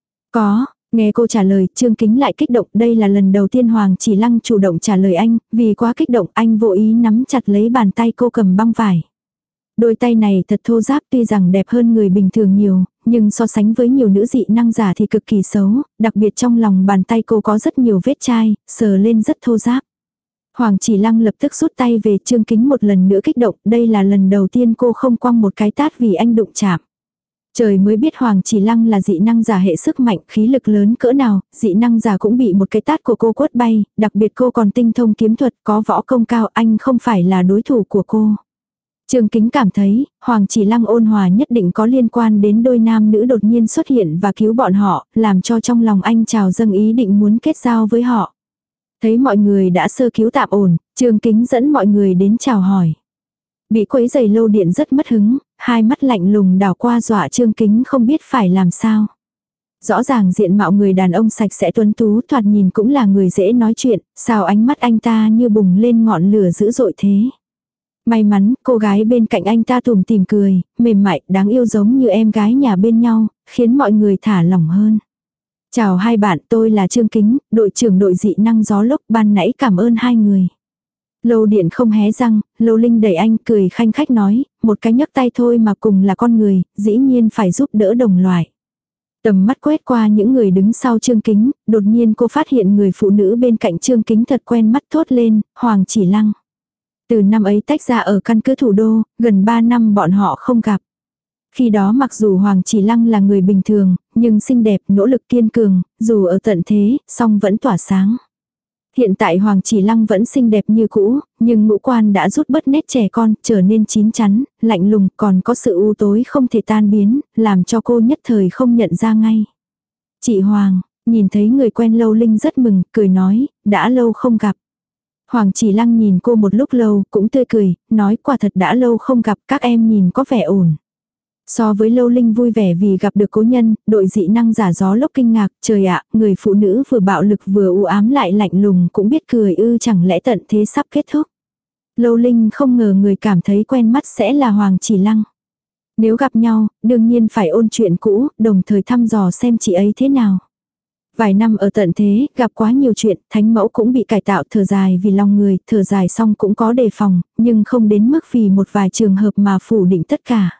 Có, nghe cô trả lời, Trương Kính lại kích động, đây là lần đầu tiên Hoàng Chỉ Lăng chủ động trả lời anh, vì quá kích động anh vô ý nắm chặt lấy bàn tay cô cầm băng vải. Đôi tay này thật thô ráp, tuy rằng đẹp hơn người bình thường nhiều, nhưng so sánh với nhiều nữ dị năng giả thì cực kỳ xấu, đặc biệt trong lòng bàn tay cô có rất nhiều vết chai, sờ lên rất thô ráp. Hoàng Chỉ Lăng lập tức rút tay về, Trương Kính một lần nữa kích động, đây là lần đầu tiên cô không quăng một cái tát vì anh đụng chạm. Trời mới biết Hoàng Chỉ Lăng là dị năng giả hệ sức mạnh, khí lực lớn cỡ nào, dị năng giả cũng bị một cái tát của cô quất bay, đặc biệt cô còn tinh thông kiếm thuật, có võ công cao, anh không phải là đối thủ của cô. Trương Kính cảm thấy, Hoàng Chỉ Lăng ôn hòa nhất định có liên quan đến đôi nam nữ đột nhiên xuất hiện và cứu bọn họ, làm cho trong lòng anh trào dâng ý định muốn kết giao với họ. Thấy mọi người đã sơ cứu tạm ổn, Trương Kính dẫn mọi người đến chào hỏi. Bị quấy giày Lâu Điện rất mất hứng, hai mắt lạnh lùng đảo qua dọa Trương Kính không biết phải làm sao. Rõ ràng diện mạo người đàn ông sạch sẽ tuấn tú, thoạt nhìn cũng là người dễ nói chuyện, sao ánh mắt anh ta như bùng lên ngọn lửa dữ dội thế. May mắn, cô gái bên cạnh anh ta tủm tỉm cười, mềm mại, đáng yêu giống như em gái nhà bên nhau, khiến mọi người thả lỏng hơn. Chào hai bạn, tôi là Trương Kính, đội trưởng đội dị năng gió lốc, ban nãy cảm ơn hai người. Lâu Điện không hé răng, Lâu Linh đẩy anh cười khanh khách nói, một cái nhấc tay thôi mà cùng là con người, dĩ nhiên phải giúp đỡ đồng loại. Tầm mắt quét qua những người đứng sau Trương Kính, đột nhiên cô phát hiện người phụ nữ bên cạnh Trương Kính thật quen mắt, thốt lên, Hoàng Chỉ Lăng. Từ năm ấy tách ra ở căn cứ thủ đô, gần ba năm bọn họ không gặp. Khi đó mặc dù Hoàng Chỉ Lăng là người bình thường, nhưng xinh đẹp, nỗ lực kiên cường, dù ở tận thế, song vẫn tỏa sáng. Hiện tại Hoàng Chỉ Lăng vẫn xinh đẹp như cũ, nhưng ngũ quan đã rút bớt nét trẻ con, trở nên chín chắn, lạnh lùng, còn có sự u tối không thể tan biến, làm cho cô nhất thời không nhận ra ngay. Chị Hoàng, nhìn thấy người quen Lâu Linh rất mừng, cười nói, đã lâu không gặp. Hoàng Chỉ Lăng nhìn cô một lúc lâu, cũng tươi cười, nói quả thật đã lâu không gặp, các em nhìn có vẻ ổn. So với Lâu Linh vui vẻ vì gặp được cố nhân, đội dị năng giả gió lốc kinh ngạc, trời ạ, người phụ nữ vừa bạo lực vừa u ám lại lạnh lùng cũng biết cười ư, chẳng lẽ tận thế sắp kết thúc. Lâu Linh không ngờ người cảm thấy quen mắt sẽ là Hoàng Chỉ Lăng. Nếu gặp nhau, đương nhiên phải ôn chuyện cũ, đồng thời thăm dò xem chị ấy thế nào. Vài năm ở tận thế, gặp quá nhiều chuyện, thánh mẫu cũng bị cải tạo, thở dài vì lòng người, thở dài xong cũng có đề phòng, nhưng không đến mức vì một vài trường hợp mà phủ định tất cả.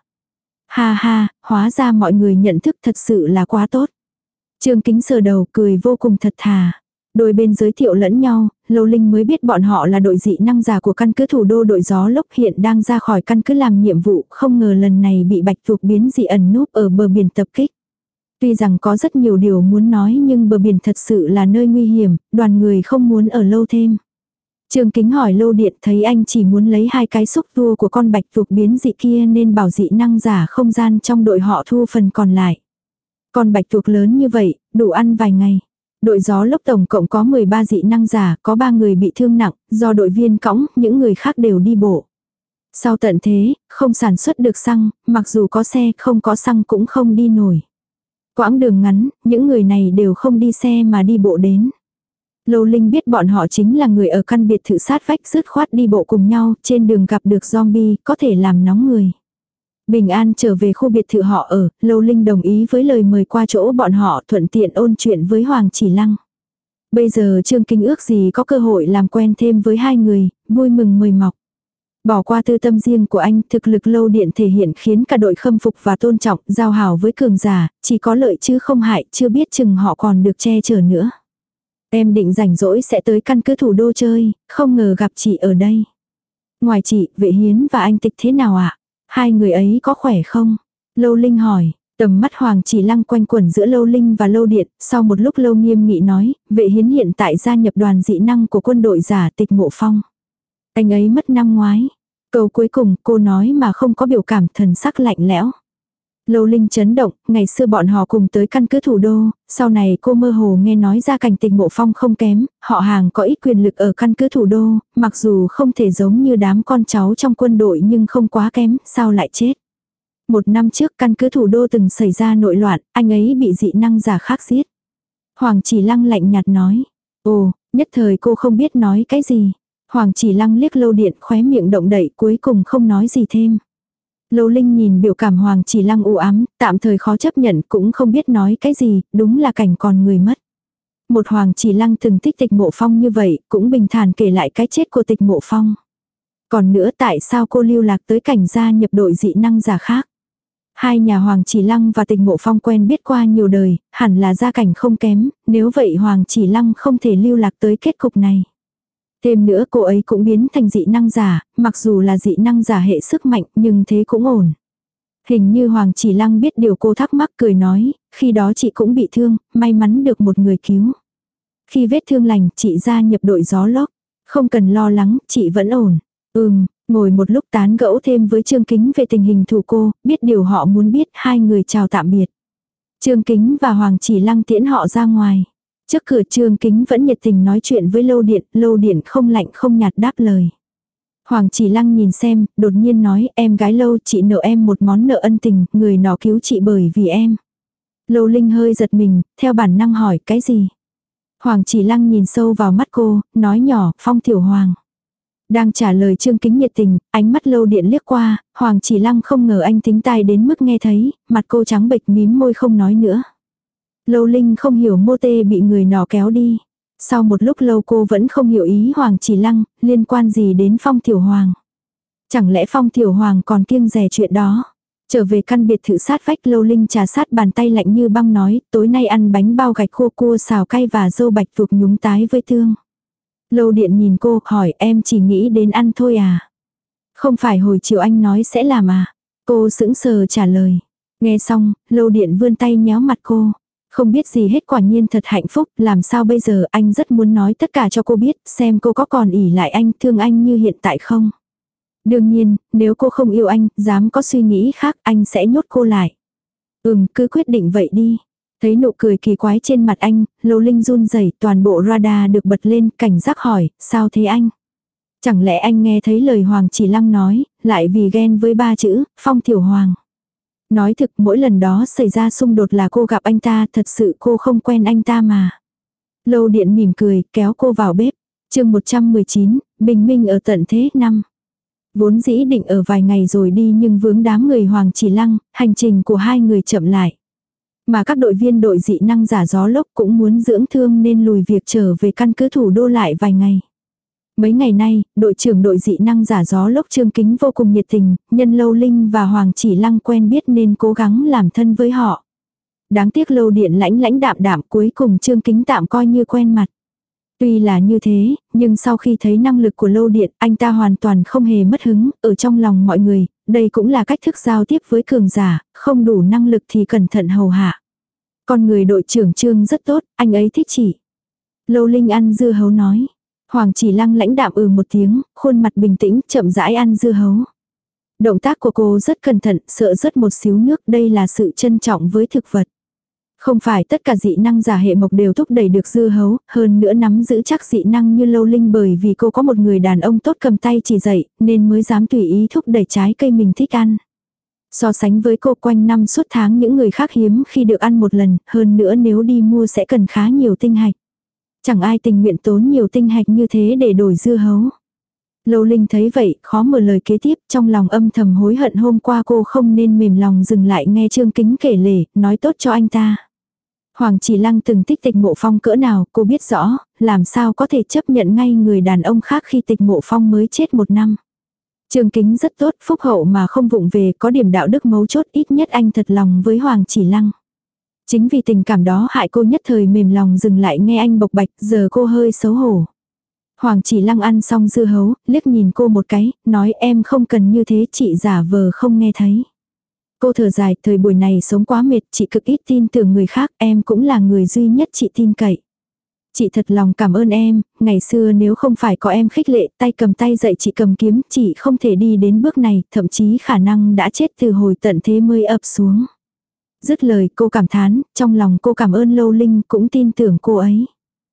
Ha ha, hóa ra mọi người nhận thức thật sự là quá tốt. Trương Kính sờ đầu cười vô cùng thật thà. Đôi bên giới thiệu lẫn nhau, Lâu Linh mới biết bọn họ là đội dị năng giả của căn cứ thủ đô đội gió lốc hiện đang ra khỏi căn cứ làm nhiệm vụ, không ngờ lần này bị bạch tuộc biến dị ẩn núp ở bờ biển tập kích. Tuy rằng có rất nhiều điều muốn nói nhưng bờ biển thật sự là nơi nguy hiểm, đoàn người không muốn ở lâu thêm. Trương Kính hỏi Lâu Điện thấy anh chỉ muốn lấy hai cái xúc tua của con bạch tuộc biến dị kia nên bảo dị năng giả không gian trong đội họ thu phần còn lại. Con bạch tuộc lớn như vậy, đủ ăn vài ngày. Đội gió lốc tổng cộng có mười ba dị năng giả, có ba người bị thương nặng, do đội viên cõng, những người khác đều đi bộ. Sau tận thế, không sản xuất được xăng, mặc dù có xe không có xăng cũng không đi nổi. Quãng đường ngắn, những người này đều không đi xe mà đi bộ đến. Lâu Linh biết bọn họ chính là người ở căn biệt thự sát vách dứt khoát đi bộ cùng nhau, trên đường gặp được zombie, có thể làm nóng người. Bình an trở về khu biệt thự họ ở, Lâu Linh đồng ý với lời mời qua chỗ bọn họ thuận tiện ôn chuyện với Hoàng Chỉ Lăng. Bây giờ Trương Kính ước gì có cơ hội làm quen thêm với hai người, vui mừng mời mọc. Bỏ qua tư tâm riêng của anh, thực lực Lâu Điện thể hiện khiến cả đội khâm phục và tôn trọng, giao hảo với cường giả, chỉ có lợi chứ không hại, chưa biết chừng họ còn được che chở nữa. Em định rảnh rỗi sẽ tới căn cứ thủ đô chơi, không ngờ gặp chị ở đây. Ngoài chị, Vệ Hiến và anh Tịch thế nào ạ? Hai người ấy có khỏe không? Lâu Linh hỏi, tầm mắt Hoàng Chỉ Lăng quanh quẩn giữa Lâu Linh và Lâu Điện, sau một lúc Lâu nghiêm nghị nói, Vệ Hiến hiện tại gia nhập đoàn dị năng của quân đội giả Tịch Mộ Phong. Anh ấy mất năm ngoái. Câu cuối cùng cô nói mà không có biểu cảm, thần sắc lạnh lẽo. Lâu Linh chấn động, ngày xưa bọn họ cùng tới căn cứ thủ đô, sau này cô mơ hồ nghe nói ra cảnh Tịch Mộ Phong không kém, họ hàng có ít quyền lực ở căn cứ thủ đô, mặc dù không thể giống như đám con cháu trong quân đội nhưng không quá kém, sao lại chết. Một năm trước căn cứ thủ đô từng xảy ra nội loạn, anh ấy bị dị năng giả khác giết. Hoàng Chỉ Lăng lạnh nhạt nói, ồ, nhất thời cô không biết nói cái gì. Hoàng Chỉ Lăng liếc Lâu Điện khóe miệng động đậy cuối cùng không nói gì thêm. Lâu Linh nhìn biểu cảm Hoàng Chỉ Lăng u ám, tạm thời khó chấp nhận cũng không biết nói cái gì, đúng là cảnh còn người mất. Một Hoàng Chỉ Lăng từng thích Tịch Mộ Phong như vậy, cũng bình thản kể lại cái chết của Tịch Mộ Phong. Còn nữa tại sao cô lưu lạc tới cảnh gia nhập đội dị năng giả khác? Hai nhà Hoàng Chỉ Lăng và Tịch Mộ Phong quen biết qua nhiều đời, hẳn là gia cảnh không kém, nếu vậy Hoàng Chỉ Lăng không thể lưu lạc tới kết cục này. Thêm nữa cô ấy cũng biến thành dị năng giả, mặc dù là dị năng giả hệ sức mạnh nhưng thế cũng ổn. Hình như Hoàng Chỉ Lăng biết điều cô thắc mắc cười nói, khi đó chị cũng bị thương, may mắn được một người cứu. Khi vết thương lành chị gia nhập đội gió lốc, không cần lo lắng, chị vẫn ổn. Ừm, ngồi một lúc tán gẫu thêm với Trương Kính về tình hình thủ cô, biết điều họ muốn biết, hai người chào tạm biệt. Trương Kính và Hoàng Chỉ Lăng tiễn họ ra ngoài. Trước cửa Trương Kính vẫn nhiệt tình nói chuyện với Lâu Điện, Lâu Điện không lạnh không nhạt đáp lời. Hoàng Chỉ Lăng nhìn xem, đột nhiên nói, em gái Lâu, chị nợ em một món nợ ân tình, người nó cứu chị bởi vì em. Lâu Linh hơi giật mình, theo bản năng hỏi, cái gì? Hoàng Chỉ Lăng nhìn sâu vào mắt cô, nói nhỏ, Phong Tiểu Hoàng. Đang trả lời Trương Kính nhiệt tình, ánh mắt Lâu Điện liếc qua, Hoàng Chỉ Lăng không ngờ anh thính tai đến mức nghe thấy, mặt cô trắng bệch mím môi không nói nữa. Lâu Linh không hiểu mô tê bị người nọ kéo đi. Sau một lúc lâu cô vẫn không hiểu ý Hoàng Chỉ Lăng, liên quan gì đến Phong Tiểu Hoàng. Chẳng lẽ Phong Tiểu Hoàng còn kiêng dè chuyện đó. Trở về căn biệt thự sát vách, Lâu Linh trà sát bàn tay lạnh như băng nói, tối nay ăn bánh bao gạch khô cua xào cay và dâu bạch tuộc nhúng tái với tương. Lâu Điện nhìn cô, hỏi, em chỉ nghĩ đến ăn thôi à? Không phải hồi chiều anh nói sẽ làm à? Cô sững sờ trả lời. Nghe xong, Lâu Điện vươn tay nhéo mặt cô. Không biết gì hết, quả nhiên thật hạnh phúc, làm sao bây giờ, anh rất muốn nói tất cả cho cô biết, xem cô có còn ỷ lại anh, thương anh như hiện tại không. Đương nhiên, nếu cô không yêu anh, dám có suy nghĩ khác, anh sẽ nhốt cô lại. Ừm, cứ quyết định vậy đi. Thấy nụ cười kỳ quái trên mặt anh, Lâu Linh run rẩy, toàn bộ radar được bật lên, cảnh giác hỏi, sao thế anh? Chẳng lẽ anh nghe thấy lời Hoàng Chỉ Lăng nói, lại vì ghen với ba chữ, Phong Tiểu Hoàng. Nói thực mỗi lần đó xảy ra xung đột là cô gặp anh ta, thật sự cô không quen anh ta mà. Lâu Điện mỉm cười, kéo cô vào bếp. chương một trăm mười chín, bình minh ở tận thế năm. Vốn dĩ định ở vài ngày rồi đi nhưng vướng đám người Hoàng Chỉ Lăng, hành trình của hai người chậm lại. Mà các đội viên đội dị năng giả gió lốc cũng muốn dưỡng thương nên lùi việc trở về căn cứ thủ đô lại vài ngày. Mấy ngày nay, đội trưởng đội dị năng giả gió lốc Trương Kính vô cùng nhiệt tình, nhân Lâu Linh và Hoàng Chỉ Lăng quen biết nên cố gắng làm thân với họ. Đáng tiếc Lâu Điện lãnh lãnh đạm đạm, cuối cùng Trương Kính tạm coi như quen mặt. Tuy là như thế, nhưng sau khi thấy năng lực của Lâu Điện, anh ta hoàn toàn không hề mất hứng, ở trong lòng mọi người, đây cũng là cách thức giao tiếp với cường giả, không đủ năng lực thì cẩn thận hầu hạ. Con người đội trưởng Trương rất tốt, anh ấy thích chỉ. Lâu Linh ăn dưa hấu nói. Hoàng Chỉ Lăng lãnh đạm ừ một tiếng, khuôn mặt bình tĩnh, chậm rãi ăn dưa hấu. Động tác của cô rất cẩn thận, sợ rớt một xíu nước, đây là sự trân trọng với thực vật. Không phải tất cả dị năng giả hệ mộc đều thúc đẩy được dưa hấu, hơn nữa nắm giữ chắc dị năng như Lâu Linh bởi vì cô có một người đàn ông tốt cầm tay chỉ dạy, nên mới dám tùy ý thúc đẩy trái cây mình thích ăn. So sánh với cô quanh năm suốt tháng những người khác hiếm khi được ăn một lần, hơn nữa nếu đi mua sẽ cần khá nhiều tinh hạch. Chẳng ai tình nguyện tốn nhiều tinh hạch như thế để đổi dưa hấu. Lâu Linh thấy vậy, khó mở lời kế tiếp, trong lòng âm thầm hối hận hôm qua cô không nên mềm lòng dừng lại nghe Trương Kính kể lể, nói tốt cho anh ta. Hoàng Chỉ Lăng từng tích Tịch Mộ Phong cỡ nào, cô biết rõ, làm sao có thể chấp nhận ngay người đàn ông khác khi Tịch Mộ Phong mới chết một năm. Trương Kính rất tốt, phúc hậu mà không vụng về, có điểm đạo đức mấu chốt, ít nhất anh thật lòng với Hoàng Chỉ Lăng. Chính vì tình cảm đó hại cô nhất thời mềm lòng dừng lại nghe anh bộc bạch, giờ cô hơi xấu hổ. Hoàng Chỉ Lăng ăn xong dưa hấu, liếc nhìn cô một cái, nói em không cần như thế, chị giả vờ không nghe thấy. Cô thở dài, thời buổi này sống quá mệt, chị cực ít tin tưởng người khác, em cũng là người duy nhất chị tin cậy. Chị thật lòng cảm ơn em, ngày xưa nếu không phải có em khích lệ, tay cầm tay dạy chị cầm kiếm, chị không thể đi đến bước này, thậm chí khả năng đã chết từ hồi tận thế mới ập xuống. Dứt lời cô cảm thán, trong lòng cô cảm ơn Lâu Linh, cũng tin tưởng cô ấy.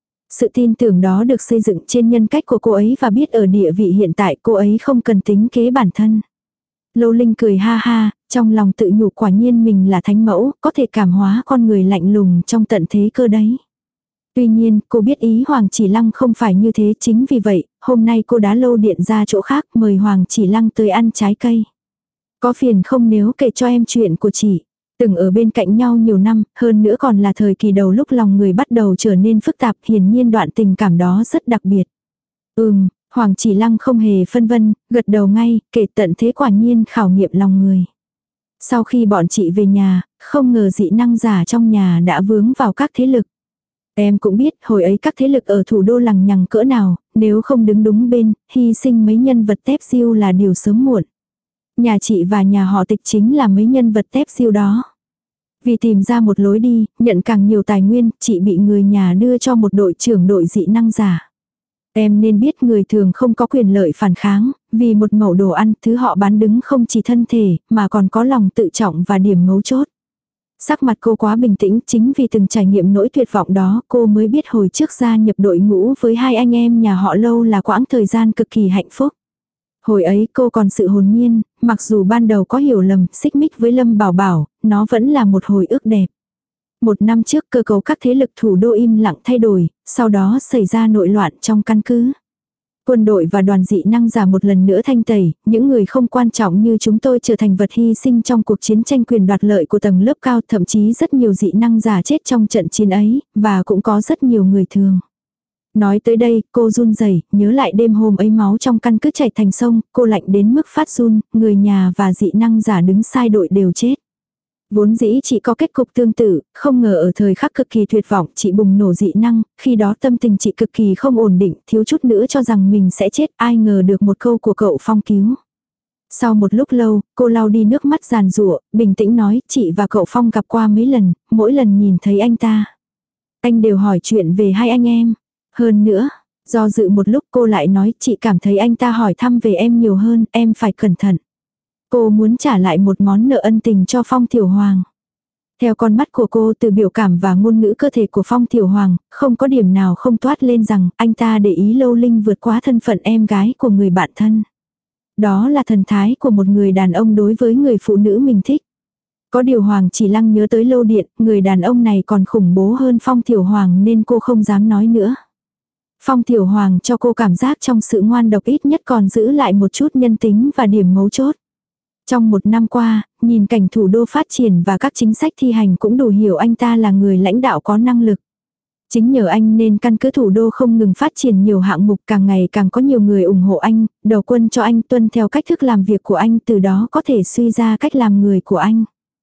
Sự tin tưởng đó được xây dựng trên nhân cách của cô ấy và biết ở địa vị hiện tại cô ấy không cần tính kế bản thân. Lâu Linh cười ha ha, trong lòng tự nhủ quả nhiên mình là thánh mẫu, có thể cảm hóa con người lạnh lùng trong tận thế cơ đấy. Tuy nhiên, cô biết ý Hoàng Chỉ Lăng không phải như thế, chính vì vậy, hôm nay cô đã Lâu Điện ra chỗ khác mời Hoàng Chỉ Lăng tới ăn trái cây. Có phiền không nếu kể cho em chuyện của chị? Từng ở bên cạnh nhau nhiều năm, hơn nữa còn là thời kỳ đầu lúc lòng người bắt đầu trở nên phức tạp, hiển nhiên đoạn tình cảm đó rất đặc biệt. Ừm, Hoàng Chỉ Lăng không hề phân vân, gật đầu ngay, kể tận thế quả nhiên khảo nghiệm lòng người. Sau khi bọn chị về nhà, không ngờ dị năng giả trong nhà đã vướng vào các thế lực. Em cũng biết hồi ấy các thế lực ở thủ đô lằng nhằng cỡ nào, nếu không đứng đúng bên, hy sinh mấy nhân vật tép diêu là điều sớm muộn. Nhà chị và nhà họ Tịch chính là mấy nhân vật tép diêu đó. Vì tìm ra một lối đi, nhận càng nhiều tài nguyên, chị bị người nhà đưa cho một đội trưởng đội dị năng giả. Em nên biết người thường không có quyền lợi phản kháng, vì một mẩu đồ ăn thứ họ bán đứng không chỉ thân thể, mà còn có lòng tự trọng và điểm mấu chốt. Sắc mặt cô quá bình tĩnh, chính vì từng trải nghiệm nỗi tuyệt vọng đó cô mới biết hồi trước gia nhập đội ngũ với hai anh em nhà họ Lâu là quãng thời gian cực kỳ hạnh phúc. Hồi ấy cô còn sự hồn nhiên, mặc dù ban đầu có hiểu lầm, xích mích với Lâm Bảo Bảo, nó vẫn là một hồi ức đẹp. Một năm trước cơ cấu các thế lực thủ đô im lặng thay đổi, sau đó xảy ra nội loạn trong căn cứ. Quân đội và đoàn dị năng giả một lần nữa thanh tẩy, những người không quan trọng như chúng tôi trở thành vật hy sinh trong cuộc chiến tranh quyền đoạt lợi của tầng lớp cao, thậm chí rất nhiều dị năng giả chết trong trận chiến ấy, và cũng có rất nhiều người thường. Nói tới đây, cô run rẩy, nhớ lại đêm hôm ấy máu trong căn cứ chảy thành sông, cô lạnh đến mức phát run, người nhà và dị năng giả đứng sai đội đều chết. Vốn dĩ chị có kết cục tương tự, không ngờ ở thời khắc cực kỳ tuyệt vọng chị bùng nổ dị năng, khi đó tâm tình chị cực kỳ không ổn định, thiếu chút nữa cho rằng mình sẽ chết, ai ngờ được một câu của cậu Phong cứu. Sau một lúc lâu, cô lau đi nước mắt giàn giụa, bình tĩnh nói, chị và cậu Phong gặp qua mấy lần, mỗi lần nhìn thấy anh ta. Anh đều hỏi chuyện về hai anh em. Hơn nữa, do dự một lúc cô lại nói, chị cảm thấy anh ta hỏi thăm về em nhiều hơn, em phải cẩn thận. Cô muốn trả lại một món nợ ân tình cho Phong Tiểu Hoàng. Theo con mắt của cô, từ biểu cảm và ngôn ngữ cơ thể của Phong Tiểu Hoàng, không có điểm nào không toát lên rằng anh ta để ý Lâu Linh vượt quá thân phận em gái của người bạn thân. Đó là thần thái của một người đàn ông đối với người phụ nữ mình thích. Có điều Hoàng Chỉ Lăng nhớ tới Lâu Điện, người đàn ông này còn khủng bố hơn Phong Thiểu Hoàng nên cô không dám nói nữa. Phong Thiểu Hoàng cho cô cảm giác trong sự ngoan độc ít nhất còn giữ lại một chút nhân tính và điểm mấu chốt. Trong một năm qua, nhìn cảnh thủ đô phát triển và các chính sách thi hành cũng đủ hiểu anh ta là người lãnh đạo có năng lực. Chính nhờ anh nên căn cứ thủ đô không ngừng phát triển nhiều hạng mục, càng ngày càng có nhiều người ủng hộ anh, đầu quân cho anh, tuân theo cách thức làm việc của anh, từ đó có thể suy ra cách làm người của anh.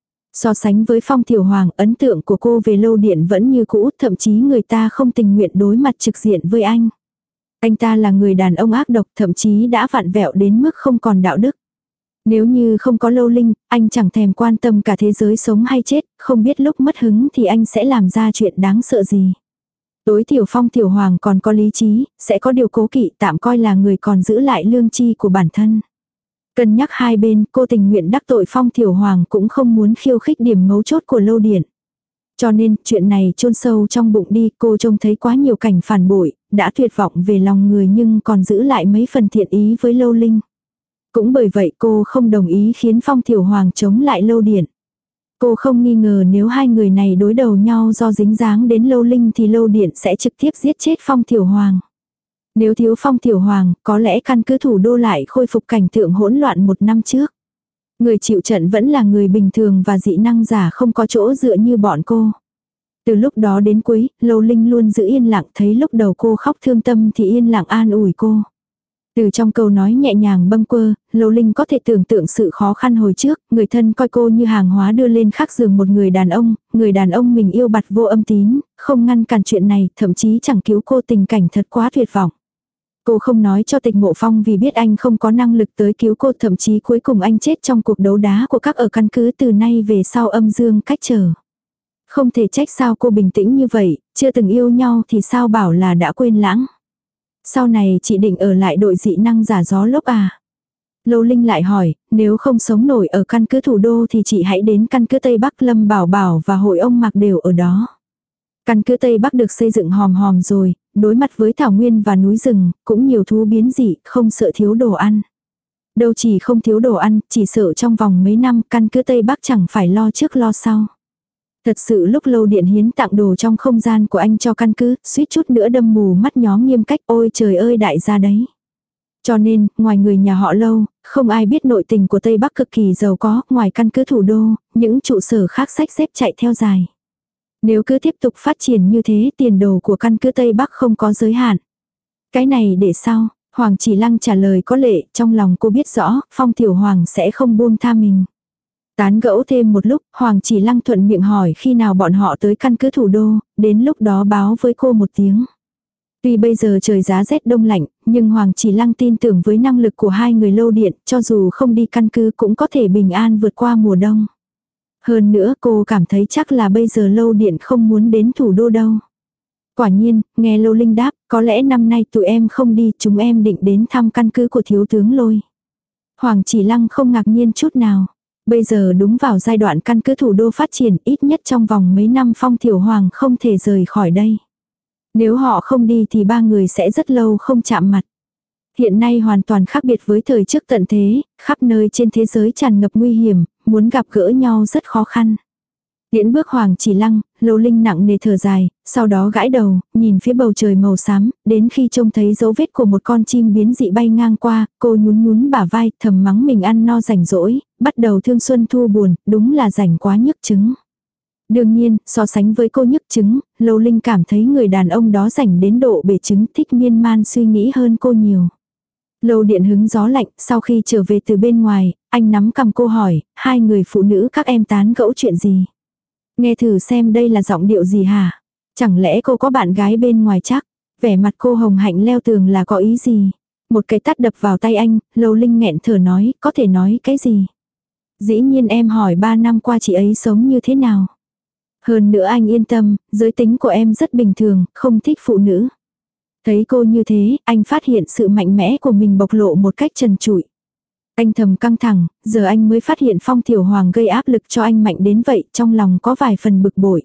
So sánh với Phong Thiểu Hoàng, ấn tượng của cô về Lâu Điện vẫn như cũ, thậm chí người ta không tình nguyện đối mặt trực diện với anh. Anh ta là người đàn ông ác độc, thậm chí đã vặn vẹo đến mức không còn đạo đức. Nếu như không có Lâu Linh, anh chẳng thèm quan tâm cả thế giới sống hay chết, không biết lúc mất hứng thì anh sẽ làm ra chuyện đáng sợ gì. Tối thiểu Phong Thiểu Hoàng còn có lý trí, sẽ có điều cố kỵ, tạm coi là người còn giữ lại lương tri của bản thân. Cân nhắc hai bên, cô tình nguyện đắc tội Phong Thiểu Hoàng cũng không muốn khiêu khích điểm mấu chốt của Lâu Điện. Cho nên, chuyện này chôn sâu trong bụng đi, cô trông thấy quá nhiều cảnh phản bội, đã tuyệt vọng về lòng người nhưng còn giữ lại mấy phần thiện ý với Lâu Linh. Cũng bởi vậy cô không đồng ý khiến Phong Thiểu Hoàng chống lại Lâu Điện. Cô không nghi ngờ nếu hai người này đối đầu nhau do dính dáng đến Lâu Linh thì Lâu Điện sẽ trực tiếp giết chết Phong Thiểu Hoàng. Nếu thiếu Phong Thiểu Hoàng, có lẽ căn cứ thủ đô lại khôi phục cảnh tượng hỗn loạn một năm trước. Người chịu trận vẫn là người bình thường và dị năng giả không có chỗ dựa như bọn cô. Từ lúc đó đến cuối, Lâu Linh luôn giữ yên lặng, thấy lúc đầu cô khóc thương tâm thì yên lặng an ủi cô. Từ trong câu nói nhẹ nhàng bâng quơ, Lâu Linh có thể tưởng tượng sự khó khăn hồi trước, người thân coi cô như hàng hóa đưa lên khắc giường một người đàn ông, người đàn ông mình yêu bặt vô âm tín, không ngăn cản chuyện này, thậm chí chẳng cứu cô, tình cảnh thật quá tuyệt vọng. Cô không nói cho Tịch Mộ Phong vì biết anh không có năng lực tới cứu cô, thậm chí cuối cùng anh chết trong cuộc đấu đá của các ở căn cứ, từ nay về sau âm dương cách trở. Không thể trách sao cô bình tĩnh như vậy, chưa từng yêu nhau thì sao bảo là đã quên lãng. Sau này chị định ở lại đội dị năng giả gió lốc à? Lâu Linh lại hỏi, nếu không sống nổi ở căn cứ thủ đô thì chị hãy đến căn cứ Tây Bắc, Lâm Bảo Bảo và hội ông Mạc đều ở đó. Căn cứ Tây Bắc được xây dựng hòm hòm rồi, đối mặt với thảo nguyên và núi rừng, cũng nhiều thú biến dị, không sợ thiếu đồ ăn. Đâu chỉ không thiếu đồ ăn, chỉ sợ trong vòng mấy năm căn cứ Tây Bắc chẳng phải lo trước lo sau. Thật sự lúc Lâu Điện hiến tặng đồ trong không gian của anh cho căn cứ, suýt chút nữa đâm mù mắt nhóm Nghiêm Cách, ôi trời ơi đại gia đấy. Cho nên, ngoài người nhà họ Lâu, không ai biết nội tình của Tây Bắc cực kỳ giàu có, ngoài căn cứ thủ đô, những trụ sở khác xách xếp chạy theo dài. Nếu cứ tiếp tục phát triển như thế, tiền đồ của căn cứ Tây Bắc không có giới hạn. Cái này để sau, Hoàng Chỉ Lăng trả lời có lệ, trong lòng cô biết rõ, Phong Thiểu Hoàng sẽ không buông tha mình. Tán gẫu thêm một lúc, Hoàng Chỉ Lăng thuận miệng hỏi khi nào bọn họ tới căn cứ thủ đô, đến lúc đó báo với cô một tiếng. Tuy bây giờ trời giá rét đông lạnh, nhưng Hoàng Chỉ Lăng tin tưởng với năng lực của hai người Lâu Điện, cho dù không đi căn cứ cũng có thể bình an vượt qua mùa đông. Hơn nữa cô cảm thấy chắc là bây giờ Lâu Điện không muốn đến thủ đô đâu. Quả nhiên, nghe Lâu Linh đáp, có lẽ năm nay tụi em không đi, chúng em định đến thăm căn cứ của thiếu tướng Lôi. Hoàng Chỉ Lăng không ngạc nhiên chút nào. Bây giờ đúng vào giai đoạn căn cứ thủ đô phát triển, ít nhất trong vòng mấy năm Phong Thiểu Hoàng không thể rời khỏi đây. Nếu họ không đi thì ba người sẽ rất lâu không chạm mặt. Hiện nay hoàn toàn khác biệt với thời trước tận thế, khắp nơi trên thế giới tràn ngập nguy hiểm, muốn gặp gỡ nhau rất khó khăn. Tiễn bước Hoàng Chỉ Lăng, Lâu Linh nặng nề thở dài, sau đó gãi đầu, nhìn phía bầu trời màu xám, đến khi trông thấy dấu vết của một con chim biến dị bay ngang qua, cô nhún nhún bả vai, thầm mắng mình ăn no rảnh rỗi, bắt đầu thương xuân thu buồn, đúng là rảnh quá nhức chứng. Đương nhiên, so sánh với cô nhức chứng, Lâu Linh cảm thấy người đàn ông đó rảnh đến độ bể trứng, thích miên man suy nghĩ hơn cô nhiều. Lâu Điện hứng gió lạnh, sau khi trở về từ bên ngoài, anh nắm cầm cô hỏi, hai người phụ nữ các em tán gẫu chuyện gì? Nghe thử xem đây là giọng điệu gì hả? Chẳng lẽ cô có bạn gái bên ngoài chắc? Vẻ mặt cô hồng hạnh leo tường là có ý gì? Một cái tát đập vào tay anh, Lâu Linh nghẹn thở nói, có thể nói cái gì? Dĩ nhiên em hỏi ba năm qua chị ấy sống như thế nào? Hơn nữa anh yên tâm, giới tính của em rất bình thường, không thích phụ nữ. Thấy cô như thế, anh phát hiện sự mạnh mẽ của mình bộc lộ một cách trần trụi. Anh thầm căng thẳng, giờ anh mới phát hiện Phong Thiểu Hoàng gây áp lực cho anh mạnh đến vậy, trong lòng có vài phần bực bội.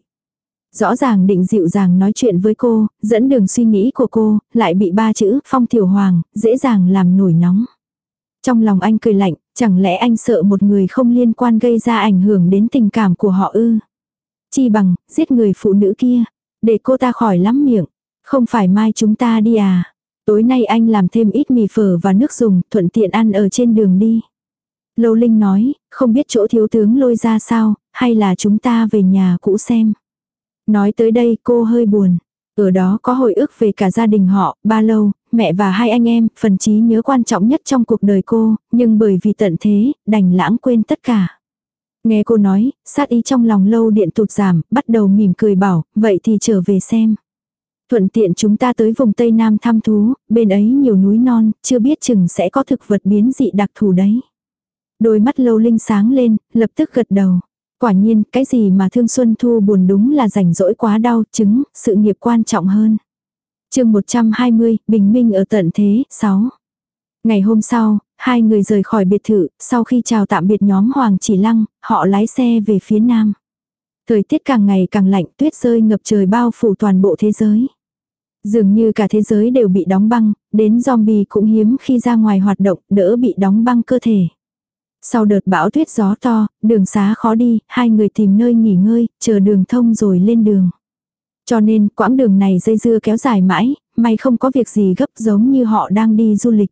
Rõ ràng định dịu dàng nói chuyện với cô, dẫn đường suy nghĩ của cô, lại bị ba chữ Phong Thiểu Hoàng, dễ dàng làm nổi nóng. Trong lòng anh cười lạnh, chẳng lẽ anh sợ một người không liên quan gây ra ảnh hưởng đến tình cảm của họ ư? Chi bằng, giết người phụ nữ kia, để cô ta khỏi lắm miệng. Không phải mai chúng ta đi à? Tối nay anh làm thêm ít mì phở và nước dùng, thuận tiện ăn ở trên đường đi. Lâu Linh nói, không biết chỗ thiếu tướng Lôi ra sao, hay là chúng ta về nhà cũ xem. Nói tới đây cô hơi buồn. Ở đó có hồi ức về cả gia đình họ, ba Lâu, mẹ và hai anh em, phần trí nhớ quan trọng nhất trong cuộc đời cô, nhưng bởi vì tận thế, đành lãng quên tất cả. Nghe cô nói, sát ý trong lòng Lâu Điện tụt giảm, bắt đầu mỉm cười bảo, vậy thì trở về xem. Thuận tiện chúng ta tới vùng Tây Nam thăm thú, bên ấy nhiều núi non, chưa biết chừng sẽ có thực vật biến dị đặc thù đấy. Đôi mắt Lâu Linh sáng lên, lập tức gật đầu. Quả nhiên, cái gì mà Thương Xuân Thu buồn đúng là rảnh rỗi quá đau, chứng, sự nghiệp quan trọng hơn. Chương một trăm hai mươi, Bình minh ở tận thế, sáu. Ngày hôm sau, hai người rời khỏi biệt thự, sau khi chào tạm biệt nhóm Hoàng Chỉ Lăng, họ lái xe về phía nam. Thời tiết càng ngày càng lạnh, tuyết rơi ngập trời bao phủ toàn bộ thế giới. Dường như cả thế giới đều bị đóng băng, đến zombie cũng hiếm khi ra ngoài hoạt động, đỡ bị đóng băng cơ thể. Sau đợt bão tuyết gió to, đường xá khó đi, hai người tìm nơi nghỉ ngơi, chờ đường thông rồi lên đường. Cho nên, quãng đường này dây dưa kéo dài mãi, may không có việc gì gấp giống như họ đang đi du lịch.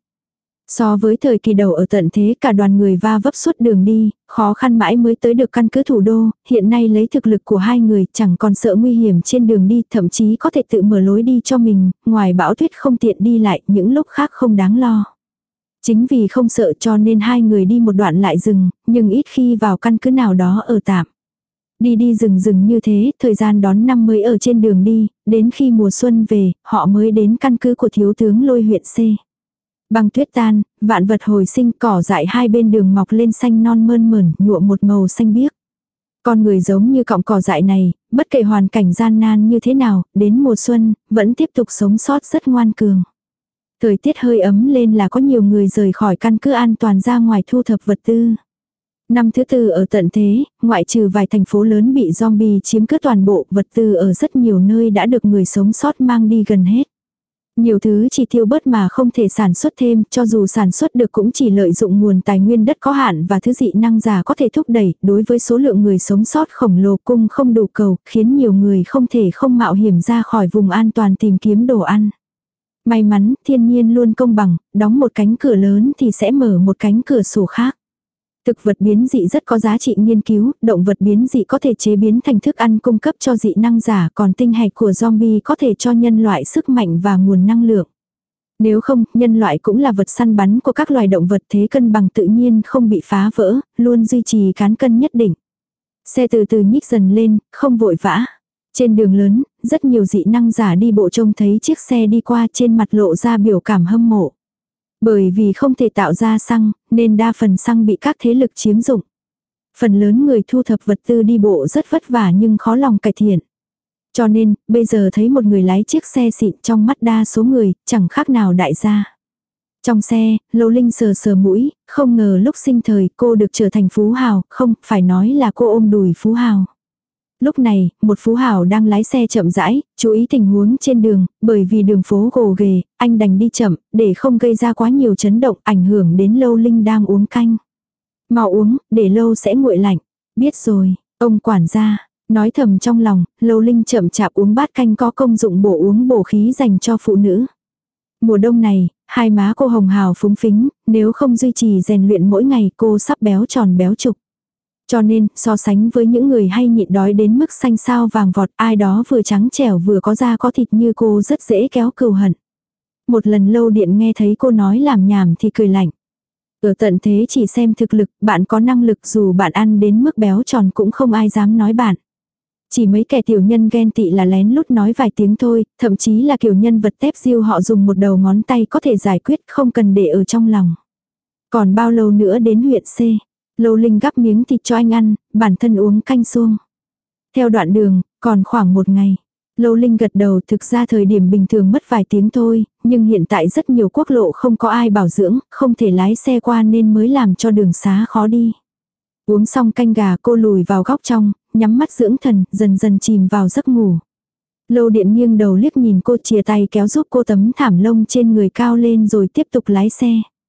So với thời kỳ đầu ở tận thế cả đoàn người va vấp suốt đường đi, khó khăn mãi mới tới được căn cứ thủ đô, hiện nay lấy thực lực của hai người chẳng còn sợ nguy hiểm trên đường đi, thậm chí có thể tự mở lối đi cho mình, ngoài bão tuyết không tiện đi lại, những lúc khác không đáng lo. Chính vì không sợ cho nên hai người đi một đoạn lại dừng, nhưng ít khi vào căn cứ nào đó ở tạm. Đi đi rừng rừng như thế, thời gian đón năm mới ở trên đường đi, đến khi mùa xuân về, họ mới đến căn cứ của thiếu tướng Lôi huyện C. Băng tuyết tan, vạn vật hồi sinh, cỏ dại hai bên đường mọc lên xanh non mơn mởn, nhuộm một màu xanh biếc. Con người giống như cọng cỏ dại này, bất kể hoàn cảnh gian nan như thế nào, đến mùa xuân, vẫn tiếp tục sống sót rất ngoan cường. Thời tiết hơi ấm lên là có nhiều người rời khỏi căn cứ an toàn ra ngoài thu thập vật tư. Năm thứ tư ở tận thế, ngoại trừ vài thành phố lớn bị zombie chiếm cứ toàn bộ, vật tư ở rất nhiều nơi đã được người sống sót mang đi gần hết. Nhiều thứ chỉ tiêu bớt mà không thể sản xuất thêm, cho dù sản xuất được cũng chỉ lợi dụng nguồn tài nguyên đất có hạn và thứ dị năng giả có thể thúc đẩy, đối với số lượng người sống sót khổng lồ cung không đủ cầu, khiến nhiều người không thể không mạo hiểm ra khỏi vùng an toàn tìm kiếm đồ ăn. May mắn, thiên nhiên luôn công bằng, đóng một cánh cửa lớn thì sẽ mở một cánh cửa sổ khác. Thực vật biến dị rất có giá trị nghiên cứu, động vật biến dị có thể chế biến thành thức ăn cung cấp cho dị năng giả, còn tinh hạch của zombie có thể cho nhân loại sức mạnh và nguồn năng lượng. Nếu không, nhân loại cũng là vật săn bắn của các loài động vật, thế cân bằng tự nhiên không bị phá vỡ, luôn duy trì cán cân nhất định. Xe từ từ nhích dần lên, không vội vã. Trên đường lớn, rất nhiều dị năng giả đi bộ trông thấy chiếc xe đi qua, trên mặt lộ ra biểu cảm hâm mộ. Bởi vì không thể tạo ra xăng, nên đa phần xăng bị các thế lực chiếm dụng. Phần lớn người thu thập vật tư đi bộ rất vất vả nhưng khó lòng cải thiện. Cho nên, bây giờ thấy một người lái chiếc xe xịn, trong mắt đa số người, chẳng khác nào đại gia. Trong xe, Lâu Linh sờ sờ mũi, không ngờ lúc sinh thời cô được trở thành phú hào, không, phải nói là cô ôm đùi phú hào. Lúc này, một phú hào đang lái xe chậm rãi, chú ý tình huống trên đường, bởi vì đường phố gồ ghề, anh đành đi chậm, để không gây ra quá nhiều chấn động, ảnh hưởng đến Lâu Linh đang uống canh. Mau uống, để lâu sẽ nguội lạnh. Biết rồi, ông quản gia, nói thầm trong lòng, Lâu Linh chậm chạp uống bát canh có công dụng bổ uống bổ khí dành cho phụ nữ. Mùa đông này, hai má cô hồng hào phúng phính, nếu không duy trì rèn luyện mỗi ngày cô sắp béo tròn béo trục. Cho nên, so sánh với những người hay nhịn đói đến mức xanh xao vàng vọt, ai đó vừa trắng trẻo vừa có da có thịt như cô rất dễ kéo cừu hận. Một lần Lâu Điện nghe thấy cô nói làm nhảm thì cười lạnh. Ở tận thế chỉ xem thực lực, bạn có năng lực dù bạn ăn đến mức béo tròn cũng không ai dám nói bạn. Chỉ mấy kẻ tiểu nhân ghen tị là lén lút nói vài tiếng thôi, thậm chí là kiểu nhân vật tép diêu họ dùng một đầu ngón tay có thể giải quyết, không cần để ở trong lòng. Còn bao lâu nữa đến huyện C? Lâu Linh gắp miếng thịt cho anh ăn, bản thân uống canh suông. Theo đoạn đường, còn khoảng một ngày. Lâu Linh gật đầu, thực ra thời điểm bình thường mất vài tiếng thôi, nhưng hiện tại rất nhiều quốc lộ không có ai bảo dưỡng, không thể lái xe qua nên mới làm cho đường xá khó đi. Uống xong canh gà cô lùi vào góc trong, nhắm mắt dưỡng thần, dần dần chìm vào giấc ngủ. Lâu Điện nghiêng đầu liếc nhìn cô, chìa tay kéo giúp cô tấm thảm lông trên người cao lên rồi tiếp tục lái xe.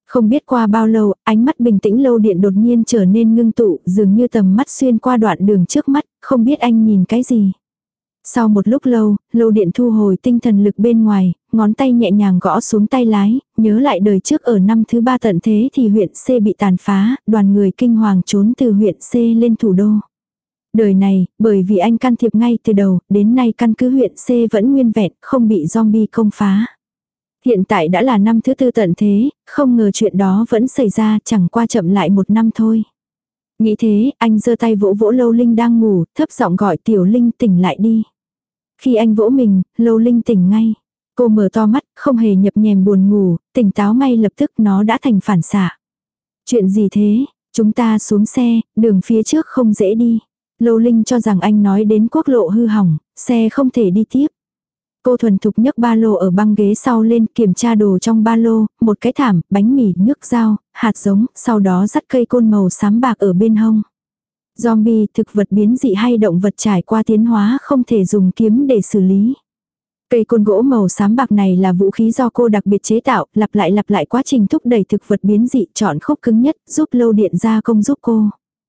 Không biết qua bao lâu, ánh mắt bình tĩnh Lâu Điện đột nhiên trở nên ngưng tụ, dường như tầm mắt xuyên qua đoạn đường trước mắt, không biết anh nhìn cái gì. Sau một lúc lâu, Lâu Điện thu hồi tinh thần lực bên ngoài, ngón tay nhẹ nhàng gõ xuống tay lái, nhớ lại đời trước ở năm thứ ba tận thế thì huyện C bị tàn phá, đoàn người kinh hoàng trốn từ huyện C lên thủ đô. Đời này, bởi vì anh can thiệp ngay từ đầu, đến nay căn cứ huyện C vẫn nguyên vẹn, không bị zombie công phá. Hiện tại đã là năm thứ tư tận thế, không ngờ chuyện đó vẫn xảy ra, chẳng qua chậm lại một năm thôi. Nghĩ thế, anh giơ tay vỗ vỗ Lâu Linh đang ngủ, thấp giọng gọi Tiểu Linh tỉnh lại đi. Khi anh vỗ mình, Lâu Linh tỉnh ngay. Cô mở to mắt, không hề nhập nhèm buồn ngủ, tỉnh táo ngay lập tức, nó đã thành phản xạ. Chuyện gì thế? Chúng ta xuống xe, đường phía trước không dễ đi. Lâu Linh cho rằng anh nói đến quốc lộ hư hỏng, xe không thể đi tiếp. Cô thuần thục nhấc ba lô ở băng ghế sau lên, kiểm tra đồ trong ba lô, một cái thảm, bánh mì, nước dao, hạt giống, sau đó dắt cây côn màu xám bạc ở bên hông. Zombie, thực vật biến dị hay động vật trải qua tiến hóa không thể dùng kiếm để xử lý. Cây côn gỗ màu xám bạc này là vũ khí do cô đặc biệt chế tạo, lặp lại lặp lại quá trình thúc đẩy thực vật biến dị, chọn khúc cứng nhất, giúp Lâu Điện gia công giúp cô.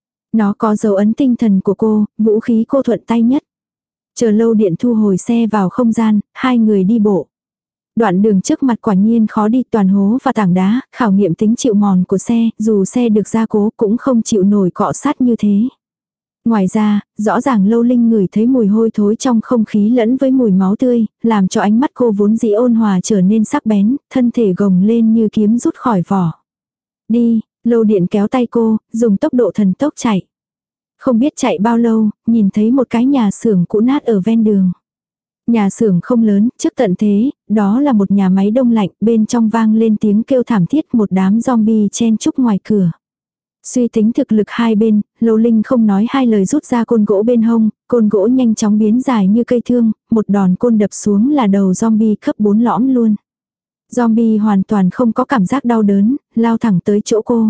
Nó có dấu ấn tinh thần của cô, vũ khí cô thuận tay nhất. Chờ Lâu Điện thu hồi xe vào không gian, hai người đi bộ. Đoạn đường trước mặt quả nhiên khó đi, toàn hố và tảng đá, khảo nghiệm tính chịu mòn của xe, dù xe được gia cố cũng không chịu nổi cọ sát như thế. Ngoài ra, rõ ràng Lâu Linh ngửi thấy mùi hôi thối trong không khí lẫn với mùi máu tươi, làm cho ánh mắt cô vốn dĩ ôn hòa trở nên sắc bén, thân thể gồng lên như kiếm rút khỏi vỏ. Đi, Lâu Điện kéo tay cô, dùng tốc độ thần tốc chạy. Không biết chạy bao lâu, nhìn thấy một cái nhà xưởng cũ nát ở ven đường. Nhà xưởng không lớn, trước tận thế, đó là một nhà máy đông lạnh, bên trong vang lên tiếng kêu thảm thiết, một đám zombie chen chúc ngoài cửa. Suy tính thực lực hai bên, Lâu Linh không nói hai lời rút ra côn gỗ bên hông, côn gỗ nhanh chóng biến dài như cây thương, một đòn côn đập xuống là đầu zombie cấp bốn lõm luôn. Zombie hoàn toàn không có cảm giác đau đớn, lao thẳng tới chỗ cô.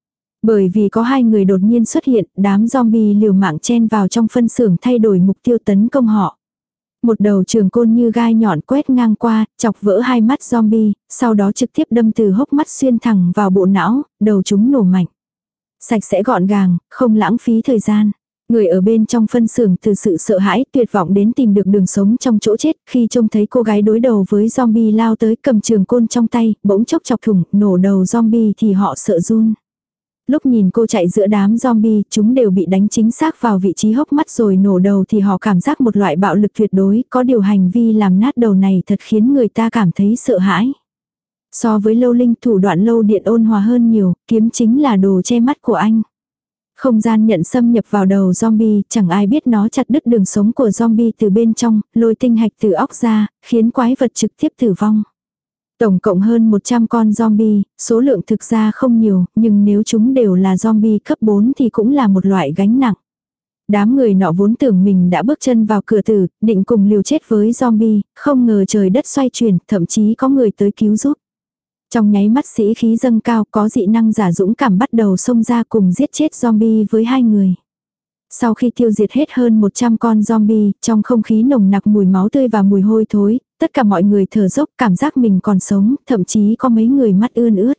Bởi vì có hai người đột nhiên xuất hiện, đám zombie liều mạng chen vào trong phân xưởng thay đổi mục tiêu tấn công họ. Một đầu trường côn như gai nhọn quét ngang qua, chọc vỡ hai mắt zombie, sau đó trực tiếp đâm từ hốc mắt xuyên thẳng vào bộ não, đầu chúng nổ mạnh. Sạch sẽ gọn gàng, không lãng phí thời gian. Người ở bên trong phân xưởng từ sự sợ hãi tuyệt vọng đến tìm được đường sống trong chỗ chết, khi trông thấy cô gái đối đầu với zombie lao tới cầm trường côn trong tay, bỗng chốc chọc thủng, nổ đầu zombie thì họ sợ run. Lúc nhìn cô chạy giữa đám zombie, chúng đều bị đánh chính xác vào vị trí hốc mắt rồi nổ đầu thì họ cảm giác một loại bạo lực tuyệt đối, có điều hành vi làm nát đầu này thật khiến người ta cảm thấy sợ hãi. So với Lâu Linh, thủ đoạn Lâu Điện ôn hòa hơn nhiều, kiếm chính là đồ che mắt của anh. Không gian nhận xâm nhập vào đầu zombie, chẳng ai biết nó chặt đứt đường sống của zombie từ bên trong, lôi tinh hạch từ óc ra, khiến quái vật trực tiếp tử vong. Tổng cộng hơn một trăm con zombie, số lượng thực ra không nhiều, nhưng nếu chúng đều là zombie cấp bốn thì cũng là một loại gánh nặng. Đám người nọ vốn tưởng mình đã bước chân vào cửa tử, định cùng liều chết với zombie, không ngờ trời đất xoay chuyển, thậm chí có người tới cứu giúp. Trong nháy mắt sĩ khí dâng cao, có dị năng giả dũng cảm bắt đầu xông ra cùng giết chết zombie với hai người. Sau khi tiêu diệt hết hơn một trăm con zombie, trong không khí nồng nặc mùi máu tươi và mùi hôi thối, tất cả mọi người thở dốc cảm giác mình còn sống, thậm chí có mấy người mắt ươn ướt.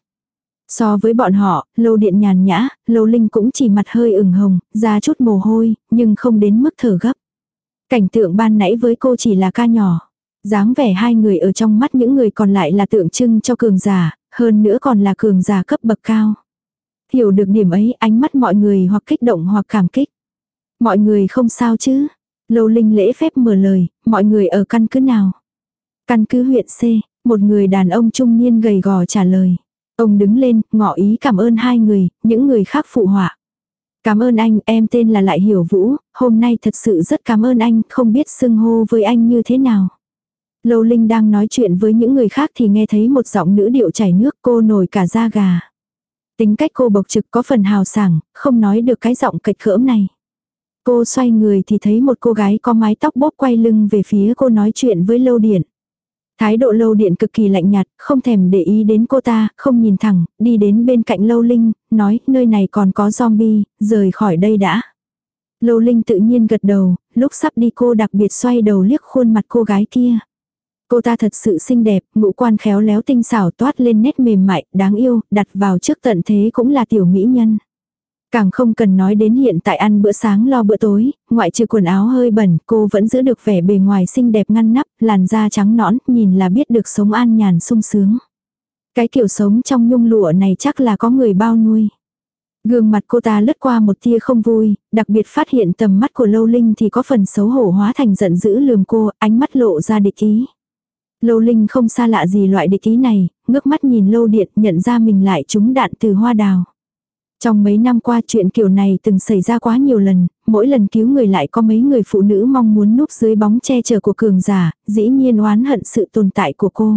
So với bọn họ, Lâu Điện nhàn nhã, Lâu Linh cũng chỉ mặt hơi ửng hồng, ra chút mồ hôi, nhưng không đến mức thở gấp. Cảnh tượng ban nãy với cô chỉ là ca nhỏ. Dáng vẻ hai người ở trong mắt những người còn lại là tượng trưng cho cường giả, hơn nữa còn là cường giả cấp bậc cao. Hiểu được điểm ấy, ánh mắt mọi người hoặc kích động hoặc cảm kích. Mọi người không sao chứ? Lâu Linh lễ phép mở lời, mọi người ở căn cứ nào? Căn cứ huyện C, một người đàn ông trung niên gầy gò trả lời. Ông đứng lên, ngỏ ý cảm ơn hai người, những người khác phụ họa. Cảm ơn anh, em tên là Lại Hiểu Vũ, hôm nay thật sự rất cảm ơn anh, không biết xưng hô với anh như thế nào. Lâu Linh đang nói chuyện với những người khác thì nghe thấy một giọng nữ điệu chảy nước, cô nổi cả da gà. Tính cách cô bộc trực có phần hào sảng, không nói được cái giọng cạch khỡm này. Cô xoay người thì thấy một cô gái có mái tóc bóp quay lưng về phía cô nói chuyện với Lâu Điện. Thái độ Lâu Điện cực kỳ lạnh nhạt, không thèm để ý đến cô ta, không nhìn thẳng, đi đến bên cạnh Lâu Linh, nói nơi này còn có zombie, rời khỏi đây đã. Lâu Linh tự nhiên gật đầu, lúc sắp đi cô đặc biệt xoay đầu liếc khuôn mặt cô gái kia. Cô ta thật sự xinh đẹp, ngũ quan khéo léo tinh xảo toát lên nét mềm mại, đáng yêu, đặt vào trước tận thế cũng là tiểu mỹ nhân. Càng không cần nói đến hiện tại ăn bữa sáng lo bữa tối, ngoại trừ quần áo hơi bẩn, cô vẫn giữ được vẻ bề ngoài xinh đẹp ngăn nắp, làn da trắng nõn, nhìn là biết được sống an nhàn sung sướng. Cái kiểu sống trong nhung lụa này chắc là có người bao nuôi. Gương mặt cô ta lướt qua một tia không vui, đặc biệt phát hiện tầm mắt của Lâu Linh thì có phần xấu hổ hóa thành giận dữ lườm cô, ánh mắt lộ ra địch ý. Lâu Linh không xa lạ gì loại địch ý này, ngước mắt nhìn Lâu Điện nhận ra mình lại trúng đạn từ hoa đào. Trong mấy năm qua chuyện kiểu này từng xảy ra quá nhiều lần, mỗi lần cứu người lại có mấy người phụ nữ mong muốn núp dưới bóng che chở của cường giả, dĩ nhiên oán hận sự tồn tại của cô.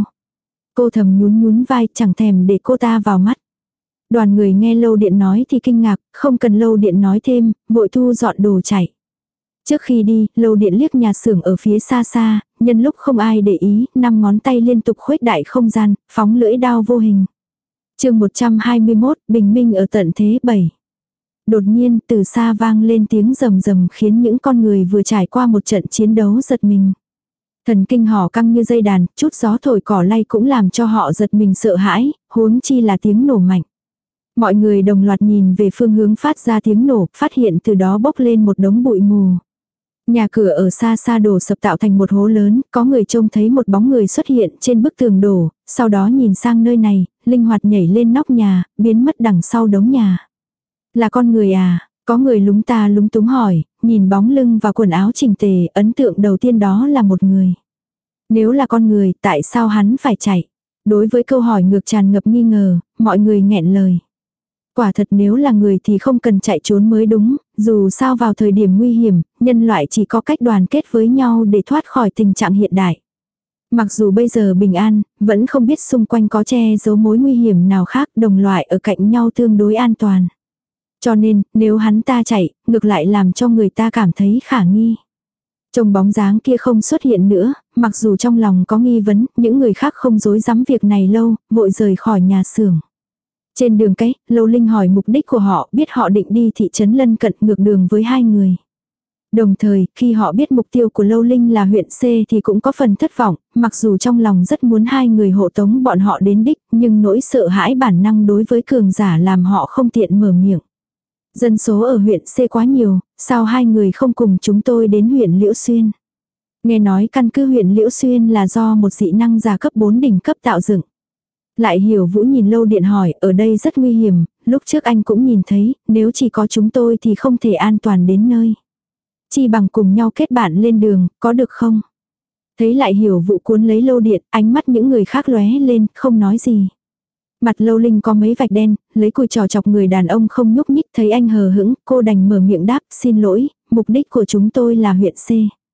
Cô thầm nhún nhún vai chẳng thèm để cô ta vào mắt. Đoàn người nghe Lâu Điện nói thì kinh ngạc, không cần Lâu Điện nói thêm, vội thu dọn đồ chạy. Trước khi đi, Lâu Điện liếc nhà xưởng ở phía xa xa, nhân lúc không ai để ý, năm ngón tay liên tục khuếch đại không gian, phóng lưỡi đao vô hình. Chương một trăm hai mươi mốt, bình minh ở tận thế bảy. Đột nhiên, từ xa vang lên tiếng rầm rầm khiến những con người vừa trải qua một trận chiến đấu giật mình. Thần kinh họ căng như dây đàn, chút gió thổi cỏ lay cũng làm cho họ giật mình sợ hãi, huống chi là tiếng nổ mạnh. Mọi người đồng loạt nhìn về phương hướng phát ra tiếng nổ, phát hiện từ đó bốc lên một đống bụi mù. Nhà cửa ở xa xa đổ sập tạo thành một hố lớn, có người trông thấy một bóng người xuất hiện trên bức tường đổ, sau đó nhìn sang nơi này, linh hoạt nhảy lên nóc nhà, biến mất đằng sau đống nhà. Là con người à? Có người lúng ta lúng túng hỏi, nhìn bóng lưng và quần áo chỉnh tề, ấn tượng đầu tiên đó là một người. Nếu là con người, tại sao hắn phải chạy? Đối với câu hỏi ngược tràn ngập nghi ngờ, mọi người nghẹn lời. Quả thật nếu là người thì không cần chạy trốn mới đúng, dù sao vào thời điểm nguy hiểm, nhân loại chỉ có cách đoàn kết với nhau để thoát khỏi tình trạng hiện đại. Mặc dù bây giờ bình an, vẫn không biết xung quanh có che giấu mối nguy hiểm nào khác, đồng loại ở cạnh nhau tương đối an toàn. Cho nên, nếu hắn ta chạy, ngược lại làm cho người ta cảm thấy khả nghi. Trông bóng dáng kia không xuất hiện nữa, mặc dù trong lòng có nghi vấn, những người khác không dối dám việc này lâu, vội rời khỏi nhà xưởng. Trên đường cái, Lâu Linh hỏi mục đích của họ, biết họ định đi thị trấn lân cận ngược đường với hai người. Đồng thời, khi họ biết mục tiêu của Lâu Linh là huyện C thì cũng có phần thất vọng, mặc dù trong lòng rất muốn hai người hộ tống bọn họ đến đích, nhưng nỗi sợ hãi bản năng đối với cường giả làm họ không tiện mở miệng. Dân số ở huyện C quá nhiều, sao hai người không cùng chúng tôi đến huyện Liễu Xuyên? Nghe nói căn cứ huyện Liễu Xuyên là do một dị năng giả cấp bốn đỉnh cấp tạo dựng. Lại Hiểu Vũ nhìn Lâu Điện hỏi, ở đây rất nguy hiểm, lúc trước anh cũng nhìn thấy, nếu chỉ có chúng tôi thì không thể an toàn đến nơi. Chi bằng cùng nhau kết bạn lên đường, có được không? Thấy Lại Hiểu Vũ cuốn lấy Lâu Điện, ánh mắt những người khác lóe lên, không nói gì. Mặt Lâu Linh có mấy vạch đen, lấy cùi trò chọc người đàn ông không nhúc nhích, thấy anh hờ hững, cô đành mở miệng đáp, xin lỗi, mục đích của chúng tôi là huyện C.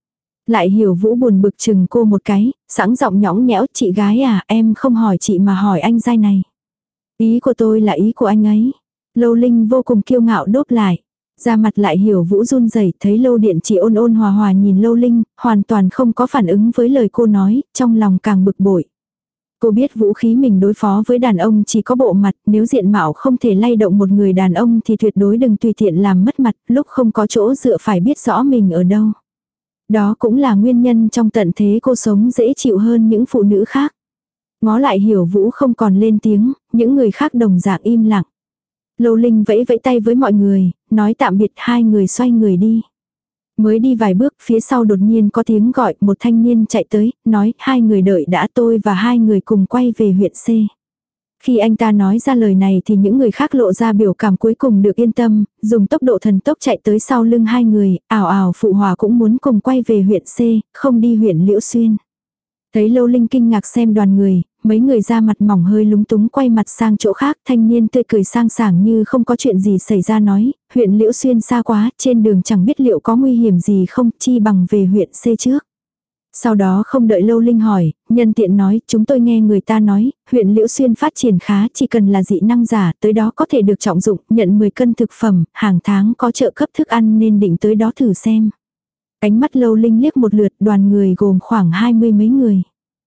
Lại Hiểu Vũ buồn bực chừng cô một cái, sẵn giọng nhõng nhẽo, chị gái à, em không hỏi chị mà hỏi anh giai này. Ý của tôi là ý của anh ấy. Lâu Linh vô cùng kiêu ngạo đốp lại. Ra mặt Lại Hiểu Vũ run rẩy, thấy Lâu Điện chỉ ôn ôn hòa hòa nhìn Lâu Linh, hoàn toàn không có phản ứng với lời cô nói, trong lòng càng bực bội. Cô biết vũ khí mình đối phó với đàn ông chỉ có bộ mặt, nếu diện mạo không thể lay động một người đàn ông thì tuyệt đối đừng tùy tiện làm mất mặt, lúc không có chỗ dựa phải biết rõ mình ở đâu. Đó cũng là nguyên nhân trong tận thế cô sống dễ chịu hơn những phụ nữ khác. Ngó Lại Hiểu Vũ không còn lên tiếng, những người khác đồng dạng im lặng. Lâu Linh vẫy vẫy tay với mọi người, nói tạm biệt, hai người xoay người đi. Mới đi vài bước, phía sau đột nhiên có tiếng gọi, một thanh niên chạy tới, nói, hai người đợi đã, tôi và hai người cùng quay về huyện C. Khi anh ta nói ra lời này thì những người khác lộ ra biểu cảm cuối cùng được yên tâm, dùng tốc độ thần tốc chạy tới sau lưng hai người, ảo ảo phụ hòa cũng muốn cùng quay về huyện C, không đi huyện Liễu Xuyên. Thấy Lâu Linh kinh ngạc xem đoàn người, mấy người ra mặt mỏng hơi lúng túng quay mặt sang chỗ khác, thanh niên tươi cười sang sảng như không có chuyện gì xảy ra nói, huyện Liễu Xuyên xa quá, trên đường chẳng biết liệu có nguy hiểm gì không, chi bằng về huyện C trước. Sau đó không đợi Lâu Linh hỏi, nhân tiện nói, chúng tôi nghe người ta nói, huyện Liễu Xuyên phát triển khá, chỉ cần là dị năng giả, tới đó có thể được trọng dụng, nhận mười cân thực phẩm, hàng tháng có trợ cấp thức ăn nên định tới đó thử xem. Ánh mắt Lâu Linh liếc một lượt, đoàn người gồm khoảng hai mươi mấy người.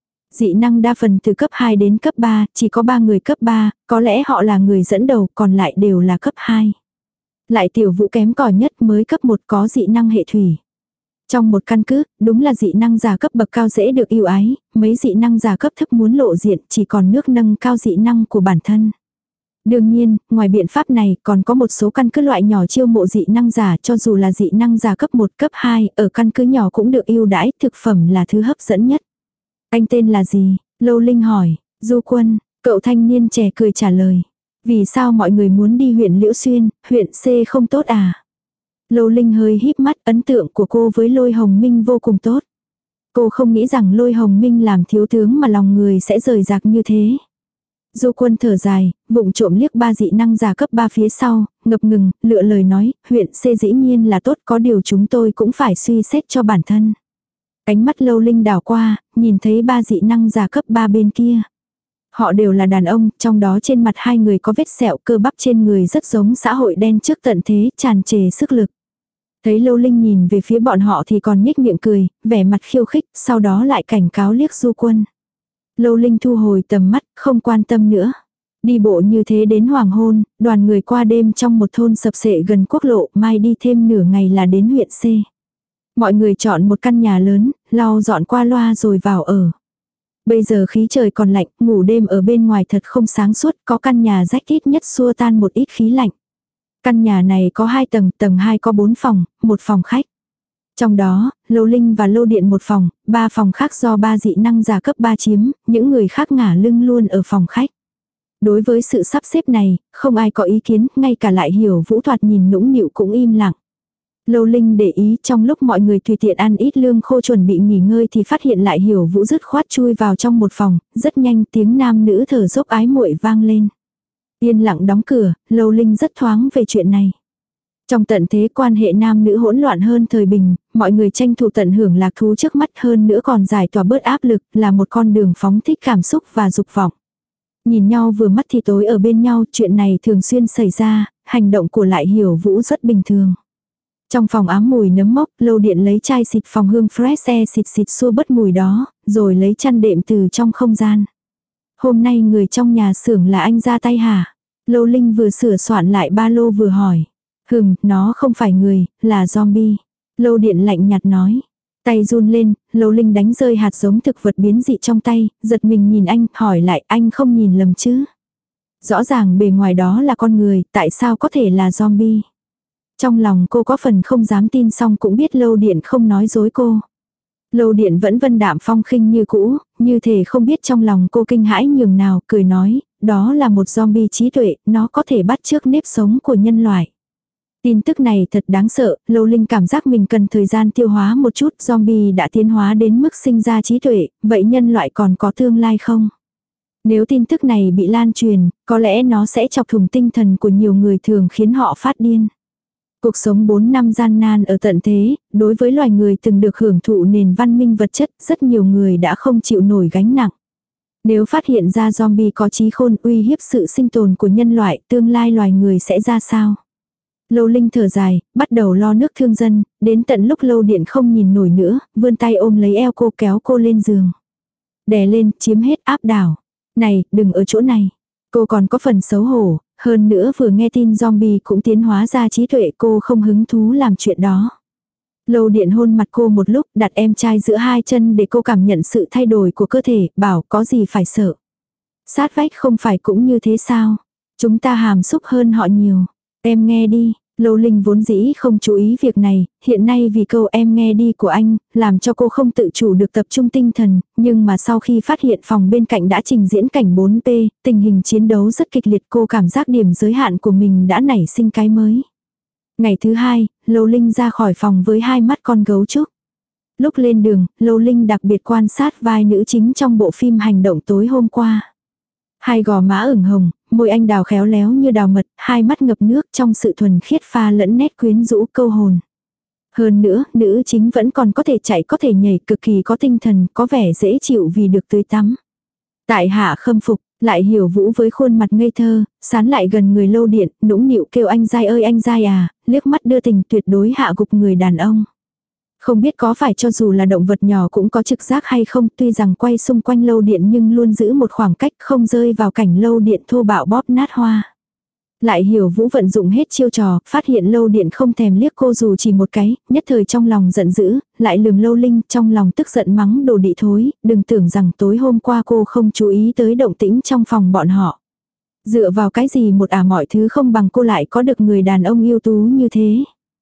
Dị năng đa phần từ cấp hai đến cấp ba, chỉ có ba người cấp ba, có lẽ họ là người dẫn đầu, còn lại đều là cấp hai. Lại Tiểu Vũ kém cỏi nhất mới cấp một có dị năng hệ thủy. Trong một căn cứ, đúng là dị năng giả cấp bậc cao dễ được yêu ái, mấy dị năng giả cấp thấp muốn lộ diện chỉ còn nước nâng cao dị năng của bản thân. Đương nhiên, ngoài biện pháp này còn có một số căn cứ loại nhỏ chiêu mộ dị năng giả, cho dù là dị năng giả cấp một, cấp hai, ở căn cứ nhỏ cũng được ưu đãi, thực phẩm là thứ hấp dẫn nhất. Anh tên là gì? Lâu Linh hỏi. Du Quân, cậu thanh niên trẻ cười trả lời. Vì sao mọi người muốn đi huyện Liễu Xuyên, huyện C không tốt à? Lâu Linh hơi híp mắt, ấn tượng của cô với Lôi Hồng Minh vô cùng tốt. Cô không nghĩ rằng Lôi Hồng Minh làm thiếu tướng mà lòng người sẽ rời rạc như thế. Du Quân thở dài, vụng trộm liếc ba dị năng giả cấp ba phía sau, ngập ngừng, lựa lời nói, huyện C dĩ nhiên là tốt, có điều chúng tôi cũng phải suy xét cho bản thân. Ánh mắt Lâu Linh đảo qua, nhìn thấy ba dị năng giả cấp ba bên kia. Họ đều là đàn ông, trong đó trên mặt hai người có vết sẹo, cơ bắp trên người rất giống xã hội đen trước tận thế, tràn trề sức lực. Thấy Lâu Linh nhìn về phía bọn họ thì còn nhếch miệng cười, vẻ mặt khiêu khích, sau đó lại cảnh cáo liếc Du Quân. Lâu Linh thu hồi tầm mắt, không quan tâm nữa. Đi bộ như thế đến hoàng hôn, đoàn người qua đêm trong một thôn sập sệ gần quốc lộ, mai đi thêm nửa ngày là đến huyện C. Mọi người chọn một căn nhà lớn, lau dọn qua loa rồi vào ở. Bây giờ khí trời còn lạnh, ngủ đêm ở bên ngoài thật không sáng suốt, có căn nhà rách ít nhất xua tan một ít khí lạnh. Căn nhà này có hai tầng, tầng hai có bốn phòng, một phòng khách. Trong đó, Lâu Linh và Lâu Điện một phòng, ba phòng khác do ba dị năng giả cấp ba chiếm, những người khác ngả lưng luôn ở phòng khách. Đối với sự sắp xếp này, không ai có ý kiến, ngay cả Lại Hiểu Vũ thoạt nhìn nũng nịu cũng im lặng. Lâu Linh để ý trong lúc mọi người tùy tiện ăn ít lương khô chuẩn bị nghỉ ngơi thì phát hiện Lại Hiểu Vũ dứt khoát chui vào trong một phòng, rất nhanh tiếng nam nữ thở dốc ái muội vang lên. Yên lặng đóng cửa, Lâu Linh rất thoáng về chuyện này. Trong tận thế quan hệ nam nữ hỗn loạn hơn thời bình, mọi người tranh thủ tận hưởng lạc thú trước mắt hơn nữa còn giải tỏa bớt áp lực là một con đường phóng thích cảm xúc và dục vọng. Nhìn nhau vừa mắt thì tối ở bên nhau, chuyện này thường xuyên xảy ra, hành động của Lại Hiểu Vũ rất bình thường. Trong phòng ám mùi nấm mốc, Lâu Điện lấy chai xịt phòng hương fresh air xịt xịt xua bớt mùi đó, rồi lấy chăn đệm từ trong không gian. Hôm nay người trong nhà xưởng là anh ra tay hả? Lâu Linh vừa sửa soạn lại ba lô vừa hỏi. Hừm, nó không phải người, là zombie. Lâu Điện lạnh nhạt nói. Tay run lên, Lâu Linh đánh rơi hạt giống thực vật biến dị trong tay, giật mình nhìn anh, hỏi lại anh không nhìn lầm chứ. Rõ ràng bề ngoài đó là con người, tại sao có thể là zombie? Trong lòng cô có phần không dám tin xong cũng biết Lâu Điện không nói dối cô. Lâu Điện vẫn vân đạm phong khinh như cũ, như thể không biết trong lòng cô kinh hãi nhường nào, cười nói, đó là một zombie trí tuệ, nó có thể bắt chước nếp sống của nhân loại. Tin tức này thật đáng sợ, Lâu Linh cảm giác mình cần thời gian tiêu hóa một chút, zombie đã tiến hóa đến mức sinh ra trí tuệ, vậy nhân loại còn có tương lai không? Nếu tin tức này bị lan truyền, có lẽ nó sẽ chọc thủng tinh thần của nhiều người thường khiến họ phát điên. Cuộc sống bốn năm gian nan ở tận thế, đối với loài người từng được hưởng thụ nền văn minh vật chất, rất nhiều người đã không chịu nổi gánh nặng. Nếu phát hiện ra zombie có trí khôn uy hiếp sự sinh tồn của nhân loại, tương lai loài người sẽ ra sao? Lâu Linh thở dài, bắt đầu lo nước thương dân, đến tận lúc Lâu Điện không nhìn nổi nữa, vươn tay ôm lấy eo cô kéo cô lên giường. Đè lên, chiếm hết áp đảo. Này, đừng ở chỗ này. Cô còn có phần xấu hổ, hơn nữa vừa nghe tin zombie cũng tiến hóa ra trí tuệ, cô không hứng thú làm chuyện đó. Lâu Điện hôn mặt cô một lúc, đặt em trai giữa hai chân để cô cảm nhận sự thay đổi của cơ thể, bảo có gì phải sợ. Sát vách không phải cũng như thế sao? Chúng ta hàm xúc hơn họ nhiều. Em nghe đi. Lâu Linh vốn dĩ không chú ý việc này, hiện nay vì câu em nghe đi của anh, làm cho cô không tự chủ được tập trung tinh thần, nhưng mà sau khi phát hiện phòng bên cạnh đã trình diễn cảnh bốn P, tình hình chiến đấu rất kịch liệt, cô cảm giác điểm giới hạn của mình đã nảy sinh cái mới. Ngày thứ hai, Lâu Linh ra khỏi phòng với hai mắt con gấu trúc. Lúc lên đường, Lâu Linh đặc biệt quan sát vai nữ chính trong bộ phim hành động tối hôm qua. Hai gò má ửng hồng, môi anh đào khéo léo như đào mật, hai mắt ngập nước trong sự thuần khiết pha lẫn nét quyến rũ câu hồn. Hơn nữa, nữ chính vẫn còn có thể chạy có thể nhảy, cực kỳ có tinh thần, có vẻ dễ chịu vì được tươi tắm. Tại hạ khâm phục, Lại Hiểu Vũ với khuôn mặt ngây thơ, sán lại gần người Lâu Điện, nũng nịu kêu anh dai ơi anh dai à, liếc mắt đưa tình tuyệt đối hạ gục người đàn ông. Không biết có phải cho dù là động vật nhỏ cũng có trực giác hay không, tuy rằng quay xung quanh Lâu Điện nhưng luôn giữ một khoảng cách không rơi vào cảnh Lâu Điện thô bạo bóp nát hoa. Lại Hiểu Vũ vận dụng hết chiêu trò, phát hiện Lâu Điện không thèm liếc cô dù chỉ một cái, nhất thời trong lòng giận dữ, lại lườm Lâu Linh, trong lòng tức giận mắng đồ đị thối, đừng tưởng rằng tối hôm qua cô không chú ý tới động tĩnh trong phòng bọn họ. Dựa vào cái gì một à mọi thứ không bằng cô lại có được người đàn ông ưu tú như thế.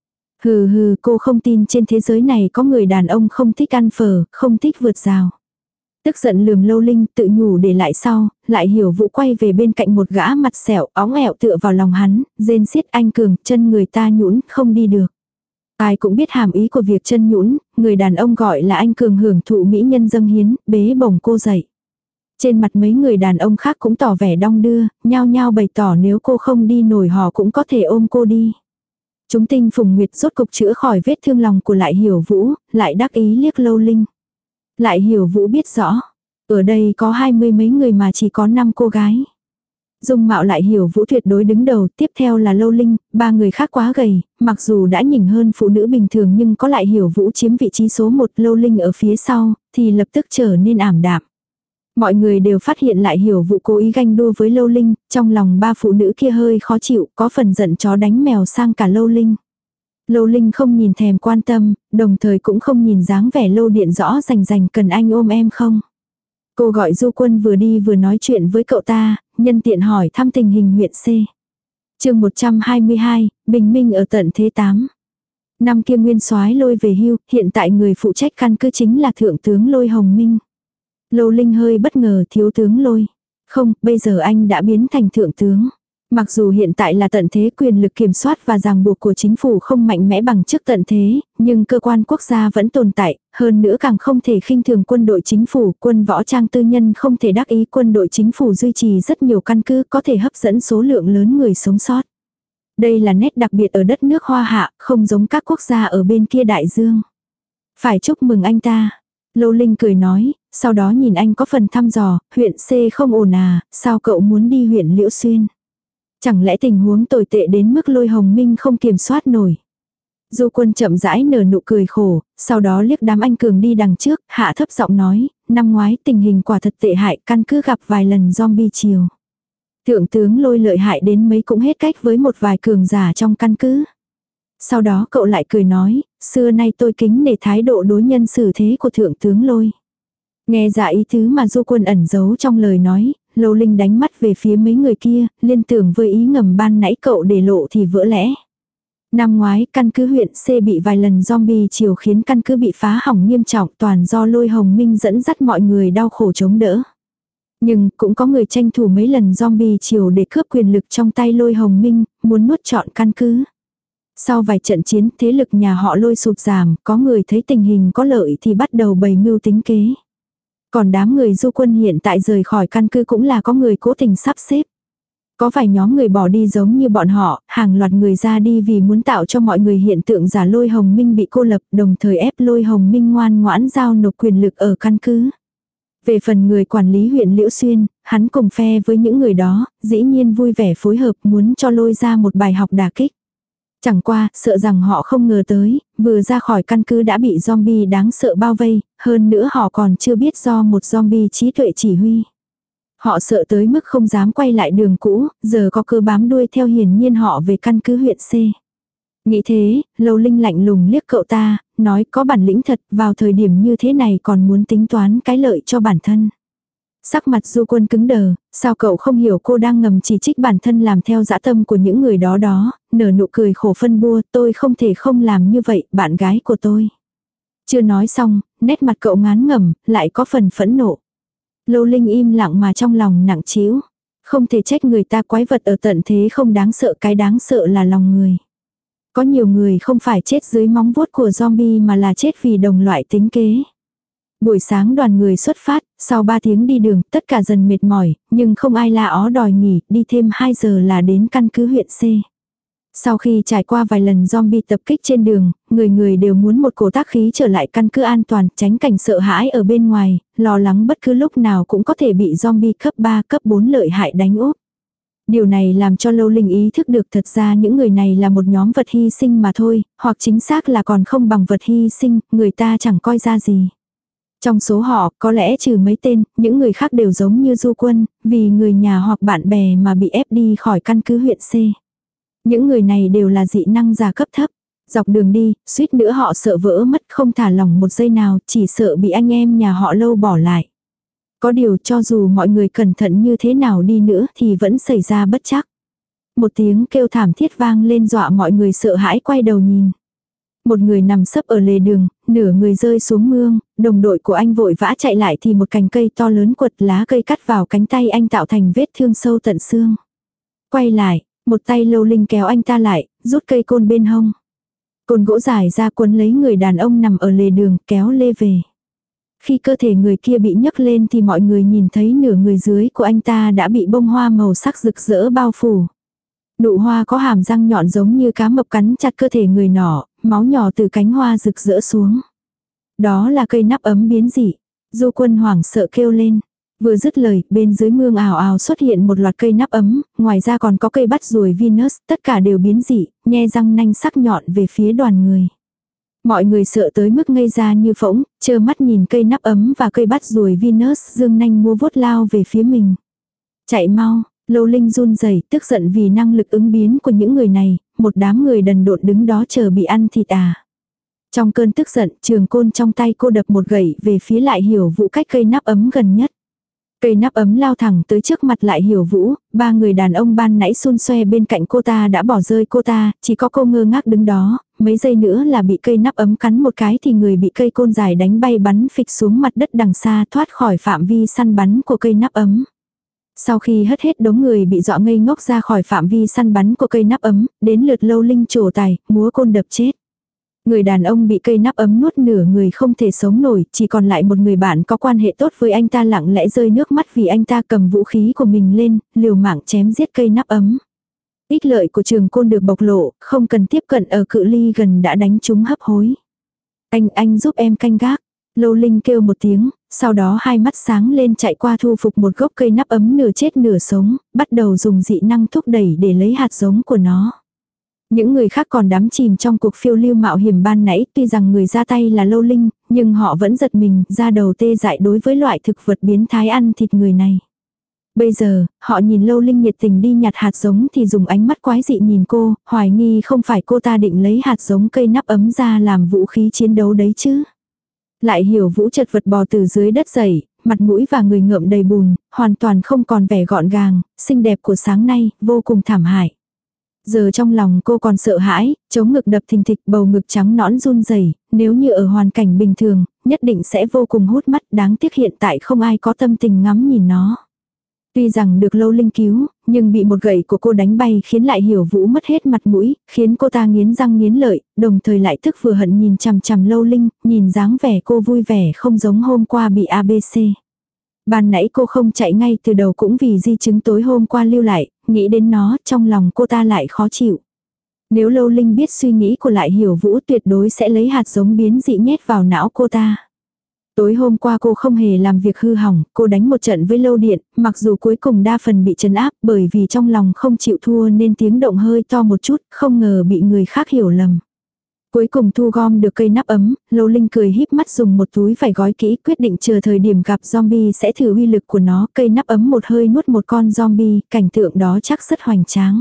Hừ hừ, cô không tin trên thế giới này có người đàn ông không thích ăn phở, không thích vượt rào. Tức giận lườm Lâu Linh, tự nhủ để lại sau, Lại Hiểu Vũ quay về bên cạnh một gã mặt sẹo, óng ẹo tựa vào lòng hắn, rên xiết anh Cường, chân người ta nhũn, không đi được. Ai cũng biết hàm ý của việc chân nhũn, người đàn ông gọi là anh Cường hưởng thụ mỹ nhân dâng hiến, bế bổng cô dậy. Trên mặt mấy người đàn ông khác cũng tỏ vẻ đong đưa, nhao nhao bày tỏ nếu cô không đi nổi họ cũng có thể ôm cô đi. Chúng tinh Phùng Nguyệt rốt cục chữa khỏi vết thương lòng của Lại Hiểu Vũ, lại đắc ý liếc Lâu Linh. Lại Hiểu Vũ biết rõ, ở đây có hai mươi mấy người mà chỉ có năm cô gái. Dung mạo Lại Hiểu Vũ tuyệt đối đứng đầu, tiếp theo là Lâu Linh, ba người khác quá gầy, mặc dù đã nhỉnh hơn phụ nữ bình thường nhưng có Lại Hiểu Vũ chiếm vị trí số một, Lâu Linh ở phía sau, thì lập tức trở nên ảm đạm. Mọi người đều phát hiện Lại Hiểu Vũ cố ý ganh đua với Lâu Linh, trong lòng ba phụ nữ kia hơi khó chịu, có phần giận chó đánh mèo sang cả Lâu Linh. Lâu Linh không nhìn thèm quan tâm, đồng thời cũng không nhìn dáng vẻ Lâu Điện rõ rành rành cần anh ôm em không. Cô gọi Du Quân vừa đi vừa nói chuyện với cậu ta, nhân tiện hỏi thăm tình hình huyện C. Chương một trăm hai mươi hai, Bình Minh ở tận thế tám. Năm kia Nguyên Soái Lôi về hưu, hiện tại người phụ trách căn cứ chính là Thượng tướng Lôi Hồng Minh. Lâu Linh hơi bất ngờ, thiếu tướng Lôi. Không, bây giờ anh đã biến thành thượng tướng. Mặc dù hiện tại là tận thế, quyền lực kiểm soát và ràng buộc của chính phủ không mạnh mẽ bằng trước tận thế, nhưng cơ quan quốc gia vẫn tồn tại, hơn nữa càng không thể khinh thường quân đội chính phủ, quân võ trang tư nhân không thể đắc ý, quân đội chính phủ duy trì rất nhiều căn cứ có thể hấp dẫn số lượng lớn người sống sót. Đây là nét đặc biệt ở đất nước Hoa Hạ, không giống các quốc gia ở bên kia đại dương. Phải chúc mừng anh ta. Lâu Linh cười nói, sau đó nhìn anh có phần thăm dò, huyện C không ổn à, sao cậu muốn đi huyện Liễu Xuyên? Chẳng lẽ tình huống tồi tệ đến mức Lôi Hồng Minh không kiểm soát nổi? Du Quân chậm rãi nở nụ cười khổ, sau đó liếc đám anh Cường đi đằng trước, hạ thấp giọng nói, năm ngoái tình hình quả thật tệ hại, căn cứ gặp vài lần zombie chiều. Thượng tướng Lôi lợi hại đến mấy cũng hết cách với một vài cường giả trong căn cứ. Sau đó cậu lại cười nói, xưa nay tôi kính nể thái độ đối nhân xử thế của thượng tướng Lôi. Nghe ra ý tứ mà Du Quân ẩn giấu trong lời nói, Lâu Linh đánh mắt về phía mấy người kia, liên tưởng với ý ngầm ban nãy cậu để lộ thì vỡ lẽ. Năm ngoái, căn cứ huyện C bị vài lần zombie chiều khiến căn cứ bị phá hỏng nghiêm trọng, toàn do Lôi Hồng Minh dẫn dắt mọi người đau khổ chống đỡ. Nhưng cũng có người tranh thủ mấy lần zombie chiều để cướp quyền lực trong tay Lôi Hồng Minh, muốn nuốt trọn căn cứ. Sau vài trận chiến, thế lực nhà họ Lôi sụt giảm, có người thấy tình hình có lợi thì bắt đầu bày mưu tính kế. Còn đám người Du Quân hiện tại rời khỏi căn cứ cũng là có người cố tình sắp xếp. Có vài nhóm người bỏ đi giống như bọn họ, hàng loạt người ra đi vì muốn tạo cho mọi người hiện tượng giả Lôi Hồng Minh bị cô lập, đồng thời ép Lôi Hồng Minh ngoan ngoãn giao nộp quyền lực ở căn cứ. Về phần người quản lý huyện Liễu Xuyên, hắn cùng phe với những người đó, dĩ nhiên vui vẻ phối hợp muốn cho Lôi ra một bài học đả kích. Chẳng qua, sợ rằng họ không ngờ tới, vừa ra khỏi căn cứ đã bị zombie đáng sợ bao vây, hơn nữa họ còn chưa biết do một zombie trí tuệ chỉ huy. Họ sợ tới mức không dám quay lại đường cũ, giờ có cơ bám đuôi theo, hiển nhiên họ về căn cứ huyện C. Nghĩ thế, Lâu Linh lạnh lùng liếc cậu ta, nói có bản lĩnh thật, vào thời điểm như thế này còn muốn tính toán cái lợi cho bản thân. Sắc mặt Du Quân cứng đờ, sao cậu không hiểu cô đang ngầm chỉ trích bản thân làm theo dã tâm của những người đó đó, nở nụ cười khổ phân bua, tôi không thể không làm như vậy, bạn gái của tôi. Chưa nói xong, nét mặt cậu ngán ngẩm, lại có phần phẫn nộ. Lâu Linh im lặng mà trong lòng nặng trĩu. Không thể trách người ta, quái vật ở tận thế không đáng sợ, cái đáng sợ là lòng người. Có nhiều người không phải chết dưới móng vuốt của zombie mà là chết vì đồng loại tính kế. Buổi sáng đoàn người xuất phát, sau ba tiếng đi đường, tất cả dần mệt mỏi, nhưng không ai la ó đòi nghỉ, đi thêm hai giờ là đến căn cứ huyện C. Sau khi trải qua vài lần zombie tập kích trên đường, người người đều muốn một cổ tác khí trở lại căn cứ an toàn, tránh cảnh sợ hãi ở bên ngoài, lo lắng bất cứ lúc nào cũng có thể bị zombie cấp ba, cấp bốn lợi hại đánh úp. Điều này làm cho Lâu Linh ý thức được thật ra những người này là một nhóm vật hy sinh mà thôi, hoặc chính xác là còn không bằng vật hy sinh, người ta chẳng coi ra gì. Trong số họ, có lẽ trừ mấy tên, những người khác đều giống như Du Quân, vì người nhà hoặc bạn bè mà bị ép đi khỏi căn cứ huyện C. Những người này đều là dị năng giả cấp thấp. Dọc đường đi, suýt nữa họ sợ vỡ mất không thả lỏng một giây nào, chỉ sợ bị anh em nhà họ Lâu bỏ lại. Có điều cho dù mọi người cẩn thận như thế nào đi nữa thì vẫn xảy ra bất trắc. Một tiếng kêu thảm thiết vang lên dọa mọi người sợ hãi quay đầu nhìn. Một người nằm sấp ở lề đường, nửa người rơi xuống mương, đồng đội của anh vội vã chạy lại thì một cành cây to lớn quật lá cây cắt vào cánh tay anh tạo thành vết thương sâu tận xương. Quay lại, một tay Lâu Linh kéo anh ta lại, rút cây côn bên hông. Côn gỗ dài ra quấn lấy người đàn ông nằm ở lề đường, kéo lê về. Khi cơ thể người kia bị nhấc lên thì mọi người nhìn thấy nửa người dưới của anh ta đã bị bông hoa màu sắc rực rỡ bao phủ. Nụ hoa có hàm răng nhọn giống như cá mập cắn chặt cơ thể người nọ, máu nhỏ từ cánh hoa rực rỡ xuống. Đó là cây nắp ấm biến dị. Du Quân hoảng sợ kêu lên. Vừa dứt lời, bên dưới mương ảo ảo xuất hiện một loạt cây nắp ấm, ngoài ra còn có cây bắt ruồi Venus, tất cả đều biến dị, nhe răng nanh sắc nhọn về phía đoàn người. Mọi người sợ tới mức ngây ra như phỗng, trơ mắt nhìn cây nắp ấm và cây bắt ruồi Venus dương nanh múa vuốt lao về phía mình. Chạy mau, Lâu Linh run rẩy, tức giận vì năng lực ứng biến của những người này, một đám người đần độn đứng đó chờ bị ăn thịt à. Trong cơn tức giận, trường côn trong tay cô đập một gậy về phía Lại Hiểu Vũ cách cây nắp ấm gần nhất. Cây nắp ấm lao thẳng tới trước mặt Lại Hiểu Vũ, ba người đàn ông ban nãy xun xoe bên cạnh cô ta đã bỏ rơi cô ta, chỉ có cô ngơ ngác đứng đó, mấy giây nữa là bị cây nắp ấm cắn một cái thì người bị cây côn dài đánh bay bắn phịch xuống mặt đất đằng xa thoát khỏi phạm vi săn bắn của cây nắp ấm. Sau khi hất hết đống người bị dọa ngây ngốc ra khỏi phạm vi săn bắn của cây nắp ấm, đến lượt Lâu Linh trổ tài, múa côn đập chết. Người đàn ông bị cây nắp ấm nuốt nửa người không thể sống nổi, chỉ còn lại một người bạn có quan hệ tốt với anh ta lặng lẽ rơi nước mắt vì anh ta cầm vũ khí của mình lên, liều mạng chém giết cây nắp ấm. Ích lợi của trường côn được bộc lộ, không cần tiếp cận ở cự ly gần đã đánh chúng hấp hối. Anh, anh giúp em canh gác. Lâu Linh kêu một tiếng, sau đó hai mắt sáng lên chạy qua thu phục một gốc cây nắp ấm nửa chết nửa sống, bắt đầu dùng dị năng thúc đẩy để lấy hạt giống của nó. Những người khác còn đắm chìm trong cuộc phiêu lưu mạo hiểm ban nãy, tuy rằng người ra tay là Lâu Linh, nhưng họ vẫn giật mình, ra đầu tê dại đối với loại thực vật biến thái ăn thịt người này. Bây giờ, họ nhìn Lâu Linh nhiệt tình đi nhặt hạt giống thì dùng ánh mắt quái dị nhìn cô, hoài nghi không phải cô ta định lấy hạt giống cây nắp ấm ra làm vũ khí chiến đấu đấy chứ. Lại Hiểu Vũ chật vật bò từ dưới đất dậy, mặt mũi và người ngợm đầy bùn, hoàn toàn không còn vẻ gọn gàng, xinh đẹp của sáng nay, vô cùng thảm hại. Giờ trong lòng cô còn sợ hãi, chống ngực đập thình thịch, bầu ngực trắng nõn run rẩy, nếu như ở hoàn cảnh bình thường, nhất định sẽ vô cùng hút mắt, đáng tiếc hiện tại không ai có tâm tình ngắm nhìn nó. Tuy rằng được Lâu Linh cứu, nhưng bị một gậy của cô đánh bay khiến Lại Hiểu Vũ mất hết mặt mũi, khiến cô ta nghiến răng nghiến lợi, đồng thời lại tức vừa hận nhìn chằm chằm Lâu Linh, nhìn dáng vẻ cô vui vẻ không giống hôm qua bị a bê xê. Ban nãy cô không chạy ngay từ đầu cũng vì di chứng tối hôm qua lưu lại, nghĩ đến nó trong lòng cô ta lại khó chịu. Nếu Lâu Linh biết suy nghĩ của Lại Hiểu Vũ tuyệt đối sẽ lấy hạt giống biến dị nhét vào não cô ta. Tối hôm qua cô không hề làm việc hư hỏng, cô đánh một trận với Lâu Điện, mặc dù cuối cùng đa phần bị trấn áp bởi vì trong lòng không chịu thua nên tiếng động hơi to một chút, không ngờ bị người khác hiểu lầm. Cuối cùng thu gom được cây nắp ấm, Lâu Linh cười híp mắt dùng một túi vải gói kỹ, quyết định chờ thời điểm gặp zombie sẽ thử uy lực của nó. Cây nắp ấm một hơi nuốt một con zombie, cảnh tượng đó chắc rất hoành tráng.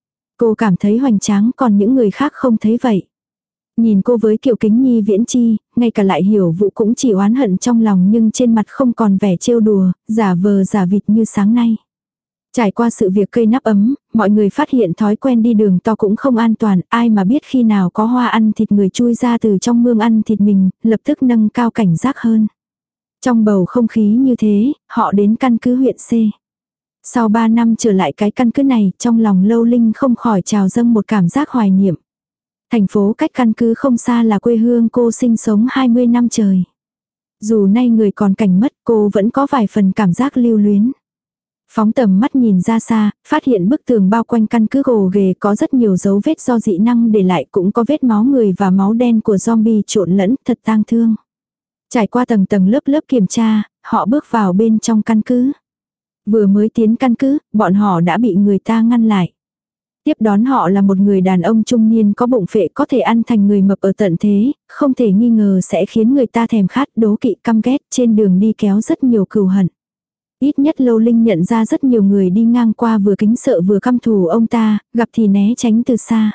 Cô cảm thấy hoành tráng còn những người khác không thấy vậy. Nhìn cô với kiểu kính nhi viễn chi, ngay cả Lại Hiểu Vũ cũng chỉ oán hận trong lòng nhưng trên mặt không còn vẻ trêu đùa, giả vờ giả vịt như sáng nay. Trải qua sự việc cây nắp ấm, mọi người phát hiện thói quen đi đường to cũng không an toàn, ai mà biết khi nào có hoa ăn thịt người chui ra từ trong mương ăn thịt mình, lập tức nâng cao cảnh giác hơn. Trong bầu không khí như thế, họ đến căn cứ huyện C. Sau ba năm trở lại cái căn cứ này, trong lòng Lâu Linh không khỏi trào dâng một cảm giác hoài niệm. Thành phố cách căn cứ không xa là quê hương cô sinh sống hai mươi năm trời. Dù nay người còn cảnh mất, cô vẫn có vài phần cảm giác lưu luyến. Phóng tầm mắt nhìn ra xa, phát hiện bức tường bao quanh căn cứ gồ ghề có rất nhiều dấu vết do dị năng để lại, cũng có vết máu người và máu đen của zombie trộn lẫn, thật tang thương. Trải qua tầng tầng lớp lớp kiểm tra, họ bước vào bên trong căn cứ. Vừa mới tiến căn cứ, bọn họ đã bị người ta ngăn lại. Tiếp đón họ là một người đàn ông trung niên có bụng phệ có thể ăn thành người mập ở tận thế, không thể nghi ngờ sẽ khiến người ta thèm khát đố kỵ căm ghét trên đường đi kéo rất nhiều cừu hận. Ít nhất Lâu Linh nhận ra rất nhiều người đi ngang qua vừa kính sợ vừa căm thù ông ta, gặp thì né tránh từ xa.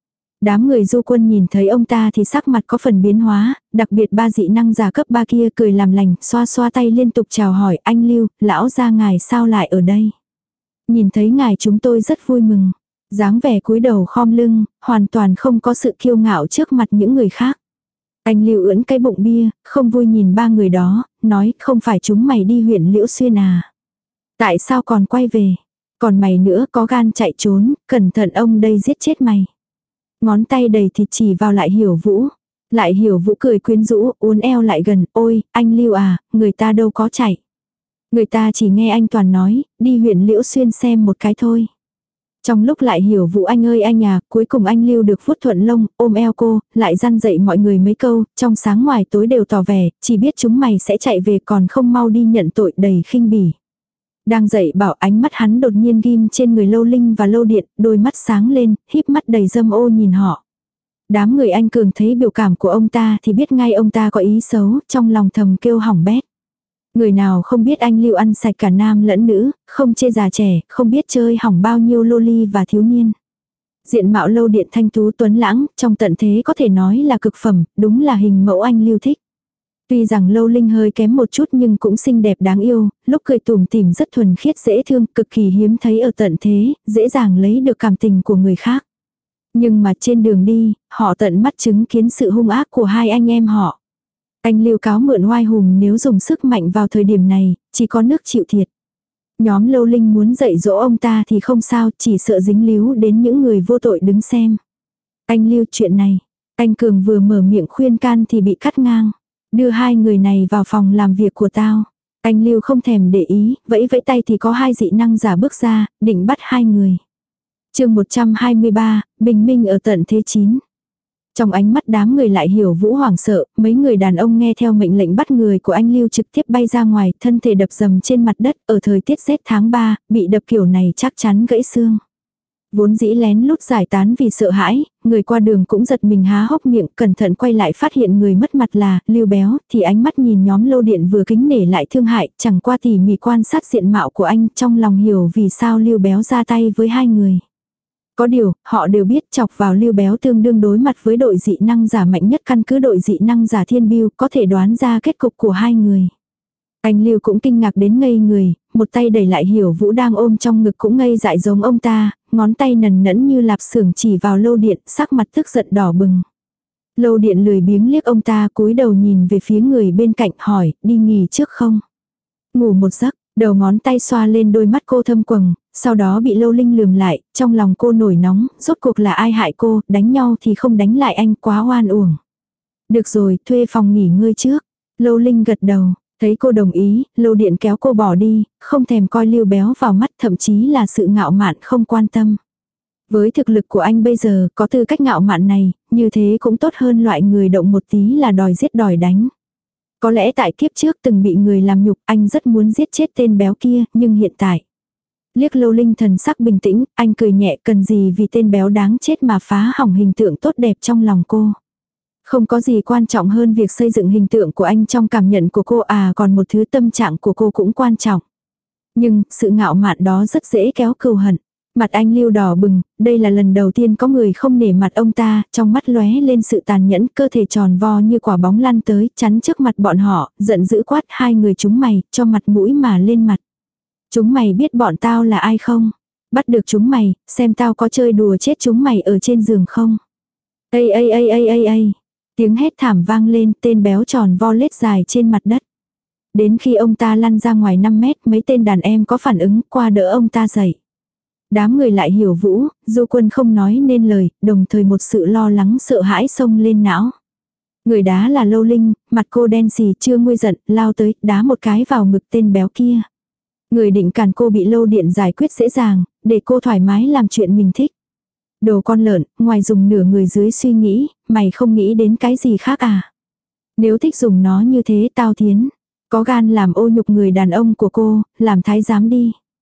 Đám người du quân nhìn thấy ông ta thì sắc mặt có phần biến hóa, đặc biệt ba dị năng giả cấp ba kia cười làm lành, xoa xoa tay liên tục chào hỏi anh Lưu, lão gia ngài sao lại ở đây. Nhìn thấy ngài chúng tôi rất vui mừng. Dáng vẻ cúi đầu khom lưng, hoàn toàn không có sự kiêu ngạo trước mặt những người khác. Anh Lưu ưỡn cái bụng bia, không vui nhìn ba người đó, nói không phải chúng mày đi huyện Liễu Xuyên à. Tại sao còn quay về? Còn mày nữa có gan chạy trốn, cẩn thận ông đây giết chết mày. Ngón tay đầy thịt chỉ vào Lại Hiểu Vũ. Lại Hiểu Vũ cười quyến rũ, uốn eo lại gần, ôi, anh Lưu à, người ta đâu có chạy. Người ta chỉ nghe anh Toàn nói, đi huyện Liễu Xuyên xem một cái thôi. Trong lúc Lại Hiểu Vũ anh ơi anh à, cuối cùng anh Lưu được vuốt thuận lông, ôm eo cô, lại răn dậy mọi người mấy câu, trong sáng ngoài tối đều tỏ vẻ, chỉ biết chúng mày sẽ chạy về còn không mau đi nhận tội đầy khinh bỉ. Đang dậy bảo ánh mắt hắn đột nhiên ghim trên người Lâu Linh và Lâu Điện, đôi mắt sáng lên, híp mắt đầy dâm ô nhìn họ. Đám người anh Cường thấy biểu cảm của ông ta thì biết ngay ông ta có ý xấu, trong lòng thầm kêu hỏng bét. Người nào không biết anh Lưu ăn sạch cả nam lẫn nữ, không chê già trẻ, không biết chơi hỏng bao nhiêu loli và thiếu niên. Diện mạo Lâu Điện thanh tú tuấn lãng, trong tận thế có thể nói là cực phẩm, đúng là hình mẫu anh Lưu thích. Tuy rằng Lâu Linh hơi kém một chút nhưng cũng xinh đẹp đáng yêu, lúc cười tủm tỉm rất thuần khiết dễ thương, cực kỳ hiếm thấy ở tận thế, dễ dàng lấy được cảm tình của người khác. Nhưng mà trên đường đi, họ tận mắt chứng kiến sự hung ác của hai anh em họ. Anh Lưu cáo mượn oai hùng nếu dùng sức mạnh vào thời điểm này, chỉ có nước chịu thiệt. Nhóm Lâu Linh muốn dạy dỗ ông ta thì không sao, chỉ sợ dính líu đến những người vô tội đứng xem. Anh Lưu chuyện này, anh Cường vừa mở miệng khuyên can thì bị cắt ngang. Đưa hai người này vào phòng làm việc của tao. Anh Lưu không thèm để ý, vẫy vẫy tay thì có hai dị năng giả bước ra, định bắt hai người. Chương một trăm hai mươi ba, bình minh ở tận thế chín. Trong ánh mắt đám người Lại Hiểu Vũ hoảng sợ, mấy người đàn ông nghe theo mệnh lệnh bắt người của anh Lưu trực tiếp bay ra ngoài, thân thể đập dầm trên mặt đất, ở thời tiết rét tháng ba, bị đập kiểu này chắc chắn gãy xương. Vốn dĩ lén lút giải tán vì sợ hãi, người qua đường cũng giật mình há hốc miệng, cẩn thận quay lại phát hiện người mất mặt là Lưu Béo, thì ánh mắt nhìn nhóm Lâu Điện vừa kính nể lại thương hại, chẳng qua tỉ mỉ quan sát diện mạo của anh, trong lòng hiểu vì sao Lưu Béo ra tay với hai người. Có điều, họ đều biết chọc vào Lưu Béo tương đương đối mặt với đội dị năng giả mạnh nhất căn cứ đội dị năng giả Thiên Biêu, có thể đoán ra kết cục của hai người. Anh Lưu cũng kinh ngạc đến ngây người, một tay đẩy Lại Hiểu Vũ đang ôm trong ngực cũng ngây dại giống ông ta, ngón tay nần nẫn như lạp xưởng chỉ vào Lâu Điện, sắc mặt tức giận đỏ bừng. Lâu Điện lười biếng liếc ông ta cúi đầu nhìn về phía người bên cạnh hỏi, đi nghỉ trước không? Ngủ một giấc, đầu ngón tay xoa lên đôi mắt cô thâm quầng, sau đó bị Lâu Linh lườm lại, trong lòng cô nổi nóng, rốt cuộc là ai hại cô, đánh nhau thì không đánh lại anh quá oan uổng. Được rồi, thuê phòng nghỉ ngơi trước. Lâu Linh gật đầu. Thấy cô đồng ý, Lâu Điện kéo cô bỏ đi, không thèm coi Lưu Béo vào mắt, thậm chí là sự ngạo mạn không quan tâm. Với thực lực của anh bây giờ, có tư cách ngạo mạn này, như thế cũng tốt hơn loại người động một tí là đòi giết đòi đánh. Có lẽ tại kiếp trước từng bị người làm nhục, anh rất muốn giết chết tên béo kia, nhưng hiện tại. Liếc Lâu Linh thần sắc bình tĩnh, anh cười nhẹ, cần gì vì tên béo đáng chết mà phá hỏng hình tượng tốt đẹp trong lòng cô. Không có gì quan trọng hơn việc xây dựng hình tượng của anh trong cảm nhận của cô à, còn một thứ tâm trạng của cô cũng quan trọng. Nhưng, sự ngạo mạn đó rất dễ kéo cừu hận. Mặt anh Lưu đỏ bừng, đây là lần đầu tiên có người không nể mặt ông ta, trong mắt lóe lên sự tàn nhẫn, cơ thể tròn vo như quả bóng lăn tới, chắn trước mặt bọn họ, giận dữ quát hai người chúng mày, cho mặt mũi mà lên mặt. Chúng mày biết bọn tao là ai không? Bắt được chúng mày, xem tao có chơi đùa chết chúng mày ở trên giường không? Ây ây ây ây ây ây. Tiếng hét thảm vang lên, tên béo tròn vo lết dài trên mặt đất. Đến khi ông ta lăn ra ngoài năm mét, mấy tên đàn em có phản ứng qua đỡ ông ta dậy. Đám người Lại Hiểu Vũ, Du Quân không nói nên lời, đồng thời một sự lo lắng sợ hãi xông lên não. Người đá là Lâu Linh, mặt cô đen xì chưa nguôi giận, lao tới, đá một cái vào ngực tên béo kia. Người định cản cô bị Lâu Điện giải quyết dễ dàng, để cô thoải mái làm chuyện mình thích. Đồ con lợn, ngoài dùng nửa người dưới suy nghĩ, mày không nghĩ đến cái gì khác à? Nếu thích dùng nó như thế tao thiến. Có gan làm ô nhục người đàn ông của cô, làm thái giám đi.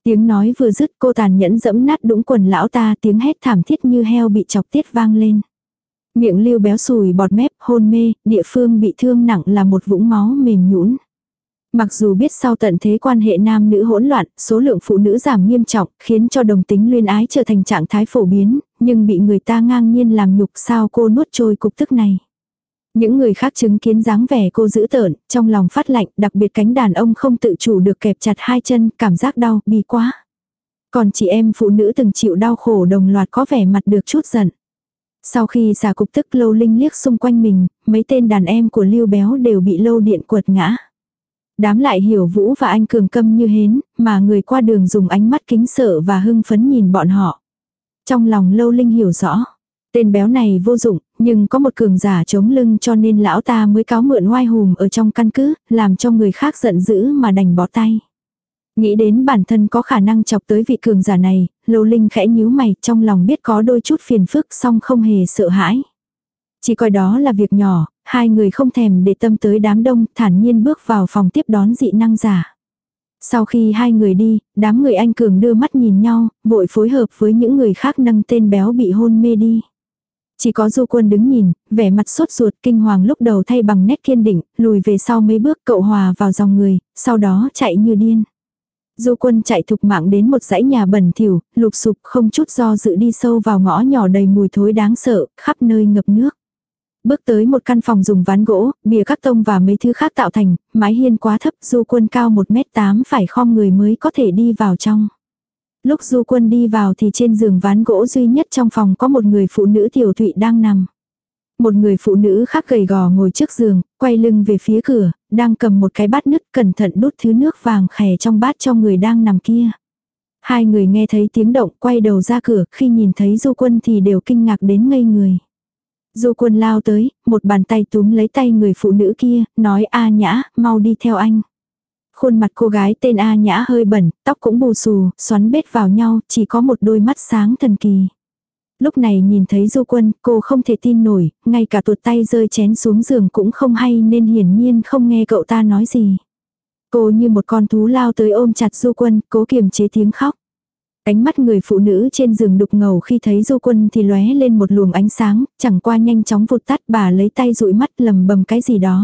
Tiếng nói vừa dứt cô tàn nhẫn dẫm nát đũng quần lão ta, tiếng hét thảm thiết như heo bị chọc tiết vang lên. Miệng Lưu Béo sùi bọt mép, hôn mê, địa phương bị thương nặng là một vũng máu mềm nhũn. Mặc dù biết sau tận thế quan hệ nam nữ hỗn loạn, số lượng phụ nữ giảm nghiêm trọng, khiến cho đồng tính luyến ái trở thành trạng thái phổ biến, nhưng bị người ta ngang nhiên làm nhục, sao cô nuốt trôi cục tức này. Những người khác chứng kiến dáng vẻ cô dữ tợn, trong lòng phát lạnh, đặc biệt cánh đàn ông không tự chủ được kẹp chặt hai chân, cảm giác đau, bi quá. Còn chị em phụ nữ từng chịu đau khổ đồng loạt có vẻ mặt được chút giận. Sau khi xả cục tức, Lâu Linh liếc xung quanh mình, mấy tên đàn em của Lưu Béo đều bị Lâu Điện quật ngã. Đám lại Hiểu Vũ và anh Cường câm như hến, mà người qua đường dùng ánh mắt kính sợ và hưng phấn nhìn bọn họ. Trong lòng Lâu Linh hiểu rõ, tên béo này vô dụng, nhưng có một cường giả chống lưng cho nên lão ta mới cáo mượn oai hùm ở trong căn cứ, làm cho người khác giận dữ mà đành bó tay. Nghĩ đến bản thân có khả năng chọc tới vị cường giả này, Lâu Linh khẽ nhíu mày, trong lòng biết có đôi chút phiền phức song không hề sợ hãi. Chỉ coi đó là việc nhỏ, hai người không thèm để tâm tới đám đông, thản nhiên bước vào phòng tiếp đón dị năng giả. Sau khi hai người đi, đám người anh Cường đưa mắt nhìn nhau, vội phối hợp với những người khác nâng tên béo bị hôn mê đi. Chỉ có Du Quân đứng nhìn, vẻ mặt sốt ruột, kinh hoàng lúc đầu thay bằng nét kiên định, lùi về sau mấy bước cậu hòa vào dòng người, sau đó chạy như điên. Du Quân chạy thục mạng đến một dãy nhà bẩn thỉu, lụp xụp không chút do dự đi sâu vào ngõ nhỏ đầy mùi thối đáng sợ, khắp nơi ngập nước. Bước tới một căn phòng dùng ván gỗ, bìa các tông và mấy thứ khác tạo thành, mái hiên quá thấp, Du Quân cao một mét tám phải khom người mới có thể đi vào trong. Lúc Du Quân đi vào thì trên giường ván gỗ duy nhất trong phòng có một người phụ nữ tiểu thụy đang nằm. Một người phụ nữ khác gầy gò ngồi trước giường, quay lưng về phía cửa, đang cầm một cái bát nứt cẩn thận đút thứ nước vàng khè trong bát cho người đang nằm kia. Hai người nghe thấy tiếng động quay đầu ra cửa, khi nhìn thấy Du Quân thì đều kinh ngạc đến ngây người. Du Quân lao tới, một bàn tay túm lấy tay người phụ nữ kia, nói A Nhã, mau đi theo anh. Khuôn mặt cô gái tên A Nhã hơi bẩn, tóc cũng bù xù, xoắn bết vào nhau, chỉ có một đôi mắt sáng thần kỳ. Lúc này nhìn thấy Du Quân, cô không thể tin nổi, ngay cả tuột tay rơi chén xuống giường cũng không hay nên hiển nhiên không nghe cậu ta nói gì. Cô như một con thú lao tới ôm chặt Du Quân, cố kiềm chế tiếng khóc. Ánh mắt người phụ nữ trên giường đục ngầu khi thấy Du Quân thì lóe lên một luồng ánh sáng, chẳng qua nhanh chóng vụt tắt, bà lấy tay dụi mắt lầm bầm cái gì đó.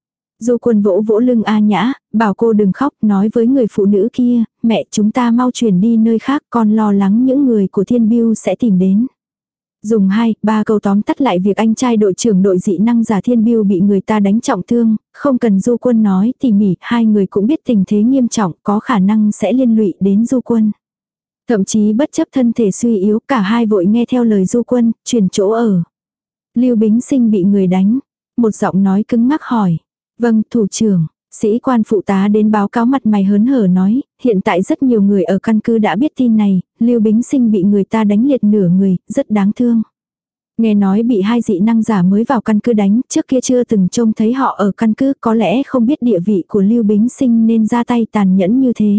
Du Quân vỗ vỗ lưng A Nhã, bảo cô đừng khóc, nói với người phụ nữ kia, mẹ chúng ta mau chuyển đi nơi khác, con lo lắng những người của Thiên Bưu sẽ tìm đến. Dùng hai, ba câu tóm tắt lại việc anh trai đội trưởng đội dị năng giả Thiên Bưu bị người ta đánh trọng thương, không cần Du Quân nói tỉ mỉ, hai người cũng biết tình thế nghiêm trọng, có khả năng sẽ liên lụy đến Du Quân. Thậm chí bất chấp thân thể suy yếu, cả hai vội nghe theo lời Du Quân, chuyển chỗ ở. Lưu Bính Sinh bị người đánh, một giọng nói cứng ngắc hỏi. Vâng, thủ trưởng. Sĩ quan phụ tá đến báo cáo mặt mày hớn hở nói, hiện tại rất nhiều người ở căn cứ đã biết tin này, Lưu Bính Sinh bị người ta đánh liệt nửa người, rất đáng thương. Nghe nói bị hai dị năng giả mới vào căn cứ đánh, trước kia chưa từng trông thấy họ ở căn cứ, có lẽ không biết địa vị của Lưu Bính Sinh nên ra tay tàn nhẫn như thế.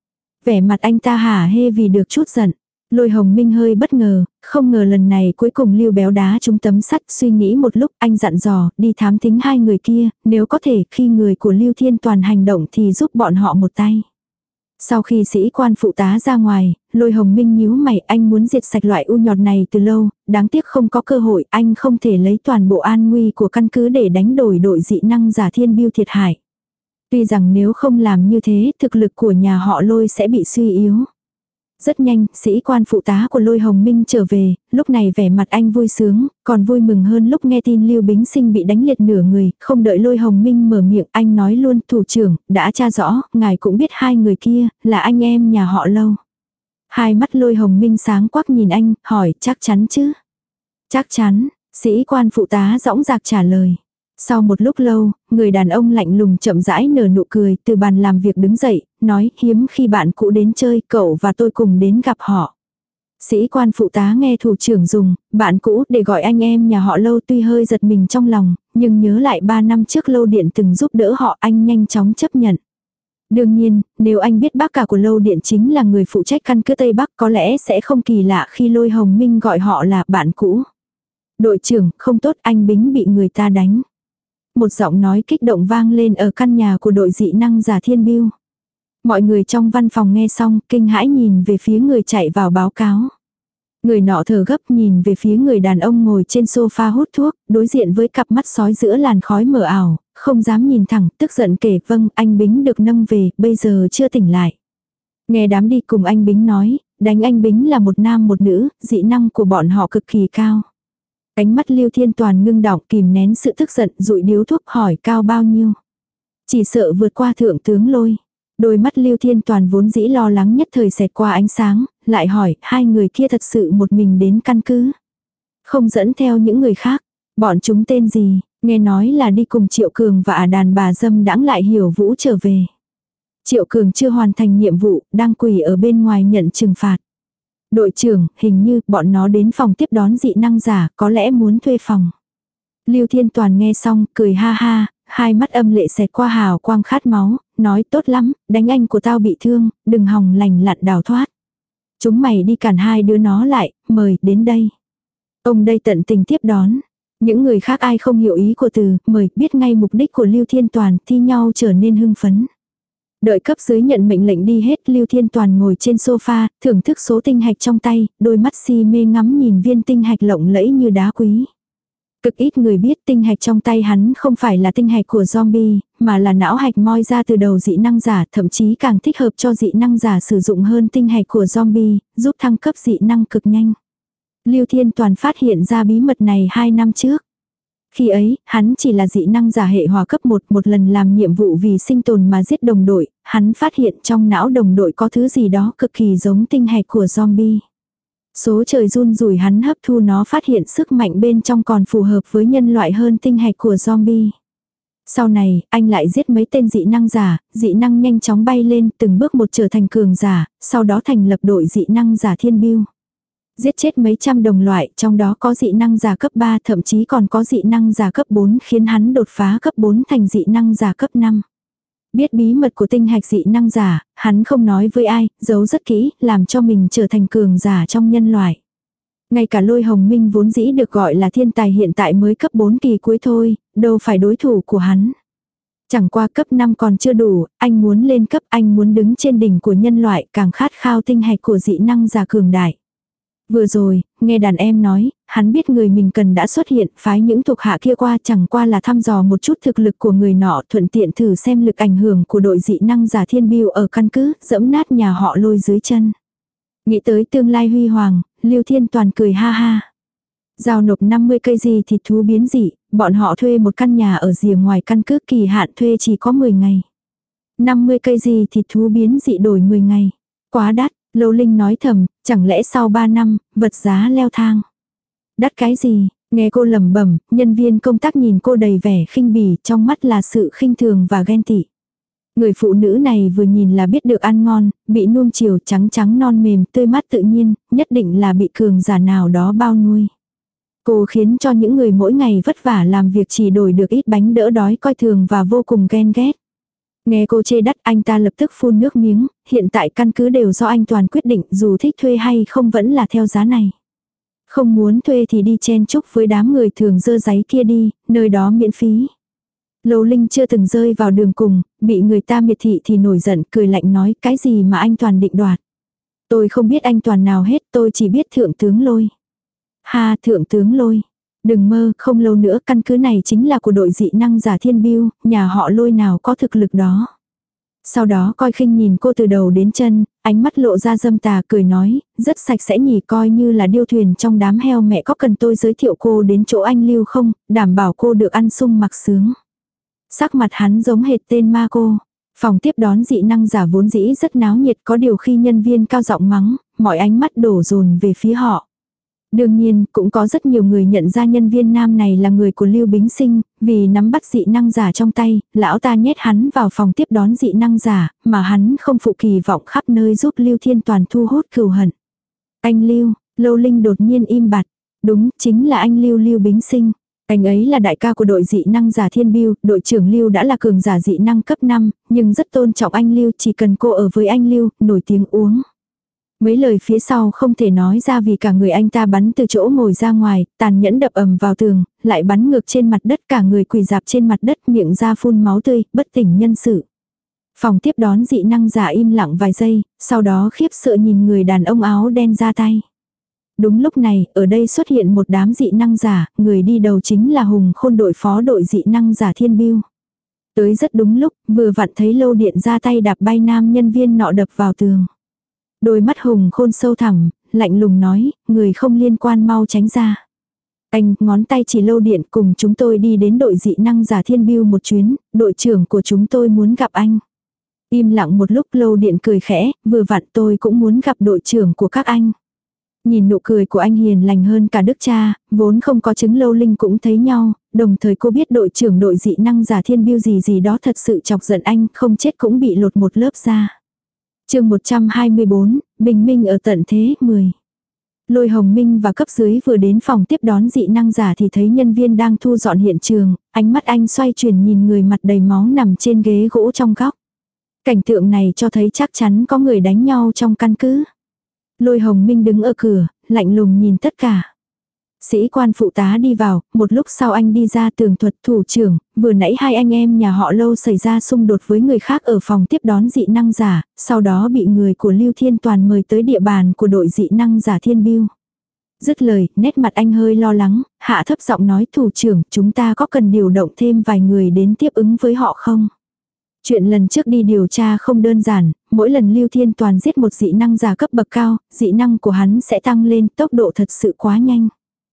Vẻ mặt anh ta hả hê vì được chút giận. Lôi Hồng Minh hơi bất ngờ, không ngờ lần này cuối cùng Lưu Béo đá trúng tấm sắt, suy nghĩ một lúc anh dặn dò, đi thám thính hai người kia, nếu có thể khi người của Lưu Thiên Toàn hành động thì giúp bọn họ một tay. Sau khi sĩ quan phụ tá ra ngoài, Lôi Hồng Minh nhíu mày, anh muốn diệt sạch loại u nhọt này từ lâu, đáng tiếc không có cơ hội, anh không thể lấy toàn bộ an nguy của căn cứ để đánh đổi đội dị năng giả Thiên Bưu thiệt hại. Tuy rằng nếu không làm như thế, thực lực của nhà họ Lôi sẽ bị suy yếu. Rất nhanh, sĩ quan phụ tá của Lôi Hồng Minh trở về, lúc này vẻ mặt anh vui sướng, còn vui mừng hơn lúc nghe tin Lưu Bính Sinh bị đánh liệt nửa người, không đợi Lôi Hồng Minh mở miệng, anh nói luôn, thủ trưởng, đã tra rõ, ngài cũng biết hai người kia, là anh em nhà họ Lâu. Hai mắt Lôi Hồng Minh sáng quắc nhìn anh, hỏi, chắc chắn chứ? Chắc chắn, sĩ quan phụ tá dõng dạc trả lời. Sau một lúc lâu, người đàn ông lạnh lùng chậm rãi nở nụ cười, từ bàn làm việc đứng dậy, nói, hiếm khi bạn cũ đến chơi, cậu và tôi cùng đến gặp họ. Sĩ quan phụ tá nghe thủ trưởng dùng, bạn cũ để gọi anh em nhà họ Lâu tuy hơi giật mình trong lòng, nhưng nhớ lại ba năm trước Lâu Điện từng giúp đỡ họ, anh nhanh chóng chấp nhận. Đương nhiên, nếu anh biết bác cả của Lâu Điện chính là người phụ trách căn cứ Tây Bắc có lẽ sẽ không kỳ lạ khi Lôi Hồng Minh gọi họ là bạn cũ. Đội trưởng, không tốt, anh Bính bị người ta đánh. Một giọng nói kích động vang lên ở căn nhà của đội dị năng giả Thiên Bưu. Mọi người trong văn phòng nghe xong, kinh hãi nhìn về phía người chạy vào báo cáo. Người nọ thở gấp nhìn về phía người đàn ông ngồi trên sofa hút thuốc, đối diện với cặp mắt sói giữa làn khói mờ ảo, không dám nhìn thẳng, tức giận kể vâng, anh Bính được nâng về, bây giờ chưa tỉnh lại. Nghe đám đi cùng anh Bính nói, đánh anh Bính là một nam một nữ, dị năng của bọn họ cực kỳ cao. Ánh mắt Lưu Thiên Toàn ngưng đọng kìm nén sự tức giận, dụi điếu thuốc hỏi cao bao nhiêu. Chỉ sợ vượt qua thượng tướng Lôi. Đôi mắt Lưu Thiên Toàn vốn dĩ lo lắng nhất thời xẹt qua ánh sáng, lại hỏi hai người kia thật sự một mình đến căn cứ. Không dẫn theo những người khác. Bọn chúng tên gì, nghe nói là đi cùng Triệu Cường và ả đàn bà dâm đãng lại Hiểu Vũ trở về. Triệu Cường chưa hoàn thành nhiệm vụ, đang quỳ ở bên ngoài nhận trừng phạt. Đội trưởng, hình như bọn nó đến phòng tiếp đón dị năng giả, có lẽ muốn thuê phòng. Lưu Thiên Toàn nghe xong, cười ha ha, hai mắt âm lệ xẹt qua hào quang khát máu, nói tốt lắm, đánh anh của tao bị thương, đừng hòng lành lặn đào thoát. Chúng mày đi cản hai đứa nó lại, mời, đến đây. Ông đây tận tình tiếp đón. Những người khác ai không hiểu ý của từ, mời, biết ngay mục đích của Lưu Thiên Toàn, thi nhau trở nên hưng phấn. Đợi cấp dưới nhận mệnh lệnh đi hết, Lưu Thiên Toàn ngồi trên sofa, thưởng thức số tinh hạch trong tay, đôi mắt si mê ngắm nhìn viên tinh hạch lộng lẫy như đá quý. Cực ít người biết tinh hạch trong tay hắn không phải là tinh hạch của zombie, mà là não hạch moi ra từ đầu dị năng giả, thậm chí càng thích hợp cho dị năng giả sử dụng hơn tinh hạch của zombie, giúp thăng cấp dị năng cực nhanh. Lưu Thiên Toàn phát hiện ra bí mật này hai năm trước. Khi ấy, hắn chỉ là dị năng giả hệ hỏa cấp một, một lần làm nhiệm vụ vì sinh tồn mà giết đồng đội, hắn phát hiện trong não đồng đội có thứ gì đó cực kỳ giống tinh hạch của zombie. Số trời run rủi hắn hấp thu nó, phát hiện sức mạnh bên trong còn phù hợp với nhân loại hơn tinh hạch của zombie. Sau này, anh lại giết mấy tên dị năng giả, dị năng nhanh chóng bay lên, từng bước một trở thành cường giả, sau đó thành lập đội dị năng giả Thiên Bưu. Giết chết mấy trăm đồng loại, trong đó có dị năng giả cấp ba, thậm chí còn có dị năng giả cấp bốn, khiến hắn đột phá cấp bốn thành dị năng giả cấp năm. Biết bí mật của tinh hạch dị năng giả, hắn không nói với ai, giấu rất kỹ, làm cho mình trở thành cường giả trong nhân loại. Ngay cả Lôi Hồng Minh vốn dĩ được gọi là thiên tài hiện tại mới cấp bốn kỳ cuối thôi, đâu phải đối thủ của hắn. Chẳng qua cấp năm còn chưa đủ, anh muốn lên cấp, anh muốn đứng trên đỉnh của nhân loại, càng khát khao tinh hạch của dị năng giả cường đại. Vừa rồi, nghe đàn em nói, hắn biết người mình cần đã xuất hiện, phái những thuộc hạ kia qua, chẳng qua là thăm dò một chút thực lực của người nọ, thuận tiện thử xem lực ảnh hưởng của đội dị năng giả Thiên Bưu ở căn cứ, dẫm nát nhà họ Lôi dưới chân. Nghĩ tới tương lai huy hoàng, Lưu Thiên Toàn cười ha ha. Giao nộp năm mươi cây gì thịt thú biến dị, bọn họ thuê một căn nhà ở rìa ngoài căn cứ, kỳ hạn thuê chỉ có mười ngày. năm mươi cây gì thịt thú biến dị đổi mười ngày. Quá đắt. Lâu Linh nói thầm, chẳng lẽ sau ba năm, vật giá leo thang. Đắt cái gì, nghe cô lẩm bẩm, nhân viên công tác nhìn cô đầy vẻ khinh bỉ, trong mắt là sự khinh thường và ghen tị. Người phụ nữ này vừa nhìn là biết được ăn ngon, bị nuông chiều, trắng trắng non mềm, tươi mát tự nhiên, nhất định là bị cường giả nào đó bao nuôi. Cô khiến cho những người mỗi ngày vất vả làm việc chỉ đổi được ít bánh đỡ đói coi thường và vô cùng ghen ghét. Nghe cô chê đắt, anh ta lập tức phun nước miếng, hiện tại căn cứ đều do anh Toàn quyết định, dù thích thuê hay không vẫn là theo giá này. Không muốn thuê thì đi chen chúc với đám người thường dơ giấy kia đi, nơi đó miễn phí. Lâu Linh chưa từng rơi vào đường cùng, bị người ta miệt thị thì nổi giận, cười lạnh nói cái gì mà anh Toàn định đoạt. Tôi không biết anh Toàn nào hết, tôi chỉ biết thượng tướng Lôi. Ha, thượng tướng Lôi. Đừng mơ, không lâu nữa căn cứ này chính là của đội dị năng giả Thiên Bưu, nhà họ Lôi nào có thực lực đó. Sau đó coi khinh nhìn cô từ đầu đến chân, ánh mắt lộ ra dâm tà cười nói, rất sạch sẽ nhỉ, coi như là điêu thuyền trong đám heo, mẹ có cần tôi giới thiệu cô đến chỗ anh Lưu không, đảm bảo cô được ăn sung mặc sướng. Sắc mặt hắn giống hệt tên ma cô. Phòng tiếp đón dị năng giả vốn dĩ rất náo nhiệt, có điều khi nhân viên cao giọng mắng, mọi ánh mắt đổ dồn về phía họ. Đương nhiên, cũng có rất nhiều người nhận ra nhân viên nam này là người của Lưu Bính Sinh, vì nắm bắt dị năng giả trong tay, lão ta nhét hắn vào phòng tiếp đón dị năng giả, mà hắn không phụ kỳ vọng khắp nơi giúp Lưu Thiên Toàn thu hút cừu hận. Anh Lưu, Lâu Linh đột nhiên im bặt. Đúng, chính là anh Lưu Lưu Bính Sinh. Anh ấy là đại ca của đội dị năng giả Thiên Bưu, đội trưởng Lưu đã là cường giả dị năng cấp năm, nhưng rất tôn trọng anh Lưu, chỉ cần cô ở với anh Lưu, nổi tiếng uống. Mấy lời phía sau không thể nói ra vì cả người anh ta bắn từ chỗ ngồi ra ngoài, tàn nhẫn đập ầm vào tường, lại bắn ngược trên mặt đất, cả người quỳ dạp trên mặt đất, miệng ra phun máu tươi, bất tỉnh nhân sự. Phòng tiếp đón dị năng giả im lặng vài giây, sau đó khiếp sợ nhìn người đàn ông áo đen ra tay. Đúng lúc này, ở đây xuất hiện một đám dị năng giả, người đi đầu chính là Hùng Khôn đội phó đội dị năng giả Thiên Bưu. Tới rất đúng lúc, vừa vặn thấy Lâu Điện ra tay đạp bay nam nhân viên nọ đập vào tường. Đôi mắt Hùng Khôn sâu thẳm, lạnh lùng nói, người không liên quan mau tránh ra. Anh ngón tay chỉ Lâu Điện cùng chúng tôi đi đến đội dị năng giả Thiên Bưu một chuyến, đội trưởng của chúng tôi muốn gặp anh. Im lặng một lúc Lâu Điện cười khẽ, vừa vặn tôi cũng muốn gặp đội trưởng của các anh. Nhìn nụ cười của anh hiền lành hơn cả đức cha, vốn không có chứng Lâu Linh cũng thấy nhau, đồng thời cô biết đội trưởng đội dị năng giả Thiên Bưu gì gì đó thật sự chọc giận anh, không chết cũng bị lột một lớp da. Chương một trăm hai mươi bốn, Bình minh ở tận thế, mười. Lôi Hồng Minh và cấp dưới vừa đến phòng tiếp đón dị năng giả thì thấy nhân viên đang thu dọn hiện trường, ánh mắt anh xoay chuyển nhìn người mặt đầy máu nằm trên ghế gỗ trong góc. Cảnh tượng này cho thấy chắc chắn có người đánh nhau trong căn cứ. Lôi Hồng Minh đứng ở cửa, lạnh lùng nhìn tất cả. Sĩ quan phụ tá đi vào, một lúc sau anh đi ra tường thuật thủ trưởng, vừa nãy hai anh em nhà họ Lâu xảy ra xung đột với người khác ở phòng tiếp đón dị năng giả, sau đó bị người của Lưu Thiên Toàn mời tới địa bàn của đội dị năng giả Thiên Bưu. Dứt lời, nét mặt anh hơi lo lắng, hạ thấp giọng nói thủ trưởng, chúng ta có cần điều động thêm vài người đến tiếp ứng với họ không? Chuyện lần trước đi điều tra không đơn giản, mỗi lần Lưu Thiên Toàn giết một dị năng giả cấp bậc cao, dị năng của hắn sẽ tăng lên, tốc độ thật sự quá nhanh.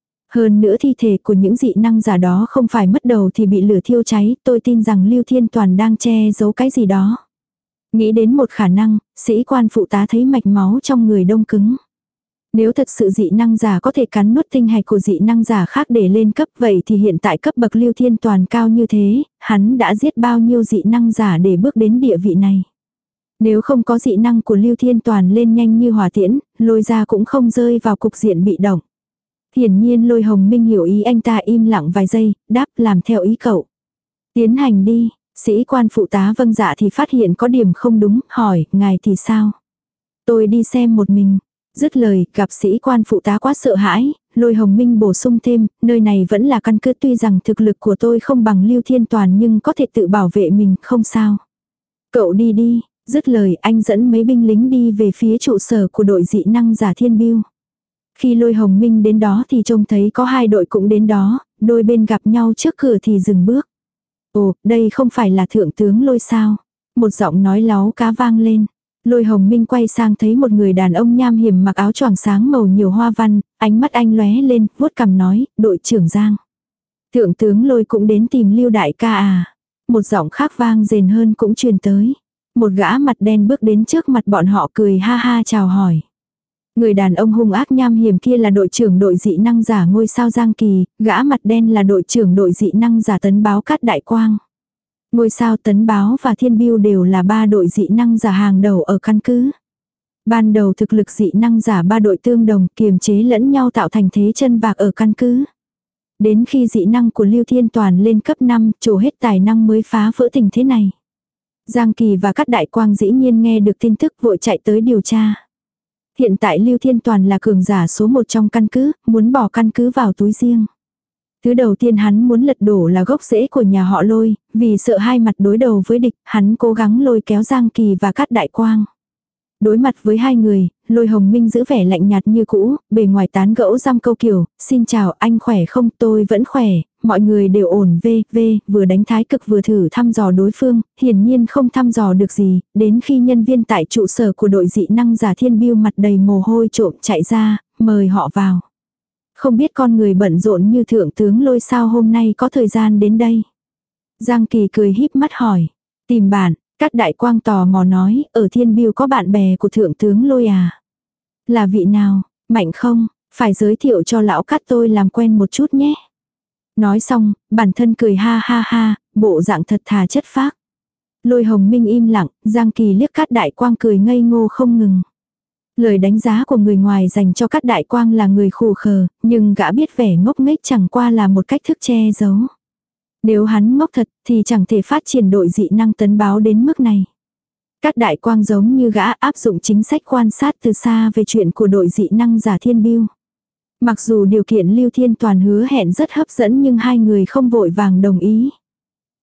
Hơn nữa thi thể của những dị năng giả đó không phải mất đầu thì bị lửa thiêu cháy, tôi tin rằng Lưu Thiên Toàn đang che giấu cái gì đó. Nghĩ đến một khả năng, sĩ quan phụ tá thấy mạch máu trong người đông cứng. Nếu thật sự dị năng giả có thể cắn nuốt tinh hạch của dị năng giả khác để lên cấp, vậy thì hiện tại cấp bậc Lưu Thiên Toàn cao như thế, hắn đã giết bao nhiêu dị năng giả để bước đến địa vị này. Nếu không có dị năng của Lưu Thiên Toàn lên nhanh như hỏa tiễn, Lôi ra cũng không rơi vào cục diện bị động. Hiển nhiên Lôi Hồng Minh hiểu ý anh ta, im lặng vài giây, đáp làm theo ý cậu. Tiến hành đi, sĩ quan phụ tá vâng dạ thì phát hiện có điểm không đúng, hỏi, ngài thì sao? Tôi đi xem một mình. Dứt lời, gặp sĩ quan phụ tá quá sợ hãi, Lôi Hồng Minh bổ sung thêm, nơi này vẫn là căn cứ, tuy rằng thực lực của tôi không bằng Lưu Thiên Toàn nhưng có thể tự bảo vệ mình, không sao. Cậu đi đi, dứt lời anh dẫn mấy binh lính đi về phía trụ sở của đội dị năng giả Thiên Bưu. Khi Lôi Hồng Minh đến đó thì trông thấy có hai đội cũng đến đó, đôi bên gặp nhau trước cửa thì dừng bước. Ồ, đây không phải là thượng tướng Lôi sao? Một giọng nói láu cá vang lên. Lôi Hồng Minh quay sang thấy một người đàn ông nham hiểm mặc áo choàng sáng màu nhiều hoa văn, ánh mắt anh lóe lên, vuốt cằm nói, đội trưởng Giang. Thượng tướng Lôi cũng đến tìm Lưu đại ca à. Một giọng khác vang rền hơn cũng truyền tới. Một gã mặt đen bước đến trước mặt bọn họ cười ha ha chào hỏi. Người đàn ông hung ác nham hiểm kia là đội trưởng đội dị năng giả ngôi sao Giang Kỳ, gã mặt đen là đội trưởng đội dị năng giả Tấn Báo Cát Đại Quang. Ngôi sao Tấn Báo và Thiên Bưu đều là ba đội dị năng giả hàng đầu ở căn cứ. Ban đầu thực lực dị năng giả ba đội tương đồng, kiềm chế lẫn nhau tạo thành thế chân vạc ở căn cứ. Đến khi dị năng của Lưu Thiên Toàn lên cấp năm, trổ hết tài năng mới phá vỡ tình thế này. Giang Kỳ và Cát Đại Quang dĩ nhiên nghe được tin tức vội chạy tới điều tra. Hiện tại Lưu Thiên Toàn là cường giả số một trong căn cứ, muốn bỏ căn cứ vào túi riêng. Thứ đầu tiên hắn muốn lật đổ là gốc rễ của nhà họ Lôi, vì sợ hai mặt đối đầu với địch, hắn cố gắng lôi kéo Giang Kỳ và Cát Đại Quang. Đối mặt với hai người, Lôi Hồng Minh giữ vẻ lạnh nhạt như cũ, bề ngoài tán gẫu răm câu kiểu, xin chào anh khỏe không, tôi vẫn khỏe, mọi người đều ổn vê vê, vừa đánh thái cực vừa thử thăm dò đối phương, hiển nhiên không thăm dò được gì, đến khi nhân viên tại trụ sở của đội dị năng giả Thiên Bưu mặt đầy mồ hôi trộm chạy ra, mời họ vào. Không biết con người bận rộn như thượng tướng Lôi sao hôm nay có thời gian đến đây. Giang Kỳ cười híp mắt hỏi, tìm bạn. Cát Đại Quang tò mò nói, ở Thiên Bưu có bạn bè của thượng tướng Lôi à? Là vị nào, mạnh không? Phải giới thiệu cho lão Cát tôi làm quen một chút nhé. Nói xong, bản thân cười ha ha ha, bộ dạng thật thà chất phác. Lôi Hồng Minh im lặng, Giang Kỳ liếc Cát Đại Quang cười ngây ngô không ngừng. Lời đánh giá của người ngoài dành cho Cát Đại Quang là người khù khờ, nhưng gã biết vẻ ngốc nghếch chẳng qua là một cách thức che giấu. Nếu hắn ngốc thật thì chẳng thể phát triển đội dị năng Tấn Báo đến mức này. Cát Đại Quang giống như gã áp dụng chính sách quan sát từ xa về chuyện của đội dị năng giả Thiên Bưu. Mặc dù điều kiện Lưu Thiên Toàn hứa hẹn rất hấp dẫn nhưng hai người không vội vàng đồng ý.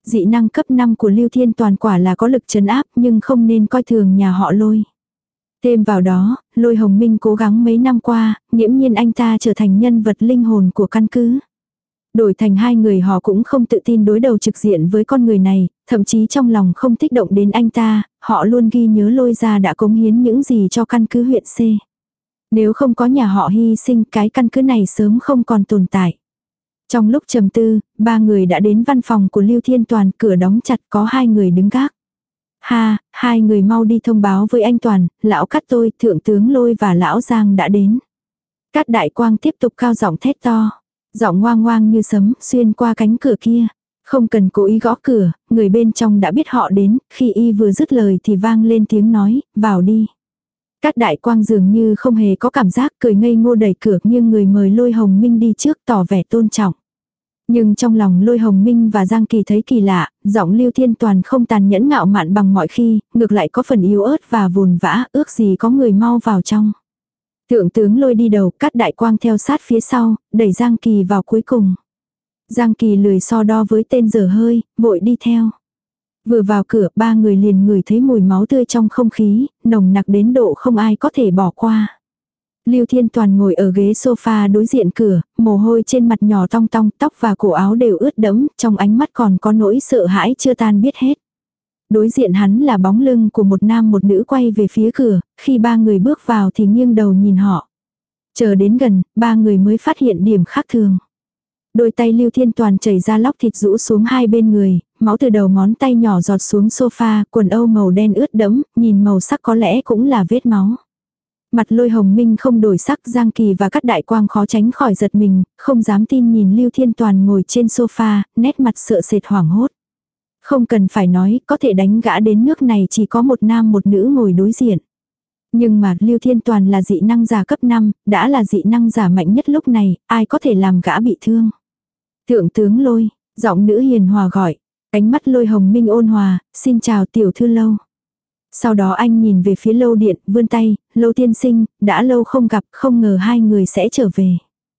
dị năng cấp năm của Lưu Thiên Toàn quả là có lực trấn áp nhưng không nên coi thường nhà họ Lôi. Thêm vào đó, Lôi Hồng Minh cố gắng mấy năm qua, nghiễm nhiên anh ta trở thành nhân vật linh hồn của căn cứ. Đổi thành hai người họ cũng không tự tin đối đầu trực diện với con người này, thậm chí trong lòng không thích động đến anh ta, họ luôn ghi nhớ Lôi gia đã cống hiến những gì cho căn cứ huyện C. Nếu không có nhà họ hy sinh, cái căn cứ này sớm không còn tồn tại. Trong lúc trầm tư, ba người đã đến văn phòng của Lưu Thiên Toàn, cửa đóng chặt, có hai người đứng gác. Ha, hai người mau đi thông báo với anh Toàn, lão Cát tôi, thượng tướng Lôi và lão Giang đã đến. Cát Đại Quang tiếp tục cao giọng thét to. Giọng ngoang ngoang như sấm, xuyên qua cánh cửa kia. Không cần cố ý gõ cửa, người bên trong đã biết họ đến, khi y vừa dứt lời thì vang lên tiếng nói, vào đi. Cát Đại Quang dường như không hề có cảm giác, cười ngây ngô đẩy cửa, nhưng người mời Lôi Hồng Minh đi trước tỏ vẻ tôn trọng. Nhưng trong lòng Lôi Hồng Minh và Giang Kỳ thấy kỳ lạ, giọng Lưu Thiên Toàn không tàn nhẫn ngạo mạn bằng mọi khi, ngược lại có phần yếu ớt và vồn vã, ước gì có người mau vào trong. Thượng tướng Lôi đi đầu, Cát Đại Quang theo sát phía sau, đẩy Giang Kỳ vào cuối cùng. Giang Kỳ lười so đo với tên dở hơi, vội đi theo. Vừa vào cửa, ba người liền ngửi thấy mùi máu tươi trong không khí, nồng nặc đến độ không ai có thể bỏ qua. Lưu Thiên Toàn ngồi ở ghế sofa đối diện cửa, mồ hôi trên mặt nhỏ tong tong, tóc và cổ áo đều ướt đẫm, trong ánh mắt còn có nỗi sợ hãi chưa tan biết hết. Đối diện hắn là bóng lưng của một nam một nữ quay về phía cửa, khi ba người bước vào thì nghiêng đầu nhìn họ. Chờ đến gần, ba người mới phát hiện điểm khác thường. Đôi tay Lưu Thiên Toàn chảy ra lóc thịt rũ xuống hai bên người, máu từ đầu ngón tay nhỏ giọt xuống sofa, quần âu màu đen ướt đẫm, nhìn màu sắc có lẽ cũng là vết máu. Mặt Lôi Hồng Minh không đổi sắc, Giang Kỳ và Cát Đại Quang khó tránh khỏi giật mình, không dám tin nhìn Lưu Thiên Toàn ngồi trên sofa, nét mặt sợ sệt hoảng hốt. Không cần phải nói, có thể đánh gã đến nước này chỉ có một nam một nữ ngồi đối diện. Nhưng mà Lưu Thiên Toàn là dị năng giả cấp năm, đã là dị năng giả mạnh nhất lúc này, ai có thể làm gã bị thương. Thượng tướng Lôi, giọng nữ hiền hòa gọi, ánh mắt Lôi Hồng Minh ôn hòa, xin chào tiểu thư Lâu. Sau đó anh nhìn về phía Lâu điện, vươn tay, Lâu tiên sinh, đã lâu không gặp, không ngờ hai người sẽ trở về.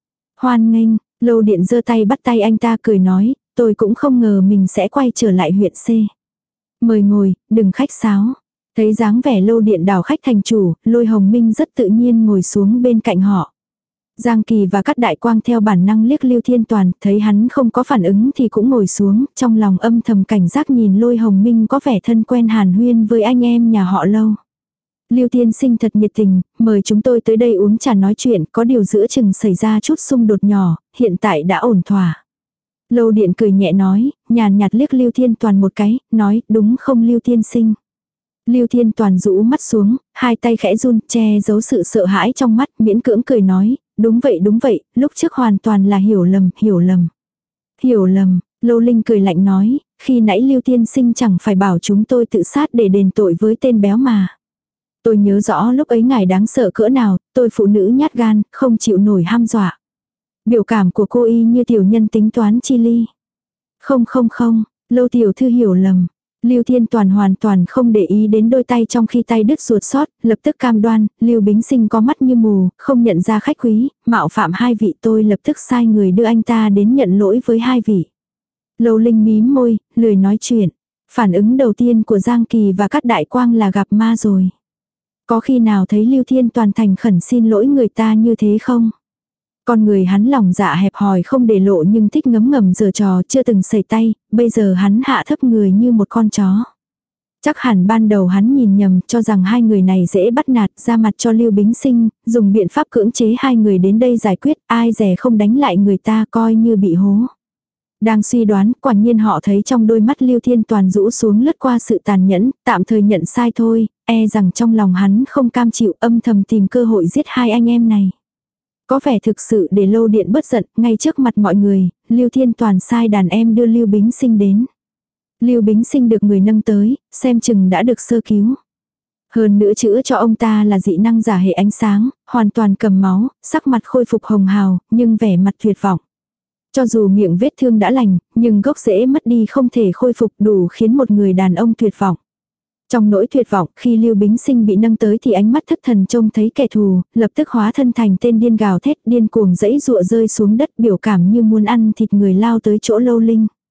Hoan nghênh, Lâu điện giơ tay bắt tay anh ta cười nói, tôi cũng không ngờ mình sẽ quay trở lại huyện C. Mời ngồi, đừng khách sáo. Thấy dáng vẻ Lâu điện đảo khách thành chủ, Lôi Hồng Minh rất tự nhiên ngồi xuống bên cạnh họ. Giang Kỳ và Cát Đại Quang theo bản năng liếc Lưu Thiên Toàn, thấy hắn không có phản ứng thì cũng ngồi xuống, trong lòng âm thầm cảnh giác nhìn Lôi Hồng Minh có vẻ thân quen hàn huyên với anh em nhà họ Lâu. Lưu tiên sinh thật nhiệt tình, mời chúng tôi tới đây uống trà nói chuyện, có điều giữa chừng xảy ra chút xung đột nhỏ, hiện tại đã ổn thỏa. Lâu điện cười nhẹ nói, nhàn nhạt liếc Lưu Thiên Toàn một cái, nói, đúng không Lưu tiên sinh. Lưu Thiên Toàn rũ mắt xuống, hai tay khẽ run, che giấu sự sợ hãi trong mắt, miễn cưỡng cười nói, đúng vậy đúng vậy, lúc trước hoàn toàn là hiểu lầm, hiểu lầm. Hiểu lầm, Lâu Linh cười lạnh nói, khi nãy Lưu tiên sinh chẳng phải bảo chúng tôi tự sát để đền tội với tên béo mà. Tôi nhớ rõ lúc ấy ngài đáng sợ cỡ nào, tôi phụ nữ nhát gan, không chịu nổi ham dọa. Biểu cảm của cô y như tiểu nhân tính toán chi ly. Không không không, Lâu tiểu thư hiểu lầm. Lưu Thiên Toàn hoàn toàn không để ý đến đôi tay trong khi tay đứt ruột sót, lập tức cam đoan, Lưu Bính Sinh có mắt như mù, không nhận ra khách quý, mạo phạm hai vị, tôi lập tức sai người đưa anh ta đến nhận lỗi với hai vị. Lâu Linh mím môi, lười nói chuyện. Phản ứng đầu tiên của Giang Kỳ và Cát Đại Quang là gặp ma rồi. Có khi nào thấy Lưu Thiên Toàn thành khẩn xin lỗi người ta như thế không? Con người hắn lòng dạ hẹp hòi không để lộ nhưng thích ngấm ngầm giở trò, chưa từng sẩy tay, bây giờ hắn hạ thấp người như một con chó. Chắc hẳn ban đầu hắn nhìn nhầm, cho rằng hai người này dễ bắt nạt, ra mặt cho Lưu Bính Sinh, dùng biện pháp cưỡng chế hai người đến đây giải quyết, ai dè không đánh lại người ta coi như bị hố. Đang suy đoán, quả nhiên họ thấy trong đôi mắt Lưu Thiên Toàn rũ xuống lướt qua sự tàn nhẫn, tạm thời nhận sai thôi, e rằng trong lòng hắn không cam chịu, âm thầm tìm cơ hội giết hai anh em này. Có vẻ thực sự để Lâu điện bất giận, ngay trước mặt mọi người, Lưu Thiên Toàn sai đàn em đưa Lưu Bính Sinh đến. Lưu Bính Sinh được người nâng tới, xem chừng đã được sơ cứu. Hơn nữa chữa cho ông ta là dị năng giả hệ ánh sáng, hoàn toàn cầm máu, sắc mặt khôi phục hồng hào, nhưng vẻ mặt tuyệt vọng. Cho dù miệng vết thương đã lành, nhưng gốc rễ mất đi không thể khôi phục, đủ khiến một người đàn ông tuyệt vọng. Trong nỗi tuyệt vọng, khi Lưu Bính Sinh bị nâng tới thì ánh mắt thất thần trông thấy kẻ thù, lập tức hóa thân thành tên điên gào thét, điên cuồng dẫy dụa rơi xuống đất, biểu cảm như muốn ăn thịt người lao tới chỗ Lâu Linh.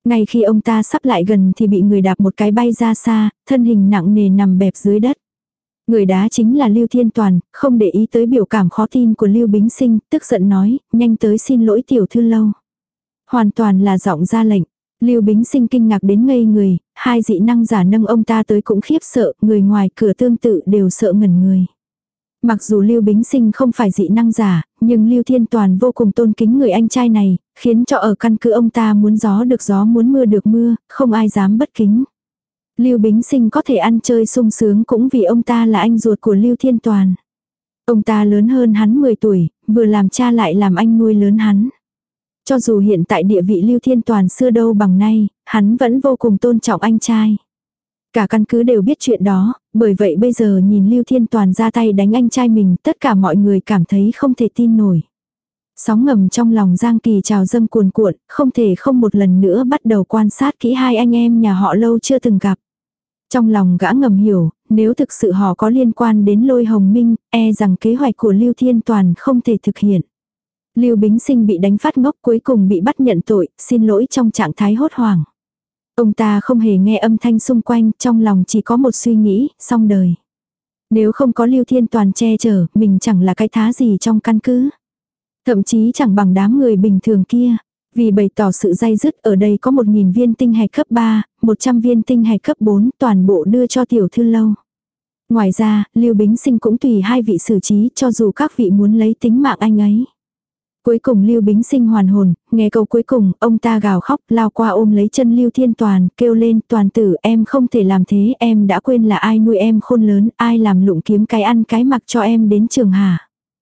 Ngay khi ông ta sắp lại gần thì bị người đạp một cái bay ra xa, thân hình nặng nề nằm bẹp dưới đất. Người đá chính là Lưu Thiên Toàn, không để ý tới biểu cảm khó tin của Lưu Bính Sinh, tức giận nói, nhanh tới xin lỗi tiểu thư lâu. Hoàn toàn là giọng ra lệnh. Lưu Bính Sinh kinh ngạc đến ngây người, hai dị năng giả nâng ông ta tới cũng khiếp sợ, người ngoài cửa tương tự đều sợ ngẩn người. Mặc dù Lưu Bính Sinh không phải dị năng giả, nhưng Lưu Thiên Toàn vô cùng tôn kính người anh trai này, khiến cho ở căn cứ ông ta muốn gió được gió muốn mưa được mưa, không ai dám bất kính. Lưu Bính Sinh có thể ăn chơi sung sướng cũng vì ông ta là anh ruột của Lưu Thiên Toàn. Ông ta lớn hơn hắn mười tuổi, vừa làm cha lại làm anh nuôi lớn hắn. Cho dù hiện tại địa vị Lưu Thiên Toàn xưa đâu bằng nay, hắn vẫn vô cùng tôn trọng anh trai. Cả căn cứ đều biết chuyện đó, bởi vậy bây giờ nhìn Lưu Thiên Toàn ra tay đánh anh trai mình, tất cả mọi người cảm thấy không thể tin nổi. Sóng ngầm trong lòng Giang Kỳ trào dâng cuồn cuộn, không thể không một lần nữa bắt đầu quan sát kỹ hai anh em nhà họ lâu chưa từng gặp. Trong lòng gã ngầm hiểu, nếu thực sự họ có liên quan đến Lôi Hồng Minh, e rằng kế hoạch của Lưu Thiên Toàn không thể thực hiện. Lưu Bính Sinh bị đánh phát ngốc cuối cùng bị bắt nhận tội, xin lỗi trong trạng thái hốt hoảng. Ông ta không hề nghe âm thanh xung quanh, trong lòng chỉ có một suy nghĩ, xong đời. Nếu không có Lưu Thiên Toàn che chở, mình chẳng là cái thá gì trong căn cứ. Thậm chí chẳng bằng đám người bình thường kia. Vì bày tỏ sự day dứt ở đây có một nghìn viên tinh hạch cấp ba, một trăm viên tinh hạch cấp bốn, toàn bộ đưa cho tiểu thư lâu. Ngoài ra, Lưu Bính Sinh cũng tùy hai vị xử trí cho dù các vị muốn lấy tính mạng anh ấy. Cuối cùng Lưu Bính Sinh hoàn hồn, nghe câu cuối cùng, ông ta gào khóc, lao qua ôm lấy chân Lưu Thiên Toàn, kêu lên, Toàn tử em không thể làm thế, em đã quên là ai nuôi em khôn lớn, ai làm lụng kiếm cái ăn cái mặc cho em đến trường hả.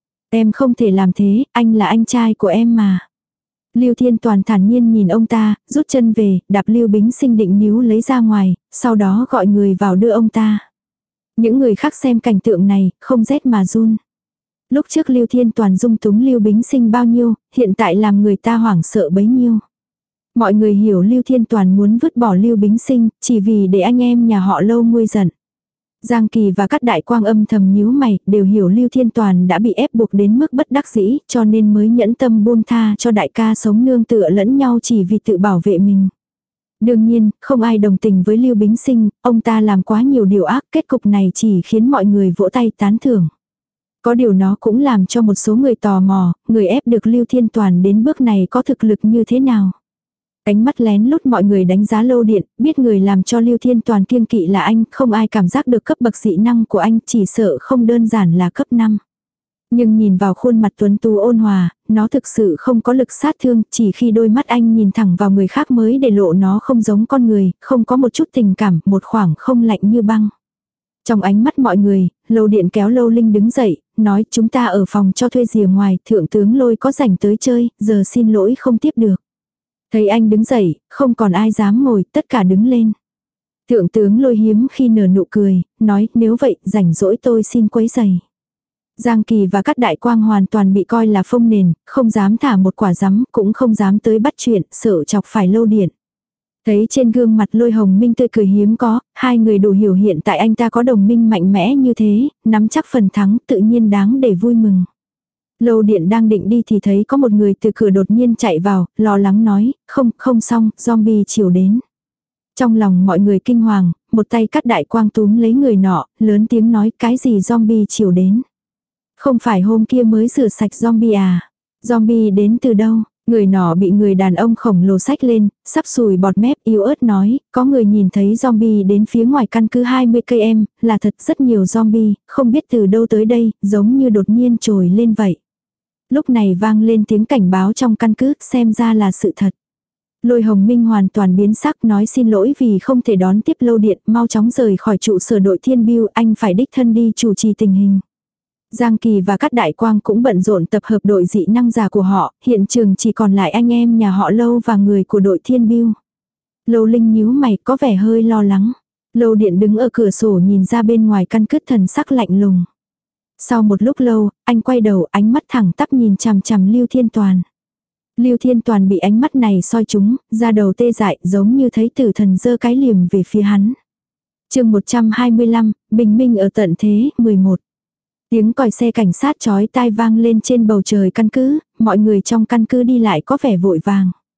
Em không thể làm thế, anh là anh trai của em mà. Lưu Thiên Toàn thản nhiên nhìn ông ta, rút chân về, đạp Lưu Bính Sinh định níu lấy ra ngoài, sau đó gọi người vào đưa ông ta. Những người khác xem cảnh tượng này, không rét mà run. Lúc trước Lưu Thiên Toàn dung túng Lưu Bính Sinh bao nhiêu, hiện tại làm người ta hoảng sợ bấy nhiêu. Mọi người hiểu Lưu Thiên Toàn muốn vứt bỏ Lưu Bính Sinh, chỉ vì để anh em nhà họ Lâu nguôi giận. Giang Kỳ và các đại quang âm thầm nhíu mày, đều hiểu Lưu Thiên Toàn đã bị ép buộc đến mức bất đắc dĩ, cho nên mới nhẫn tâm buông tha cho đại ca sống nương tựa lẫn nhau chỉ vì tự bảo vệ mình. Đương nhiên, không ai đồng tình với Lưu Bính Sinh, ông ta làm quá nhiều điều ác, kết cục này chỉ khiến mọi người vỗ tay tán thưởng. Có điều nó cũng làm cho một số người tò mò, người ép được Lưu Thiên Toàn đến bước này có thực lực như thế nào. Ánh mắt lén lút mọi người đánh giá Lâu Điện, biết người làm cho Lưu Thiên Toàn kiêng kỵ là anh, không ai cảm giác được cấp bậc dị năng của anh, chỉ sợ không đơn giản là cấp năm. Nhưng nhìn vào khuôn mặt tuấn tú ôn hòa, nó thực sự không có lực sát thương, chỉ khi đôi mắt anh nhìn thẳng vào người khác mới để lộ nó không giống con người, không có một chút tình cảm, một khoảng không lạnh như băng. Trong ánh mắt mọi người, Lâu Điện kéo Lâu Linh đứng dậy, nói chúng ta ở phòng cho thuê rìa ngoài, thượng tướng Lôi có rảnh tới chơi, giờ xin lỗi không tiếp được. Thấy anh đứng dậy, không còn ai dám ngồi, tất cả đứng lên. Thượng tướng Lôi hiếm khi nở nụ cười, nói nếu vậy, rảnh rỗi tôi xin quấy giày. Giang Kỳ và các đại quang hoàn toàn bị coi là phông nền, không dám thả một quả rắm, cũng không dám tới bắt chuyện, sợ chọc phải Lâu Điện. Thấy trên gương mặt Lôi Hồng Minh tươi cười hiếm có, hai người đủ hiểu hiện tại anh ta có đồng minh mạnh mẽ như thế, nắm chắc phần thắng tự nhiên đáng để vui mừng. Lâu Điện đang định đi thì thấy có một người từ cửa đột nhiên chạy vào, lo lắng nói, không, không xong, zombie chiều đến. Trong lòng mọi người kinh hoàng, một tay cắt đại quang túm lấy người nọ, lớn tiếng nói cái gì zombie chiều đến. Không phải hôm kia mới rửa sạch zombie à? Zombie đến từ đâu? Người nọ bị người đàn ông khổng lồ xách lên, sắp sùi bọt mép yếu ớt nói, có người nhìn thấy zombie đến phía ngoài căn cứ hai mươi cây em, là thật rất nhiều zombie, không biết từ đâu tới đây, giống như đột nhiên trồi lên vậy. Lúc này vang lên tiếng cảnh báo trong căn cứ, xem ra là sự thật. Lôi Hồng Minh hoàn toàn biến sắc nói xin lỗi vì không thể đón tiếp Lâu Điện, mau chóng rời khỏi trụ sở đội Thiên Bưu, anh phải đích thân đi chủ trì tình hình. Giang Kỳ và các đại quang cũng bận rộn tập hợp đội dị năng giả của họ, hiện trường chỉ còn lại anh em nhà họ Lâu và người của đội Thiên Bưu. Lâu Linh nhíu mày có vẻ hơi lo lắng. Lâu Điện đứng ở cửa sổ nhìn ra bên ngoài căn cứ thần sắc lạnh lùng. Sau một lúc lâu, anh quay đầu ánh mắt thẳng tắp nhìn chằm chằm Lưu Thiên Toàn. Lưu Thiên Toàn bị ánh mắt này soi trúng, da đầu tê dại giống như thấy tử thần giơ cái liềm về phía hắn. Chương một trăm hai mươi lăm, Bình minh ở tận thế, mười một. Tiếng còi xe cảnh sát chói tai vang lên trên bầu trời căn cứ, mọi người trong căn cứ đi lại có vẻ vội vàng.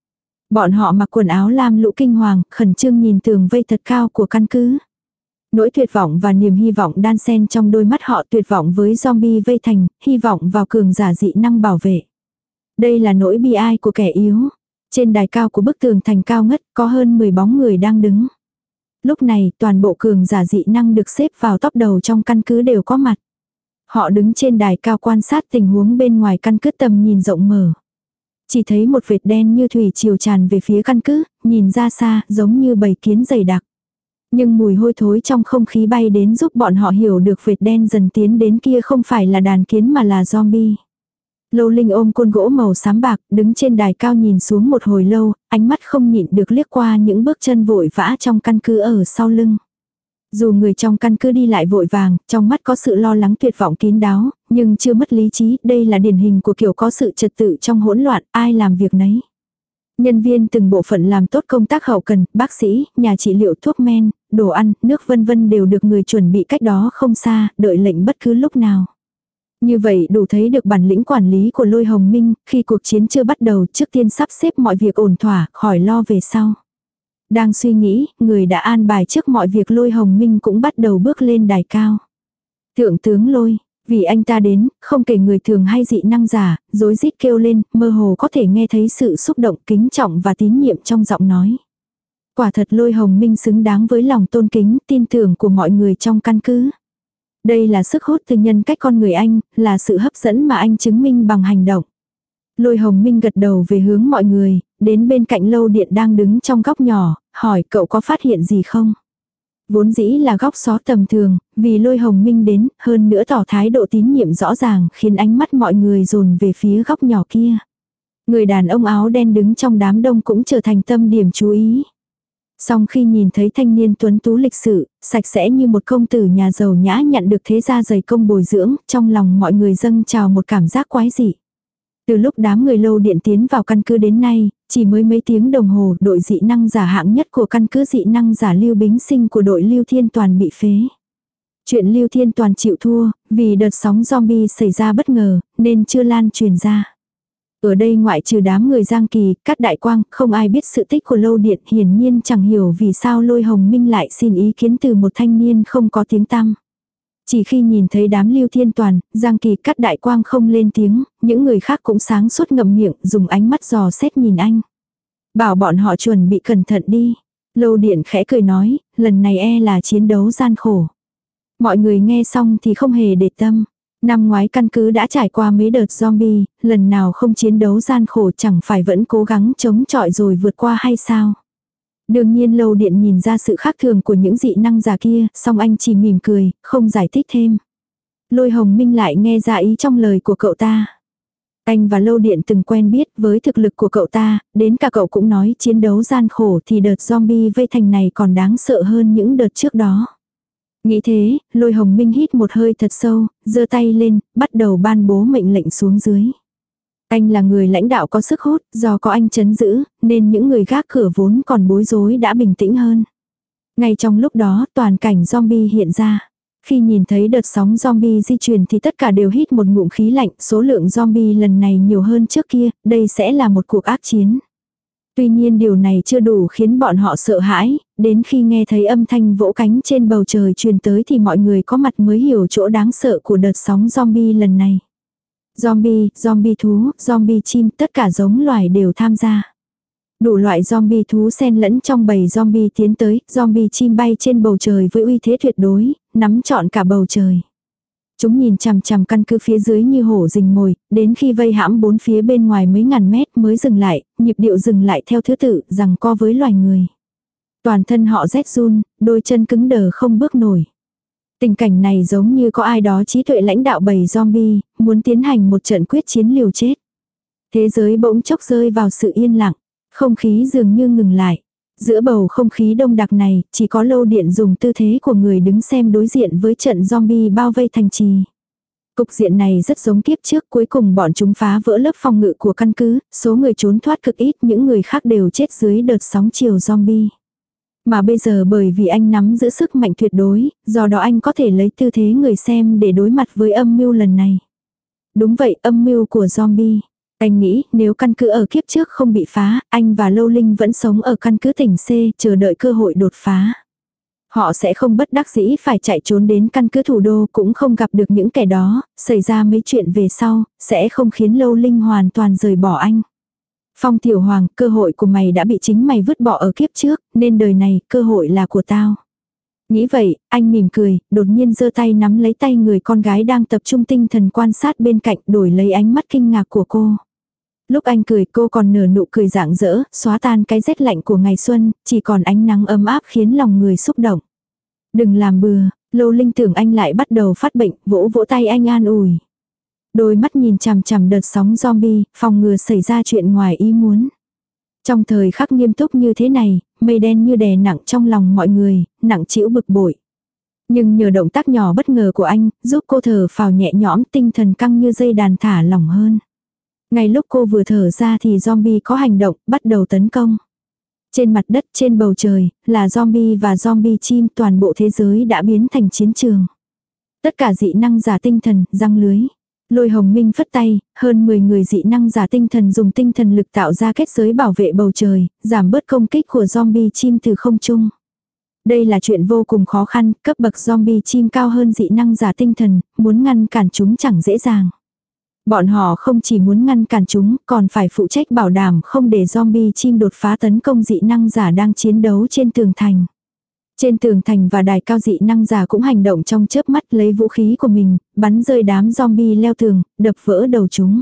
Bọn họ mặc quần áo lam lũ kinh hoàng, khẩn trương nhìn tường vây thật cao của căn cứ. Nỗi tuyệt vọng và niềm hy vọng đan xen trong đôi mắt họ, tuyệt vọng với zombie vây thành, hy vọng vào cường giả dị năng bảo vệ. Đây là nỗi bi ai của kẻ yếu. Trên đài cao của bức tường thành cao ngất có hơn mười bóng người đang đứng. Lúc này toàn bộ cường giả dị năng được xếp vào top đầu trong căn cứ đều có mặt. Họ đứng trên đài cao quan sát tình huống bên ngoài căn cứ, tầm nhìn rộng mở. Chỉ thấy một vệt đen như thủy triều tràn về phía căn cứ, nhìn ra xa giống như bầy kiến dày đặc. Nhưng mùi hôi thối trong không khí bay đến giúp bọn họ hiểu được vệt đen dần tiến đến kia không phải là đàn kiến mà là zombie. Lâu Linh ôm côn gỗ màu xám bạc, đứng trên đài cao nhìn xuống một hồi lâu, ánh mắt không nhịn được liếc qua những bước chân vội vã trong căn cứ ở sau lưng. Dù người trong căn cứ đi lại vội vàng, trong mắt có sự lo lắng tuyệt vọng kín đáo, nhưng chưa mất lý trí, đây là điển hình của kiểu có sự trật tự trong hỗn loạn, ai làm việc nấy. Nhân viên từng bộ phận làm tốt công tác hậu cần, bác sĩ, nhà trị liệu, thuốc men, đồ ăn, nước vân vân đều được người chuẩn bị cách đó không xa, đợi lệnh bất cứ lúc nào. Như vậy đủ thấy được bản lĩnh quản lý của Lôi Hồng Minh, khi cuộc chiến chưa bắt đầu trước tiên sắp xếp mọi việc ổn thỏa, khỏi lo về sau. Đang suy nghĩ, người đã an bài trước mọi việc Lôi Hồng Minh cũng bắt đầu bước lên đài cao. Thượng tướng Lôi, vì anh ta đến, không kể người thường hay dị năng giả, rối rít kêu lên, mơ hồ có thể nghe thấy sự xúc động, kính trọng và tín nhiệm trong giọng nói. Quả thật Lôi Hồng Minh xứng đáng với lòng tôn kính, tin tưởng của mọi người trong căn cứ. Đây là sức hút từ nhân cách con người anh, là sự hấp dẫn mà anh chứng minh bằng hành động. Lôi Hồng Minh gật đầu về hướng mọi người, đến bên cạnh Lâu Điện đang đứng trong góc nhỏ, hỏi cậu có phát hiện gì không? Vốn dĩ là góc xó tầm thường, vì Lôi Hồng Minh đến, hơn nữa tỏ thái độ tín nhiệm rõ ràng khiến ánh mắt mọi người dồn về phía góc nhỏ kia. Người đàn ông áo đen đứng trong đám đông cũng trở thành tâm điểm chú ý. Song khi nhìn thấy thanh niên tuấn tú lịch sự, sạch sẽ như một công tử nhà giàu nhã nhặn được thế gia dày công bồi dưỡng, trong lòng mọi người dâng trào một cảm giác quái dị. Từ lúc đám người Lâu Điện tiến vào căn cứ đến nay, chỉ mới mấy tiếng đồng hồ, đội dị năng giả hạng nhất của căn cứ dị năng giả Lưu Bính Sinh của đội Lưu Thiên Toàn bị phế. Chuyện Lưu Thiên Toàn chịu thua, vì đợt sóng zombie xảy ra bất ngờ, nên chưa lan truyền ra. Ở đây ngoại trừ đám người Giang Kỳ, Cát Đại Quang, không ai biết sự tích của Lâu Điện, hiển nhiên chẳng hiểu vì sao Lôi Hồng Minh lại xin ý kiến từ một thanh niên không có tiếng tăm. Chỉ khi nhìn thấy đám Lưu Thiên Toàn, Giang Kỳ, Cát Đại Quang không lên tiếng, những người khác cũng sáng suốt ngậm miệng, dùng ánh mắt dò xét nhìn anh. Bảo bọn họ chuẩn bị cẩn thận đi. Lâu Điện khẽ cười nói, lần này e là chiến đấu gian khổ. Mọi người nghe xong thì không hề để tâm. Năm ngoái căn cứ đã trải qua mấy đợt zombie, lần nào không chiến đấu gian khổ chẳng phải vẫn cố gắng chống chọi rồi vượt qua hay sao? Đương nhiên Lâu Điện nhìn ra sự khác thường của những dị năng giả kia, song anh chỉ mỉm cười, không giải thích thêm. Lôi Hồng Minh lại nghe ra ý trong lời của cậu ta. Anh và Lâu Điện từng quen biết, với thực lực của cậu ta, đến cả cậu cũng nói chiến đấu gian khổ thì đợt zombie vây thành này còn đáng sợ hơn những đợt trước đó. Nghĩ thế, Lôi Hồng Minh hít một hơi thật sâu, giơ tay lên, bắt đầu ban bố mệnh lệnh xuống dưới. Anh là người lãnh đạo có sức hút, do có anh chấn giữ, nên những người gác cửa vốn còn bối rối đã bình tĩnh hơn. Ngay trong lúc đó, toàn cảnh zombie hiện ra. Khi nhìn thấy đợt sóng zombie di chuyển thì tất cả đều hít một ngụm khí lạnh, số lượng zombie lần này nhiều hơn trước kia, đây sẽ là một cuộc ác chiến. Tuy nhiên điều này chưa đủ khiến bọn họ sợ hãi, đến khi nghe thấy âm thanh vỗ cánh trên bầu trời truyền tới thì mọi người có mặt mới hiểu chỗ đáng sợ của đợt sóng zombie lần này. Zombie, zombie thú, zombie chim, tất cả giống loài đều tham gia. Đủ loại zombie thú xen lẫn trong bầy zombie tiến tới, zombie chim bay trên bầu trời với uy thế tuyệt đối, nắm trọn cả bầu trời. Chúng nhìn chằm chằm căn cứ phía dưới như hổ rình mồi, đến khi vây hãm bốn phía bên ngoài mấy ngàn mét mới dừng lại, nhịp điệu dừng lại theo thứ tự, giằng co với loài người. Toàn thân họ rét run, đôi chân cứng đờ không bước nổi. Tình cảnh này giống như có ai đó trí tuệ lãnh đạo bầy zombie, muốn tiến hành một trận quyết chiến liều chết. Thế giới bỗng chốc rơi vào sự yên lặng, không khí dường như ngừng lại. Giữa bầu không khí đông đặc này, chỉ có Lâu Điện dùng tư thế của người đứng xem đối diện với trận zombie bao vây thành trì. Cục diện này rất giống kiếp trước, cuối cùng bọn chúng phá vỡ lớp phòng ngự của căn cứ, số người trốn thoát cực ít, những người khác đều chết dưới đợt sóng chiều zombie. Mà bây giờ bởi vì anh nắm giữ sức mạnh tuyệt đối, do đó anh có thể lấy tư thế người xem để đối mặt với âm mưu lần này. Đúng vậy, âm mưu của zombie. Anh nghĩ nếu căn cứ ở kiếp trước không bị phá, anh và Lâu Linh vẫn sống ở căn cứ tỉnh C, chờ đợi cơ hội đột phá. Họ sẽ không bất đắc dĩ phải chạy trốn đến căn cứ thủ đô, cũng không gặp được những kẻ đó, xảy ra mấy chuyện về sau, sẽ không khiến Lâu Linh hoàn toàn rời bỏ anh. Phong Tiểu Hoàng, cơ hội của mày đã bị chính mày vứt bỏ ở kiếp trước, nên đời này, cơ hội là của tao. Nghĩ vậy, anh mỉm cười, đột nhiên giơ tay nắm lấy tay người con gái đang tập trung tinh thần quan sát bên cạnh, đổi lấy ánh mắt kinh ngạc của cô. Lúc anh cười, cô còn nở nụ cười rạng rỡ, xóa tan cái rét lạnh của ngày xuân, chỉ còn ánh nắng ấm áp khiến lòng người xúc động. Đừng làm bừa, Lâu Linh tưởng anh lại bắt đầu phát bệnh, vỗ vỗ tay anh an ủi. Đôi mắt nhìn chằm chằm đợt sóng zombie, phòng ngừa xảy ra chuyện ngoài ý muốn. Trong thời khắc nghiêm túc như thế này, mây đen như đè nặng trong lòng mọi người, nặng trĩu bực bội. Nhưng nhờ động tác nhỏ bất ngờ của anh, giúp cô thở phào nhẹ nhõm, tinh thần căng như dây đàn thả lỏng hơn. Ngay lúc cô vừa thở ra thì zombie có hành động, bắt đầu tấn công. Trên mặt đất, trên bầu trời, là zombie và zombie chim, toàn bộ thế giới đã biến thành chiến trường. Tất cả dị năng giả tinh thần, răng lưới. Lôi Hồng Minh phất tay, hơn mười người dị năng giả tinh thần dùng tinh thần lực tạo ra kết giới bảo vệ bầu trời, giảm bớt công kích của zombie chim từ không trung. Đây là chuyện vô cùng khó khăn, cấp bậc zombie chim cao hơn dị năng giả tinh thần, muốn ngăn cản chúng chẳng dễ dàng. Bọn họ không chỉ muốn ngăn cản chúng, còn phải phụ trách bảo đảm không để zombie chim đột phá tấn công dị năng giả đang chiến đấu trên tường thành. Trên tường thành và đài cao dị năng giả cũng hành động trong chớp mắt, lấy vũ khí của mình, bắn rơi đám zombie leo tường, đập vỡ đầu chúng.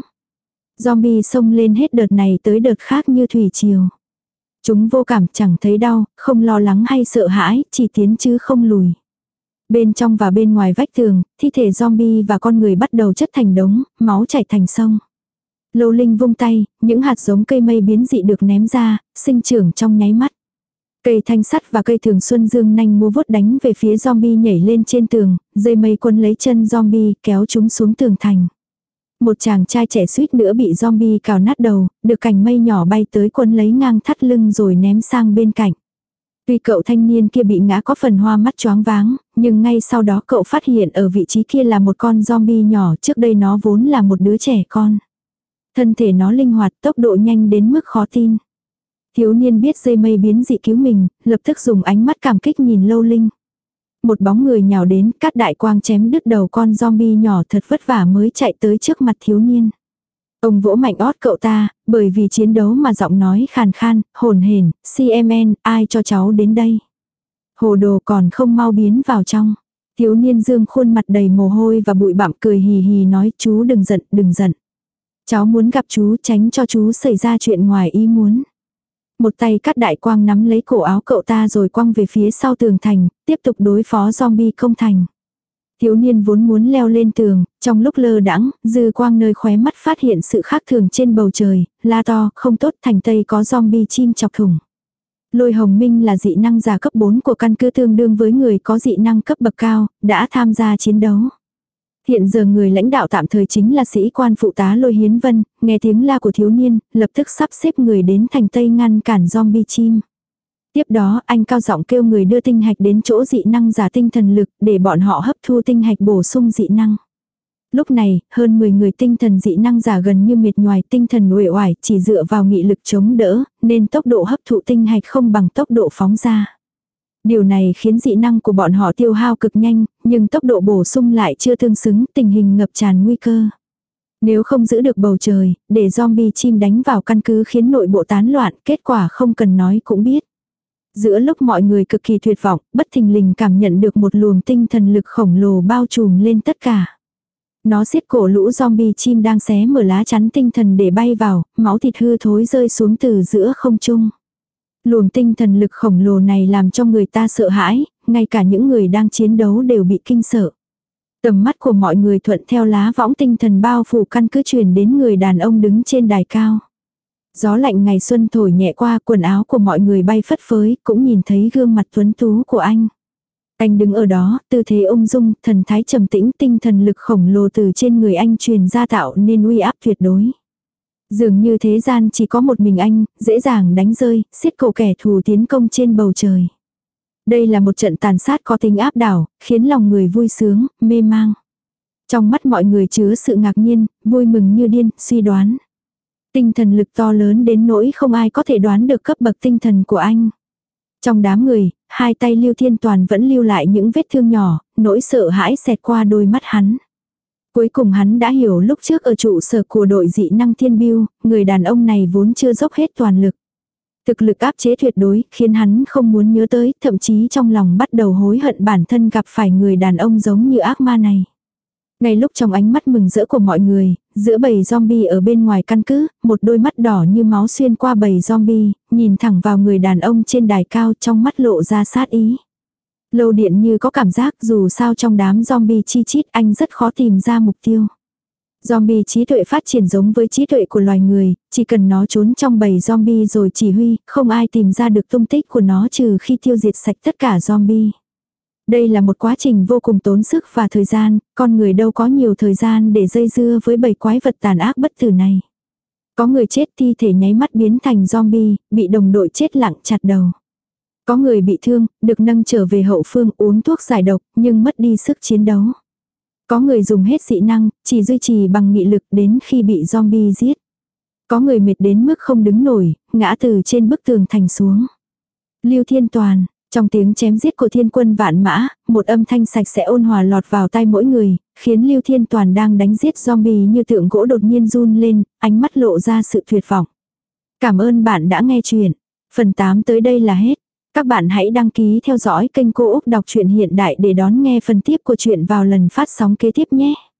Zombie xông lên hết đợt này tới đợt khác như thủy triều. Chúng vô cảm, chẳng thấy đau, không lo lắng hay sợ hãi, chỉ tiến chứ không lùi. Bên trong và bên ngoài vách tường, thi thể zombie và con người bắt đầu chất thành đống, máu chảy thành sông. Lâu Linh vung tay, những hạt giống cây mây biến dị được ném ra, sinh trưởng trong nháy mắt. Cây thanh sắt và cây thường xuân dương nanh múa vuốt đánh về phía zombie nhảy lên trên tường, dây mây quấn lấy chân zombie kéo chúng xuống tường thành. Một chàng trai trẻ suýt nữa bị zombie cào nát đầu, được cành mây nhỏ bay tới quấn lấy ngang thắt lưng rồi ném sang bên cạnh. Tuy cậu thanh niên kia bị ngã có phần hoa mắt choáng váng, nhưng ngay sau đó cậu phát hiện ở vị trí kia là một con zombie nhỏ, trước đây nó vốn là một đứa trẻ con. Thân thể nó linh hoạt, tốc độ nhanh đến mức khó tin. Thiếu niên biết dây mây biến dị cứu mình, lập tức dùng ánh mắt cảm kích nhìn Lâu Linh. Một bóng người nhào đến, cắt đại quang chém đứt đầu con zombie nhỏ, thật vất vả mới chạy tới trước mặt thiếu niên. Ông vỗ mạnh ót cậu ta, bởi vì chiến đấu mà giọng nói khàn khan, hồn hển, xê em en, ai cho cháu đến đây. Hồ đồ còn không mau biến vào trong. Thiếu niên dương khuôn mặt đầy mồ hôi và bụi bặm, cười hì hì nói, chú đừng giận, đừng giận. Cháu muốn gặp chú, tránh cho chú xảy ra chuyện ngoài ý muốn. Một tay cắt đại quang nắm lấy cổ áo cậu ta rồi quăng về phía sau tường thành, tiếp tục đối phó zombie công thành. Thiếu niên vốn muốn leo lên tường, trong lúc lơ đãng, dư quang nơi khóe mắt phát hiện sự khác thường trên bầu trời, la to, không tốt, thành tây có zombie chim chọc thủng. Lôi Hồng Minh là dị năng giả cấp bốn của căn cứ tương đương với người có dị năng cấp bậc cao, đã tham gia chiến đấu. Hiện giờ người lãnh đạo tạm thời chính là sĩ quan phụ tá Lôi Hiến Vân, nghe tiếng la của thiếu niên, lập tức sắp xếp người đến thành tây ngăn cản zombie chim. Tiếp đó anh cao giọng kêu người đưa tinh hạch đến chỗ dị năng giả tinh thần lực để bọn họ hấp thu tinh hạch bổ sung dị năng. Lúc này, hơn mười người tinh thần dị năng giả gần như mệt nhoài, tinh thần uể oải, chỉ dựa vào nghị lực chống đỡ, nên tốc độ hấp thụ tinh hạch không bằng tốc độ phóng ra. Điều này khiến dị năng của bọn họ tiêu hao cực nhanh, nhưng tốc độ bổ sung lại chưa tương xứng, tình hình ngập tràn nguy cơ. Nếu không giữ được bầu trời, để zombie chim đánh vào căn cứ khiến nội bộ tán loạn, kết quả không cần nói cũng biết. Giữa lúc mọi người cực kỳ tuyệt vọng, bất thình lình cảm nhận được một luồng tinh thần lực khổng lồ bao trùm lên tất cả. Nó siết cổ lũ zombie chim đang xé mở lá chắn tinh thần để bay vào, máu thịt hư thối rơi xuống từ giữa không trung. Luồng tinh thần lực khổng lồ này làm cho người ta sợ hãi, ngay cả những người đang chiến đấu đều bị kinh sợ. Tầm mắt của mọi người thuận theo lá võng tinh thần bao phủ căn cứ truyền đến người đàn ông đứng trên đài cao. Gió lạnh ngày xuân thổi nhẹ qua, quần áo của mọi người bay phất phới, cũng nhìn thấy gương mặt tuấn tú của anh. Anh đứng ở đó, tư thế ung dung, thần thái trầm tĩnh, tinh thần lực khổng lồ từ trên người anh truyền ra tạo nên uy áp tuyệt đối. Dường như thế gian chỉ có một mình anh, dễ dàng đánh rơi, xiết cổ kẻ thù tiến công trên bầu trời. Đây là một trận tàn sát có tính áp đảo, khiến lòng người vui sướng, mê mang. Trong mắt mọi người chứa sự ngạc nhiên, vui mừng như điên, suy đoán. Tinh thần lực to lớn đến nỗi không ai có thể đoán được cấp bậc tinh thần của anh. Trong đám người, hai tay Lưu Thiên Toàn vẫn lưu lại những vết thương nhỏ, nỗi sợ hãi xẹt qua đôi mắt hắn. Cuối cùng hắn đã hiểu lúc trước ở trụ sở của đội dị năng Thiên Biêu, người đàn ông này vốn chưa dốc hết toàn lực. Thực lực áp chế tuyệt đối khiến hắn không muốn nhớ tới, thậm chí trong lòng bắt đầu hối hận bản thân gặp phải người đàn ông giống như ác ma này. Ngay lúc trong ánh mắt mừng rỡ của mọi người, giữa bầy zombie ở bên ngoài căn cứ, một đôi mắt đỏ như máu xuyên qua bầy zombie, nhìn thẳng vào người đàn ông trên đài cao, trong mắt lộ ra sát ý. Lâu Điện như có cảm giác dù sao trong đám zombie chi chít anh rất khó tìm ra mục tiêu. Zombie trí tuệ phát triển giống với trí tuệ của loài người, chỉ cần nó trốn trong bầy zombie rồi chỉ huy, không ai tìm ra được tung tích của nó trừ khi tiêu diệt sạch tất cả zombie. Đây là một quá trình vô cùng tốn sức và thời gian, con người đâu có nhiều thời gian để dây dưa với bầy quái vật tàn ác bất tử này. Có người chết thi thể nháy mắt biến thành zombie, bị đồng đội chết lặng chặt đầu. Có người bị thương, được nâng trở về hậu phương uống thuốc giải độc, nhưng mất đi sức chiến đấu. Có người dùng hết dị năng, chỉ duy trì bằng nghị lực đến khi bị zombie giết. Có người mệt đến mức không đứng nổi, ngã từ trên bức tường thành xuống. Lưu Thiên Toàn, trong tiếng chém giết của thiên quân vạn mã, một âm thanh sạch sẽ ôn hòa lọt vào tai mỗi người, khiến Lưu Thiên Toàn đang đánh giết zombie như tượng gỗ đột nhiên run lên, ánh mắt lộ ra sự tuyệt vọng. Cảm ơn bạn đã nghe chuyện. Phần tám tới đây là hết. Các bạn hãy đăng ký theo dõi kênh Cô Úc Đọc truyện Hiện Đại để đón nghe phần tiếp của chuyện vào lần phát sóng kế tiếp nhé.